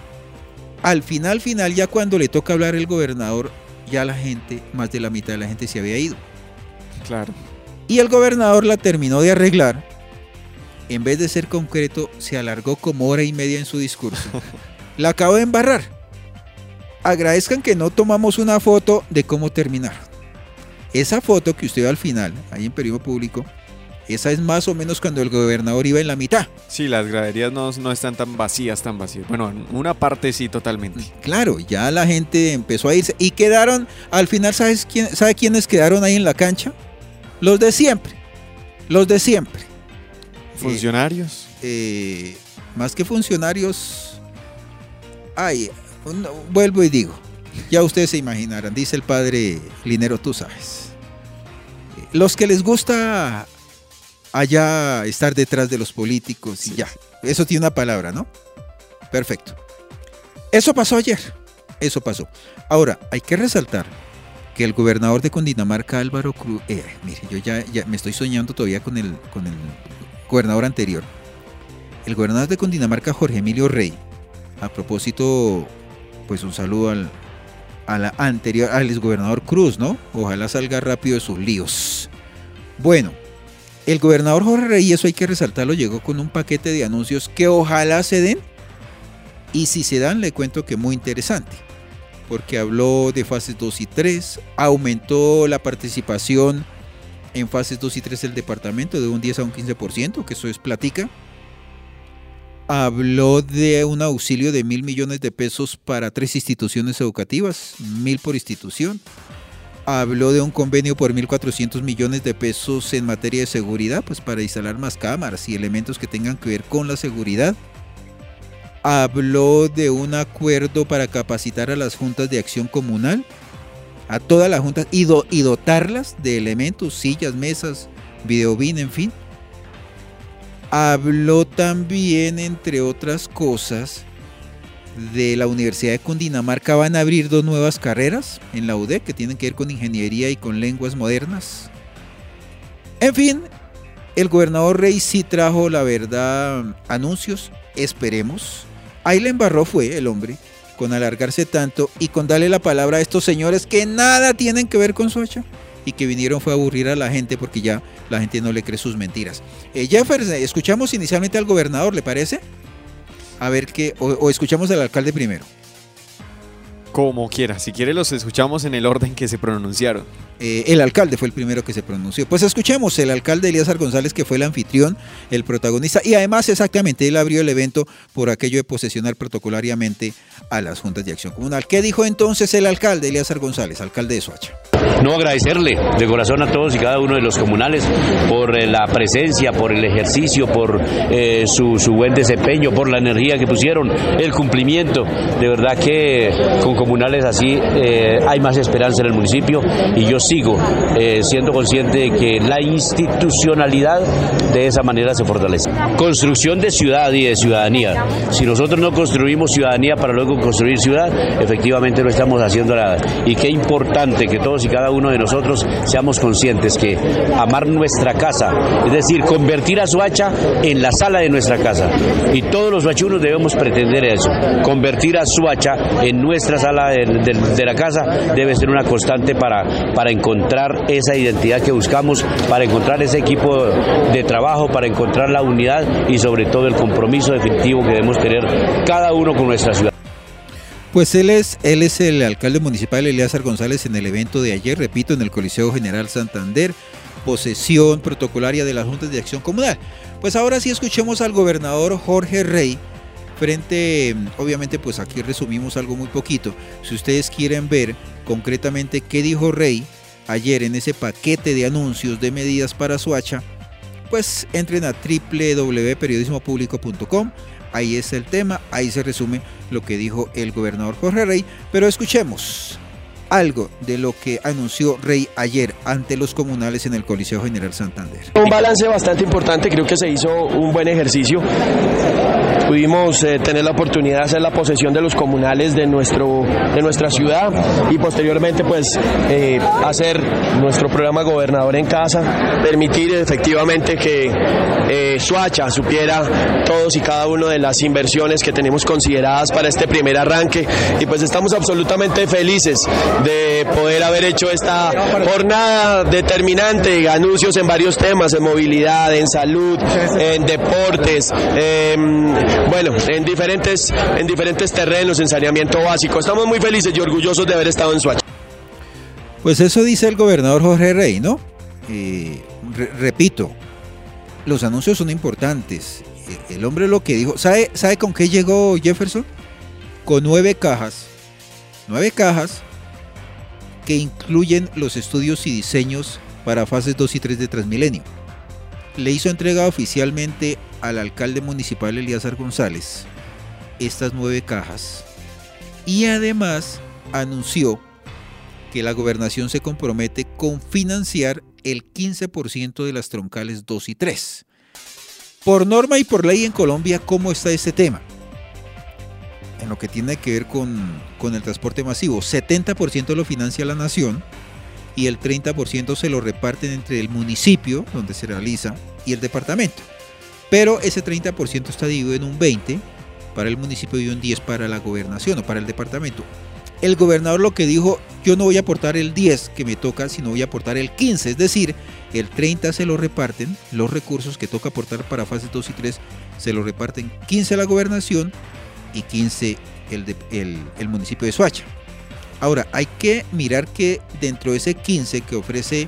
Al final, final, ya cuando le toca hablar el gobernador, ya la gente, más de la mitad de la gente se había ido. Claro. Y el gobernador la terminó de arreglar. En vez de ser concreto, se alargó como hora y media en su discurso. La acabó de embarrar. Agradezcan que no tomamos una foto de cómo terminar. Esa foto que usted ve al final, ahí en Periodismo Público, esa es más o menos cuando el gobernador iba en la mitad. Sí, las graderías no, no están tan vacías, tan vacías. Bueno, una parte sí, totalmente. Claro, ya la gente empezó a irse y quedaron, al final, ¿sabes quién, ¿sabe quiénes quedaron ahí en la cancha? Los de siempre, los de siempre. ¿Funcionarios? Eh, eh, más que funcionarios, ay, no, vuelvo y digo, ya ustedes se imaginarán, dice el padre Linero, tú sabes. Los que les gusta allá estar detrás de los políticos y sí. Ya, eso tiene una palabra, ¿no? Perfecto. Eso pasó ayer, eso pasó. Ahora, hay que resaltar que el gobernador de Cundinamarca, Álvaro Cruz, eh, mire, yo ya, ya me estoy soñando todavía con el, con el gobernador anterior. El gobernador de Cundinamarca, Jorge Emilio Rey, a propósito, pues un saludo al, a la anterior, al exgobernador Cruz, ¿no? Ojalá salga rápido de sus líos. Bueno, el gobernador Jorge Rey, y eso hay que resaltarlo, llegó con un paquete de anuncios que ojalá se den, y si se dan, le cuento que muy interesante, porque habló de fases dos y tres, aumentó la participación en fases dos y tres del departamento de un diez a un quince por ciento, que eso es platica. Habló de un auxilio de mil millones de pesos para tres instituciones educativas, mil por institución. Habló de un convenio por mil cuatrocientos millones de pesos en materia de seguridad, pues para instalar más cámaras y elementos que tengan que ver con la seguridad. Habló de un acuerdo para capacitar a las juntas de acción comunal, a todas las juntas, y, do, y dotarlas de elementos, sillas, mesas, videobin, en fin. Habló también, entre otras cosas, de la Universidad de Cundinamarca. Van a abrir dos nuevas carreras en la U D E C que tienen que ver con ingeniería y con lenguas modernas. En fin, el gobernador Rey sí trajo, la verdad, anuncios, esperemos. Ahí le embarró fue el hombre, con alargarse tanto y con darle la palabra a estos señores que nada tienen que ver con Soacha y que vinieron fue a aburrir a la gente porque ya la gente no le cree sus mentiras. Eh, Jefferson, escuchamos inicialmente al gobernador, ¿le parece? A ver qué, o, o escuchamos al alcalde primero. Como quiera, si quiere los escuchamos en el orden que se pronunciaron. Eh, el alcalde fue el primero que se pronunció. Pues escuchemos el alcalde Elíasar González, que fue el anfitrión, el protagonista, y además exactamente él abrió el evento por aquello de posesionar protocolariamente a las juntas de acción comunal. ¿Qué dijo entonces el alcalde Elíasar González, alcalde de Soacha? No, agradecerle de corazón a todos y cada uno de los comunales por eh, la presencia, por el ejercicio, por eh, su, su buen desempeño, por la energía que pusieron, el cumplimiento. De verdad que con comunales así eh, hay más esperanza en el municipio y yo sigo eh, siendo consciente de que la institucionalidad de esa manera se fortalece. Construcción de ciudad y de ciudadanía. Si nosotros no construimos ciudadanía para luego construir ciudad, efectivamente no estamos haciendo nada. Y qué importante que todos y cada uno de nosotros seamos conscientes que amar nuestra casa, es decir, convertir a Soacha en la sala de nuestra casa. Y todos los soachunos debemos pretender eso, convertir a Soacha en nuestra sala de, de, de la casa debe ser una constante para, para encontrar esa identidad que buscamos, para encontrar ese equipo de trabajo, para encontrar la unidad y sobre todo el compromiso definitivo que debemos tener cada uno con nuestra ciudad. Pues él es, él es el alcalde municipal Elíasar González en el evento de ayer, repito, en el Coliseo General Santander, posesión protocolaria de las Juntas de Acción Comunal. Pues ahora sí escuchemos al gobernador Jorge Rey, frente, obviamente pues aquí resumimos algo muy poquito. Si ustedes quieren ver concretamente qué dijo Rey ayer en ese paquete de anuncios de medidas para Soacha, pues entren a doble u doble u doble u punto periodismo público punto com. Ahí es el tema, ahí se resume lo que dijo el gobernador Jorge Rey, pero escuchemos algo de lo que anunció Rey ayer ante los comunales en el Coliseo General Santander. Un balance bastante importante, creo que se hizo un buen ejercicio. Pudimos eh, tener la oportunidad de hacer la posesión de los comunales de, nuestro, de nuestra ciudad y posteriormente pues eh, hacer nuestro programa Gobernador en Casa, permitir efectivamente que eh, Soacha supiera todos y cada uno de las inversiones que tenemos consideradas para este primer arranque y pues estamos absolutamente felices de poder haber hecho esta jornada determinante, anuncios en varios temas, en movilidad, en salud, en deportes, eh, bueno, en diferentes, en diferentes terrenos, en saneamiento básico. Estamos muy felices y orgullosos de haber estado en Soacha. Pues eso dice el gobernador Jorge Rey, ¿no? Eh, re repito, los anuncios son importantes. El hombre lo que dijo, ¿sabe, ¿sabe con qué llegó Jefferson? Con nueve cajas, nueve cajas que incluyen los estudios y diseños para fases dos y tres de Transmilenio. Le hizo entrega oficialmente al alcalde municipal Elíasar González estas nueve cajas y además anunció que la gobernación se compromete con financiar el quince por ciento de las troncales dos y tres. Por norma y por ley en Colombia, ¿cómo está este tema? En lo que tiene que ver con, con el transporte masivo, setenta por ciento lo financia la nación y el treinta por ciento se lo reparten entre el municipio donde se realiza y el departamento. Pero ese treinta por ciento está dividido en un veinte por ciento para el municipio y un diez por ciento para la gobernación o para el departamento. El gobernador lo que dijo, yo no voy a aportar el diez que me toca, sino voy a aportar el quince, es decir, el treinta se lo reparten, los recursos que toca aportar para fases dos y tres se lo reparten quince a la gobernación y quince el, de, el, el municipio de Soacha. Ahora, hay que mirar que dentro de ese quince que ofrece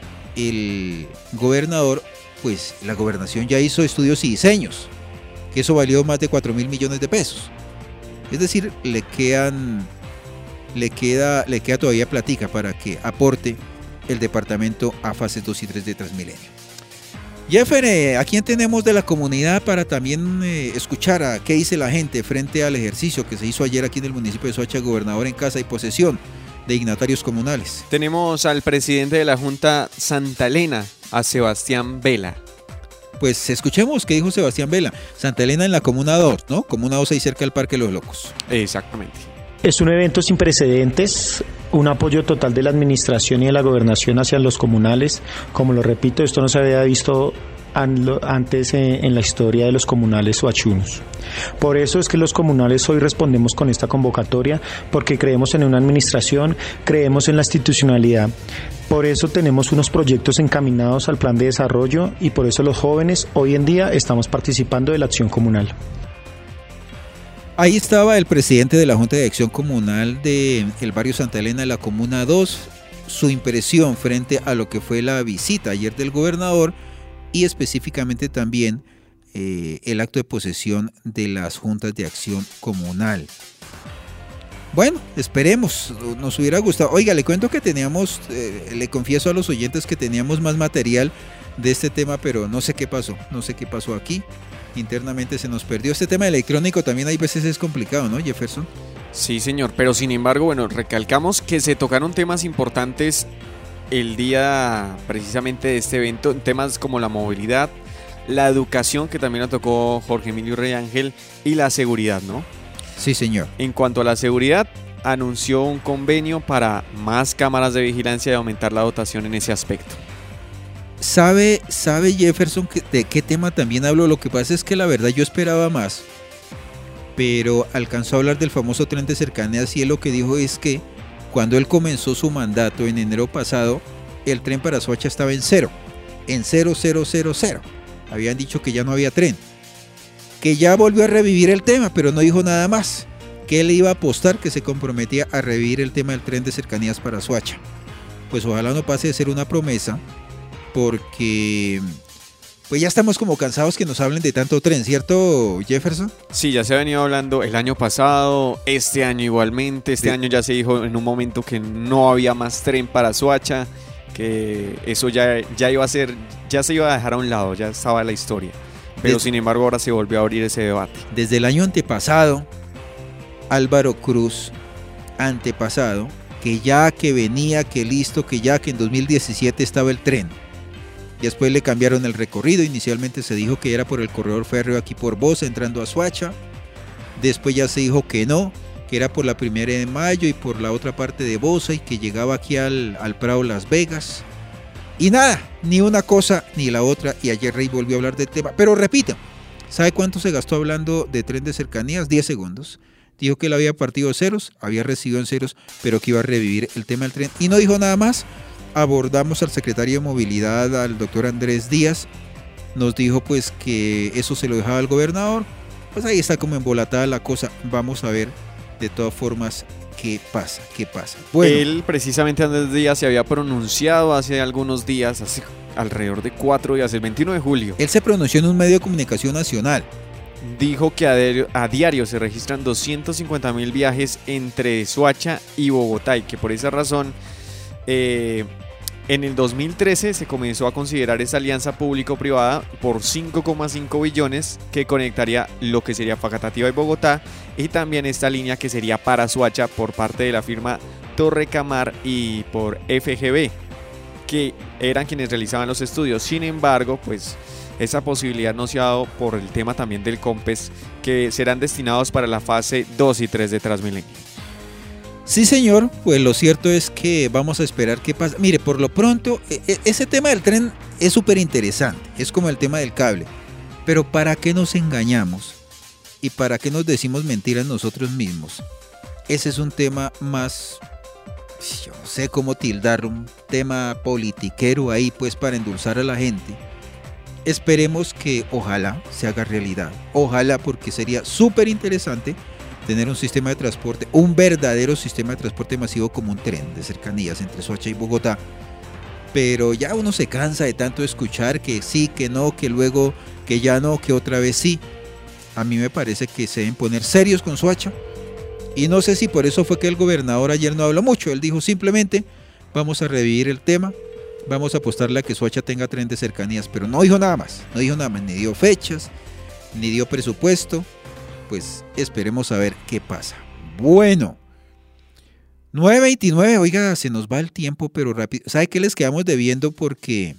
el gobernador, pues la gobernación ya hizo estudios y diseños, que eso valió más de cuatro mil millones de pesos. Es decir, le quedan, le queda, le queda todavía platica para que aporte el departamento a fases dos y tres de Transmilenio. Jeffer, eh, ¿a quién tenemos de la comunidad para también eh, escuchar a qué dice la gente frente al ejercicio que se hizo ayer aquí en el municipio de Soacha, gobernador en casa y posesión de dignatarios comunales? Tenemos al presidente de la Junta Santa Elena, a Sebastián Vela. Pues escuchemos qué dijo Sebastián Vela. Santa Elena en la Comuna dos, ¿no? Comuna dos ahí cerca del Parque de los Locos. Exactamente. Es un evento sin precedentes, un apoyo total de la administración y de la gobernación hacia los comunales. Como lo repito, esto no se había visto antes en la historia de los comunales soachunos. Por eso es que los comunales hoy respondemos con esta convocatoria, porque creemos en una administración, creemos en la institucionalidad. Por eso tenemos unos proyectos encaminados al plan de desarrollo y por eso los jóvenes hoy en día estamos participando de la acción comunal. Ahí estaba el presidente de la Junta de Acción Comunal del barrio Santa Elena de la Comuna dos, su impresión frente a lo que fue la visita ayer del gobernador y específicamente también eh, el acto de posesión de las Juntas de Acción Comunal. Bueno, esperemos, nos hubiera gustado. Oiga, le cuento que teníamos, eh, le confieso a los oyentes que teníamos más material de este tema, pero no sé qué pasó, no sé qué pasó aquí. Internamente se nos perdió. Este tema electrónico también hay veces es complicado, ¿no, Jefferson? Sí, señor, pero sin embargo, bueno, recalcamos que se tocaron temas importantes el día precisamente de este evento, temas como la movilidad, la educación, que también lo tocó Jorge Emilio Rey Ángel, y la seguridad, ¿no? Sí, señor. En cuanto a la seguridad, anunció un convenio para más cámaras de vigilancia y aumentar la dotación en ese aspecto. ¿Sabe, sabe Jefferson de qué tema también hablo? Lo que pasa es que la verdad yo esperaba más, pero alcanzó a hablar del famoso tren de cercanías y él lo que dijo es que cuando él comenzó su mandato en enero pasado, el tren para Soacha estaba en cero, en cero, cero, cero, cero. Habían dicho que ya no había tren, que ya volvió a revivir el tema, pero no dijo nada más, que él iba a apostar, que se comprometía a revivir el tema del tren de cercanías para Soacha. Pues ojalá no pase de ser una promesa, porque pues ya estamos como cansados que nos hablen de tanto tren, ¿cierto, Jefferson? Sí, ya se ha venido hablando el año pasado, este año igualmente, este sí. año ya se dijo en un momento que no había más tren para Soacha, que eso ya, ya iba a ser, ya se iba a dejar a un lado, ya estaba la historia. Pero Desde, sin embargo ahora se volvió a abrir ese debate. Desde el año antepasado, Álvaro Cruz, antepasado, que ya que venía, que listo, que ya que en dos mil diecisiete estaba el tren. Después le cambiaron el recorrido, inicialmente se dijo que era por el corredor férreo aquí por Bosa, entrando a Soacha. Después ya se dijo que no, que era por la primera de mayo y por la otra parte de Bosa y que llegaba aquí al, al Prado Las Vegas. Y nada, ni una cosa ni la otra, y ayer Rey volvió a hablar del tema. Pero repito, ¿sabe cuánto se gastó hablando de tren de cercanías? diez segundos. Dijo que él había partido ceros, había recibido en ceros, pero que iba a revivir el tema del tren. Y no dijo nada más. Abordamos al secretario de Movilidad, al doctor Andrés Díaz. Nos dijo pues que eso se lo dejaba al gobernador. Pues ahí está como embolatada la cosa. Vamos a ver de todas formas qué pasa, qué pasa. Bueno, él precisamente Andrés Díaz se había pronunciado hace algunos días, hace alrededor de cuatro días, el veintiuno de julio. Él se pronunció en un medio de comunicación nacional. Dijo que a diario, a diario se registran doscientos cincuenta mil viajes entre Soacha y Bogotá y que por esa razón eh, en el dos mil trece se comenzó a considerar esa alianza público-privada por cinco coma cinco billones que conectaría lo que sería Facatativá y Bogotá y también esta línea que sería para Soacha por parte de la firma Torre Camar y por F G B, que eran quienes realizaban los estudios. Sin embargo, pues esa posibilidad no se ha dado por el tema también del COMPES, que serán destinados para la fase dos y tres de Transmilenio. Sí, señor, pues lo cierto es que vamos a esperar qué pasa. Mire, por lo pronto, ese tema del tren es súper interesante, es como el tema del cable. Pero ¿para qué nos engañamos? ¿Y para qué nos decimos mentiras nosotros mismos? Ese es un tema más, yo no sé cómo tildar, un tema politiquero ahí pues para endulzar a la gente. Esperemos que ojalá se haga realidad. Ojalá, porque sería súper interesante tener un sistema de transporte, un verdadero sistema de transporte masivo como un tren de cercanías entre Soacha y Bogotá. Pero ya uno se cansa de tanto escuchar que sí, que no, que luego, que ya no, que otra vez sí. A mí me parece que se deben poner serios con Soacha. Y no sé si por eso fue que el gobernador ayer no habló mucho. Él dijo simplemente, vamos a revivir el tema, vamos a apostarle a que Soacha tenga tren de cercanías. Pero no dijo nada más, no dijo nada más, ni dio fechas, ni dio presupuesto. Pues esperemos a ver qué pasa. Bueno, nueve veintinueve, oiga, se nos va el tiempo, pero rápido. ¿Sabe qué les quedamos debiendo? Porque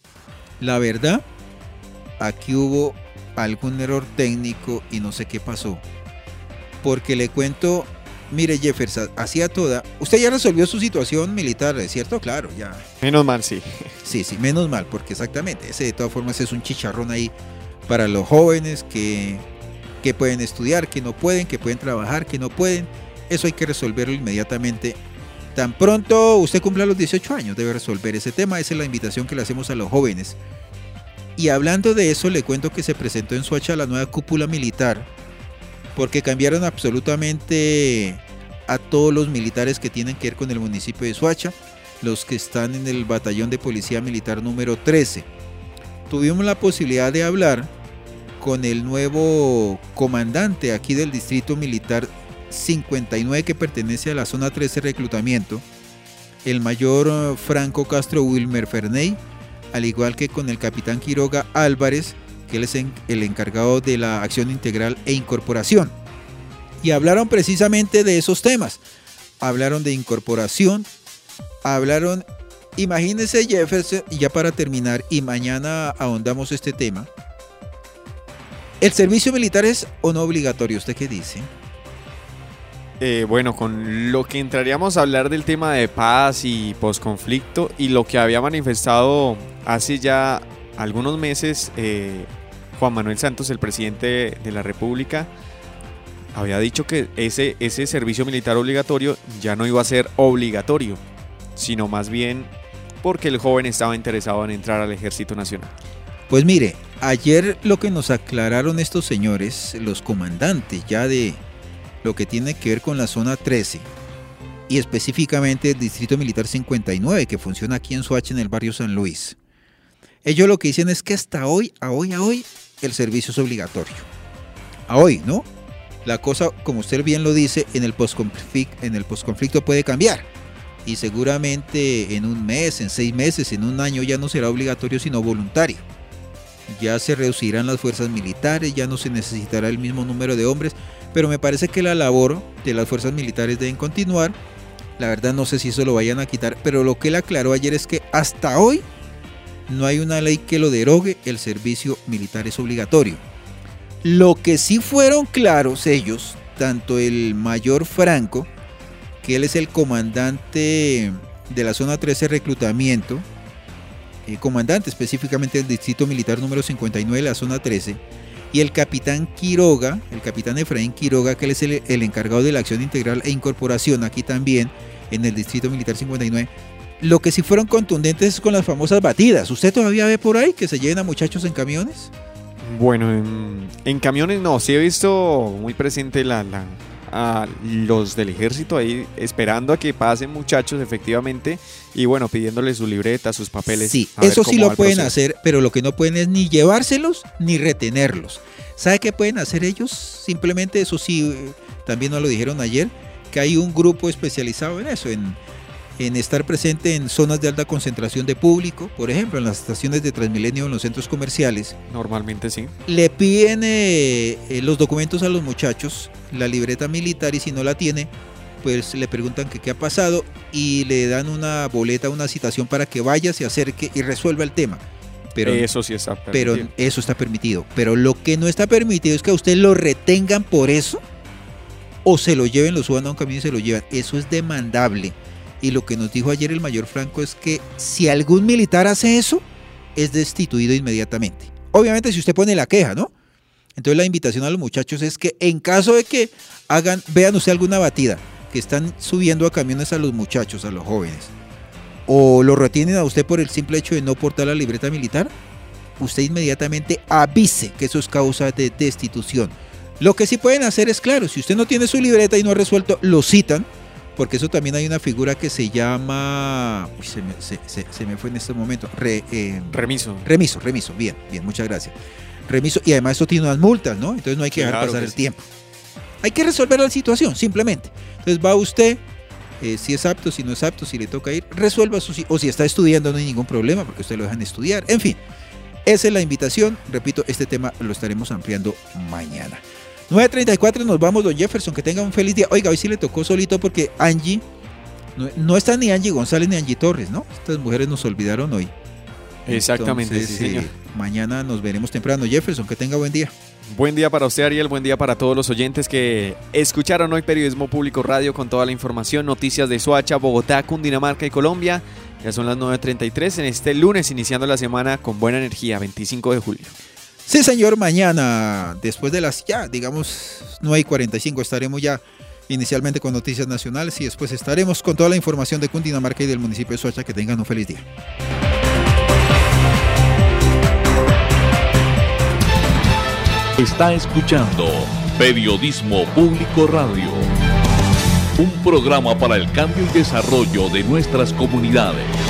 la verdad, aquí hubo algún error técnico y no sé qué pasó. Porque le cuento, mire Jefferson, hacía toda. Usted ya resolvió su situación militar, ¿cierto? Claro, ya. Menos mal, sí. Sí, sí, menos mal, porque exactamente, ese de todas formas es un chicharrón ahí para los jóvenes que... que pueden estudiar, que no pueden, que pueden trabajar, que no pueden. Eso hay que resolverlo inmediatamente. Tan pronto usted cumpla los dieciocho años, debe resolver ese tema. Esa es la invitación que le hacemos a los jóvenes. Y hablando de eso, le cuento que se presentó en Soacha la nueva cúpula militar, porque cambiaron absolutamente a todos los militares que tienen que ver con el municipio de Soacha, los que están en el batallón de policía militar número trece. Tuvimos la posibilidad de hablar con el nuevo comandante aquí del distrito militar cincuenta y nueve que pertenece a la zona trece reclutamiento, el mayor Franco Castro Wilmer Ferney, al igual que con el capitán Quiroga Álvarez, que él es el encargado de la acción integral e incorporación. Y hablaron precisamente de esos temas. Hablaron de incorporación, hablaron, imagínense Jefferson, y ya para terminar, y mañana ahondamos este tema. ¿El servicio militar es o no obligatorio? ¿Usted qué dice? Eh, bueno, con lo que entraríamos a hablar del tema de paz y posconflicto y lo que había manifestado hace ya algunos meses eh, Juan Manuel Santos, el presidente de la República, había dicho que ese, ese servicio militar obligatorio ya no iba a ser obligatorio, sino más bien porque el joven estaba interesado en entrar al Ejército Nacional. Pues mire, ayer lo que nos aclararon estos señores, los comandantes ya de, lo que tiene que ver con la zona trece y específicamente el Distrito Militar cincuenta y nueve que funciona aquí en Soacha, en el barrio San Luis. Ellos lo que dicen es que hasta hoy, a hoy, a hoy, el servicio es obligatorio. A hoy, ¿no? La cosa, como usted bien lo dice, en el posconflicto, en el posconflicto puede cambiar. Y seguramente en un mes, en seis meses, en un año ya no será obligatorio sino voluntario. Ya se reducirán las fuerzas militares, ya no se necesitará el mismo número de hombres, pero me parece que la labor de las fuerzas militares deben continuar. La verdad no sé si eso lo vayan a quitar, pero lo que él aclaró ayer es que hasta hoy no hay una ley que lo derogue, el servicio militar es obligatorio. Lo que sí fueron claros ellos, tanto el mayor Franco, que él es el comandante de la zona trece reclutamiento, eh, comandante específicamente del Distrito Militar número cincuenta y nueve de la zona trece, y el capitán Quiroga, el capitán Efraín Quiroga, que él es el, el encargado de la acción integral e incorporación aquí también en el Distrito Militar cincuenta y nueve. Lo que sí fueron contundentes es con las famosas batidas. ¿Usted todavía ve por ahí que se lleven a muchachos en camiones? Bueno, en, en camiones no, sí he visto muy presente la, la, a los del ejército ahí esperando a que pasen muchachos efectivamente y bueno, pidiéndoles su libreta, sus papeles. Sí, eso sí lo pueden hacer, pero lo que no pueden es ni llevárselos ni retenerlos. ¿Sabe qué pueden hacer ellos? Simplemente, eso sí, también nos lo dijeron ayer, que hay un grupo especializado en eso, en, en estar presente en zonas de alta concentración de público, por ejemplo, en las estaciones de Transmilenio, en los centros comerciales. Normalmente sí. Le piden eh, eh, los documentos a los muchachos, la libreta militar, y si no la tiene, pues le preguntan que qué ha pasado y le dan una boleta, una citación para que vaya, se acerque y resuelva el tema. Pero, eso sí está permitido. Pero eso está permitido. Pero lo que no está permitido es que a usted lo retengan por eso, o se lo lleven, lo suban a un camión y se lo llevan. Eso es demandable. Y lo que nos dijo ayer el mayor Franco es que si algún militar hace eso, es destituido inmediatamente. Obviamente si usted pone la queja, ¿no? Entonces la invitación a los muchachos es que en caso de que hagan, vean usted alguna batida, que están subiendo a camiones a los muchachos, a los jóvenes, o lo retienen a usted por el simple hecho de no portar la libreta militar, usted inmediatamente avise que eso es causa de destitución. Lo que sí pueden hacer es, claro, si usted no tiene su libreta y no ha resuelto, lo citan, porque eso también hay una figura que se llama, uy, se, me, se, se, se me fue en este momento, Re, eh, remiso. Remiso, remiso, bien, bien, muchas gracias. Remiso, y además esto tiene unas multas, ¿no? Entonces no hay que dejar claro pasar el sí. tiempo. Hay que resolver la situación, simplemente. Entonces va usted, eh, si es apto, si no es apto, si le toca ir, resuelva su, o si está estudiando no hay ningún problema, porque usted lo dejan estudiar, en fin. Esa es la invitación, repito, este tema lo estaremos ampliando mañana. nueve treinta y cuatro, nos vamos, don Jefferson, que tenga un feliz día. Oiga, hoy sí le tocó solito porque Angie, no, no está ni Angie González ni Angie Torres, ¿no? Estas mujeres nos olvidaron hoy. Exactamente, Entonces, sí, señor. Eh, mañana nos veremos temprano. Jefferson, que tenga buen día. Buen día para usted, Ariel, buen día para todos los oyentes que escucharon hoy Periodismo Público Radio con toda la información, noticias de Soacha, Bogotá, Cundinamarca y Colombia. Ya son las nueve treinta y tres en este lunes, iniciando la semana con buena energía, veinticinco de julio. Sí, señor, mañana, después de las, ya, digamos, nueve y cuarenta y cinco, estaremos ya inicialmente con noticias nacionales y después estaremos con toda la información de Cundinamarca y del municipio de Soacha. Que tengan un feliz día. Está escuchando Periodismo Público Radio, un programa para el cambio y desarrollo de nuestras comunidades.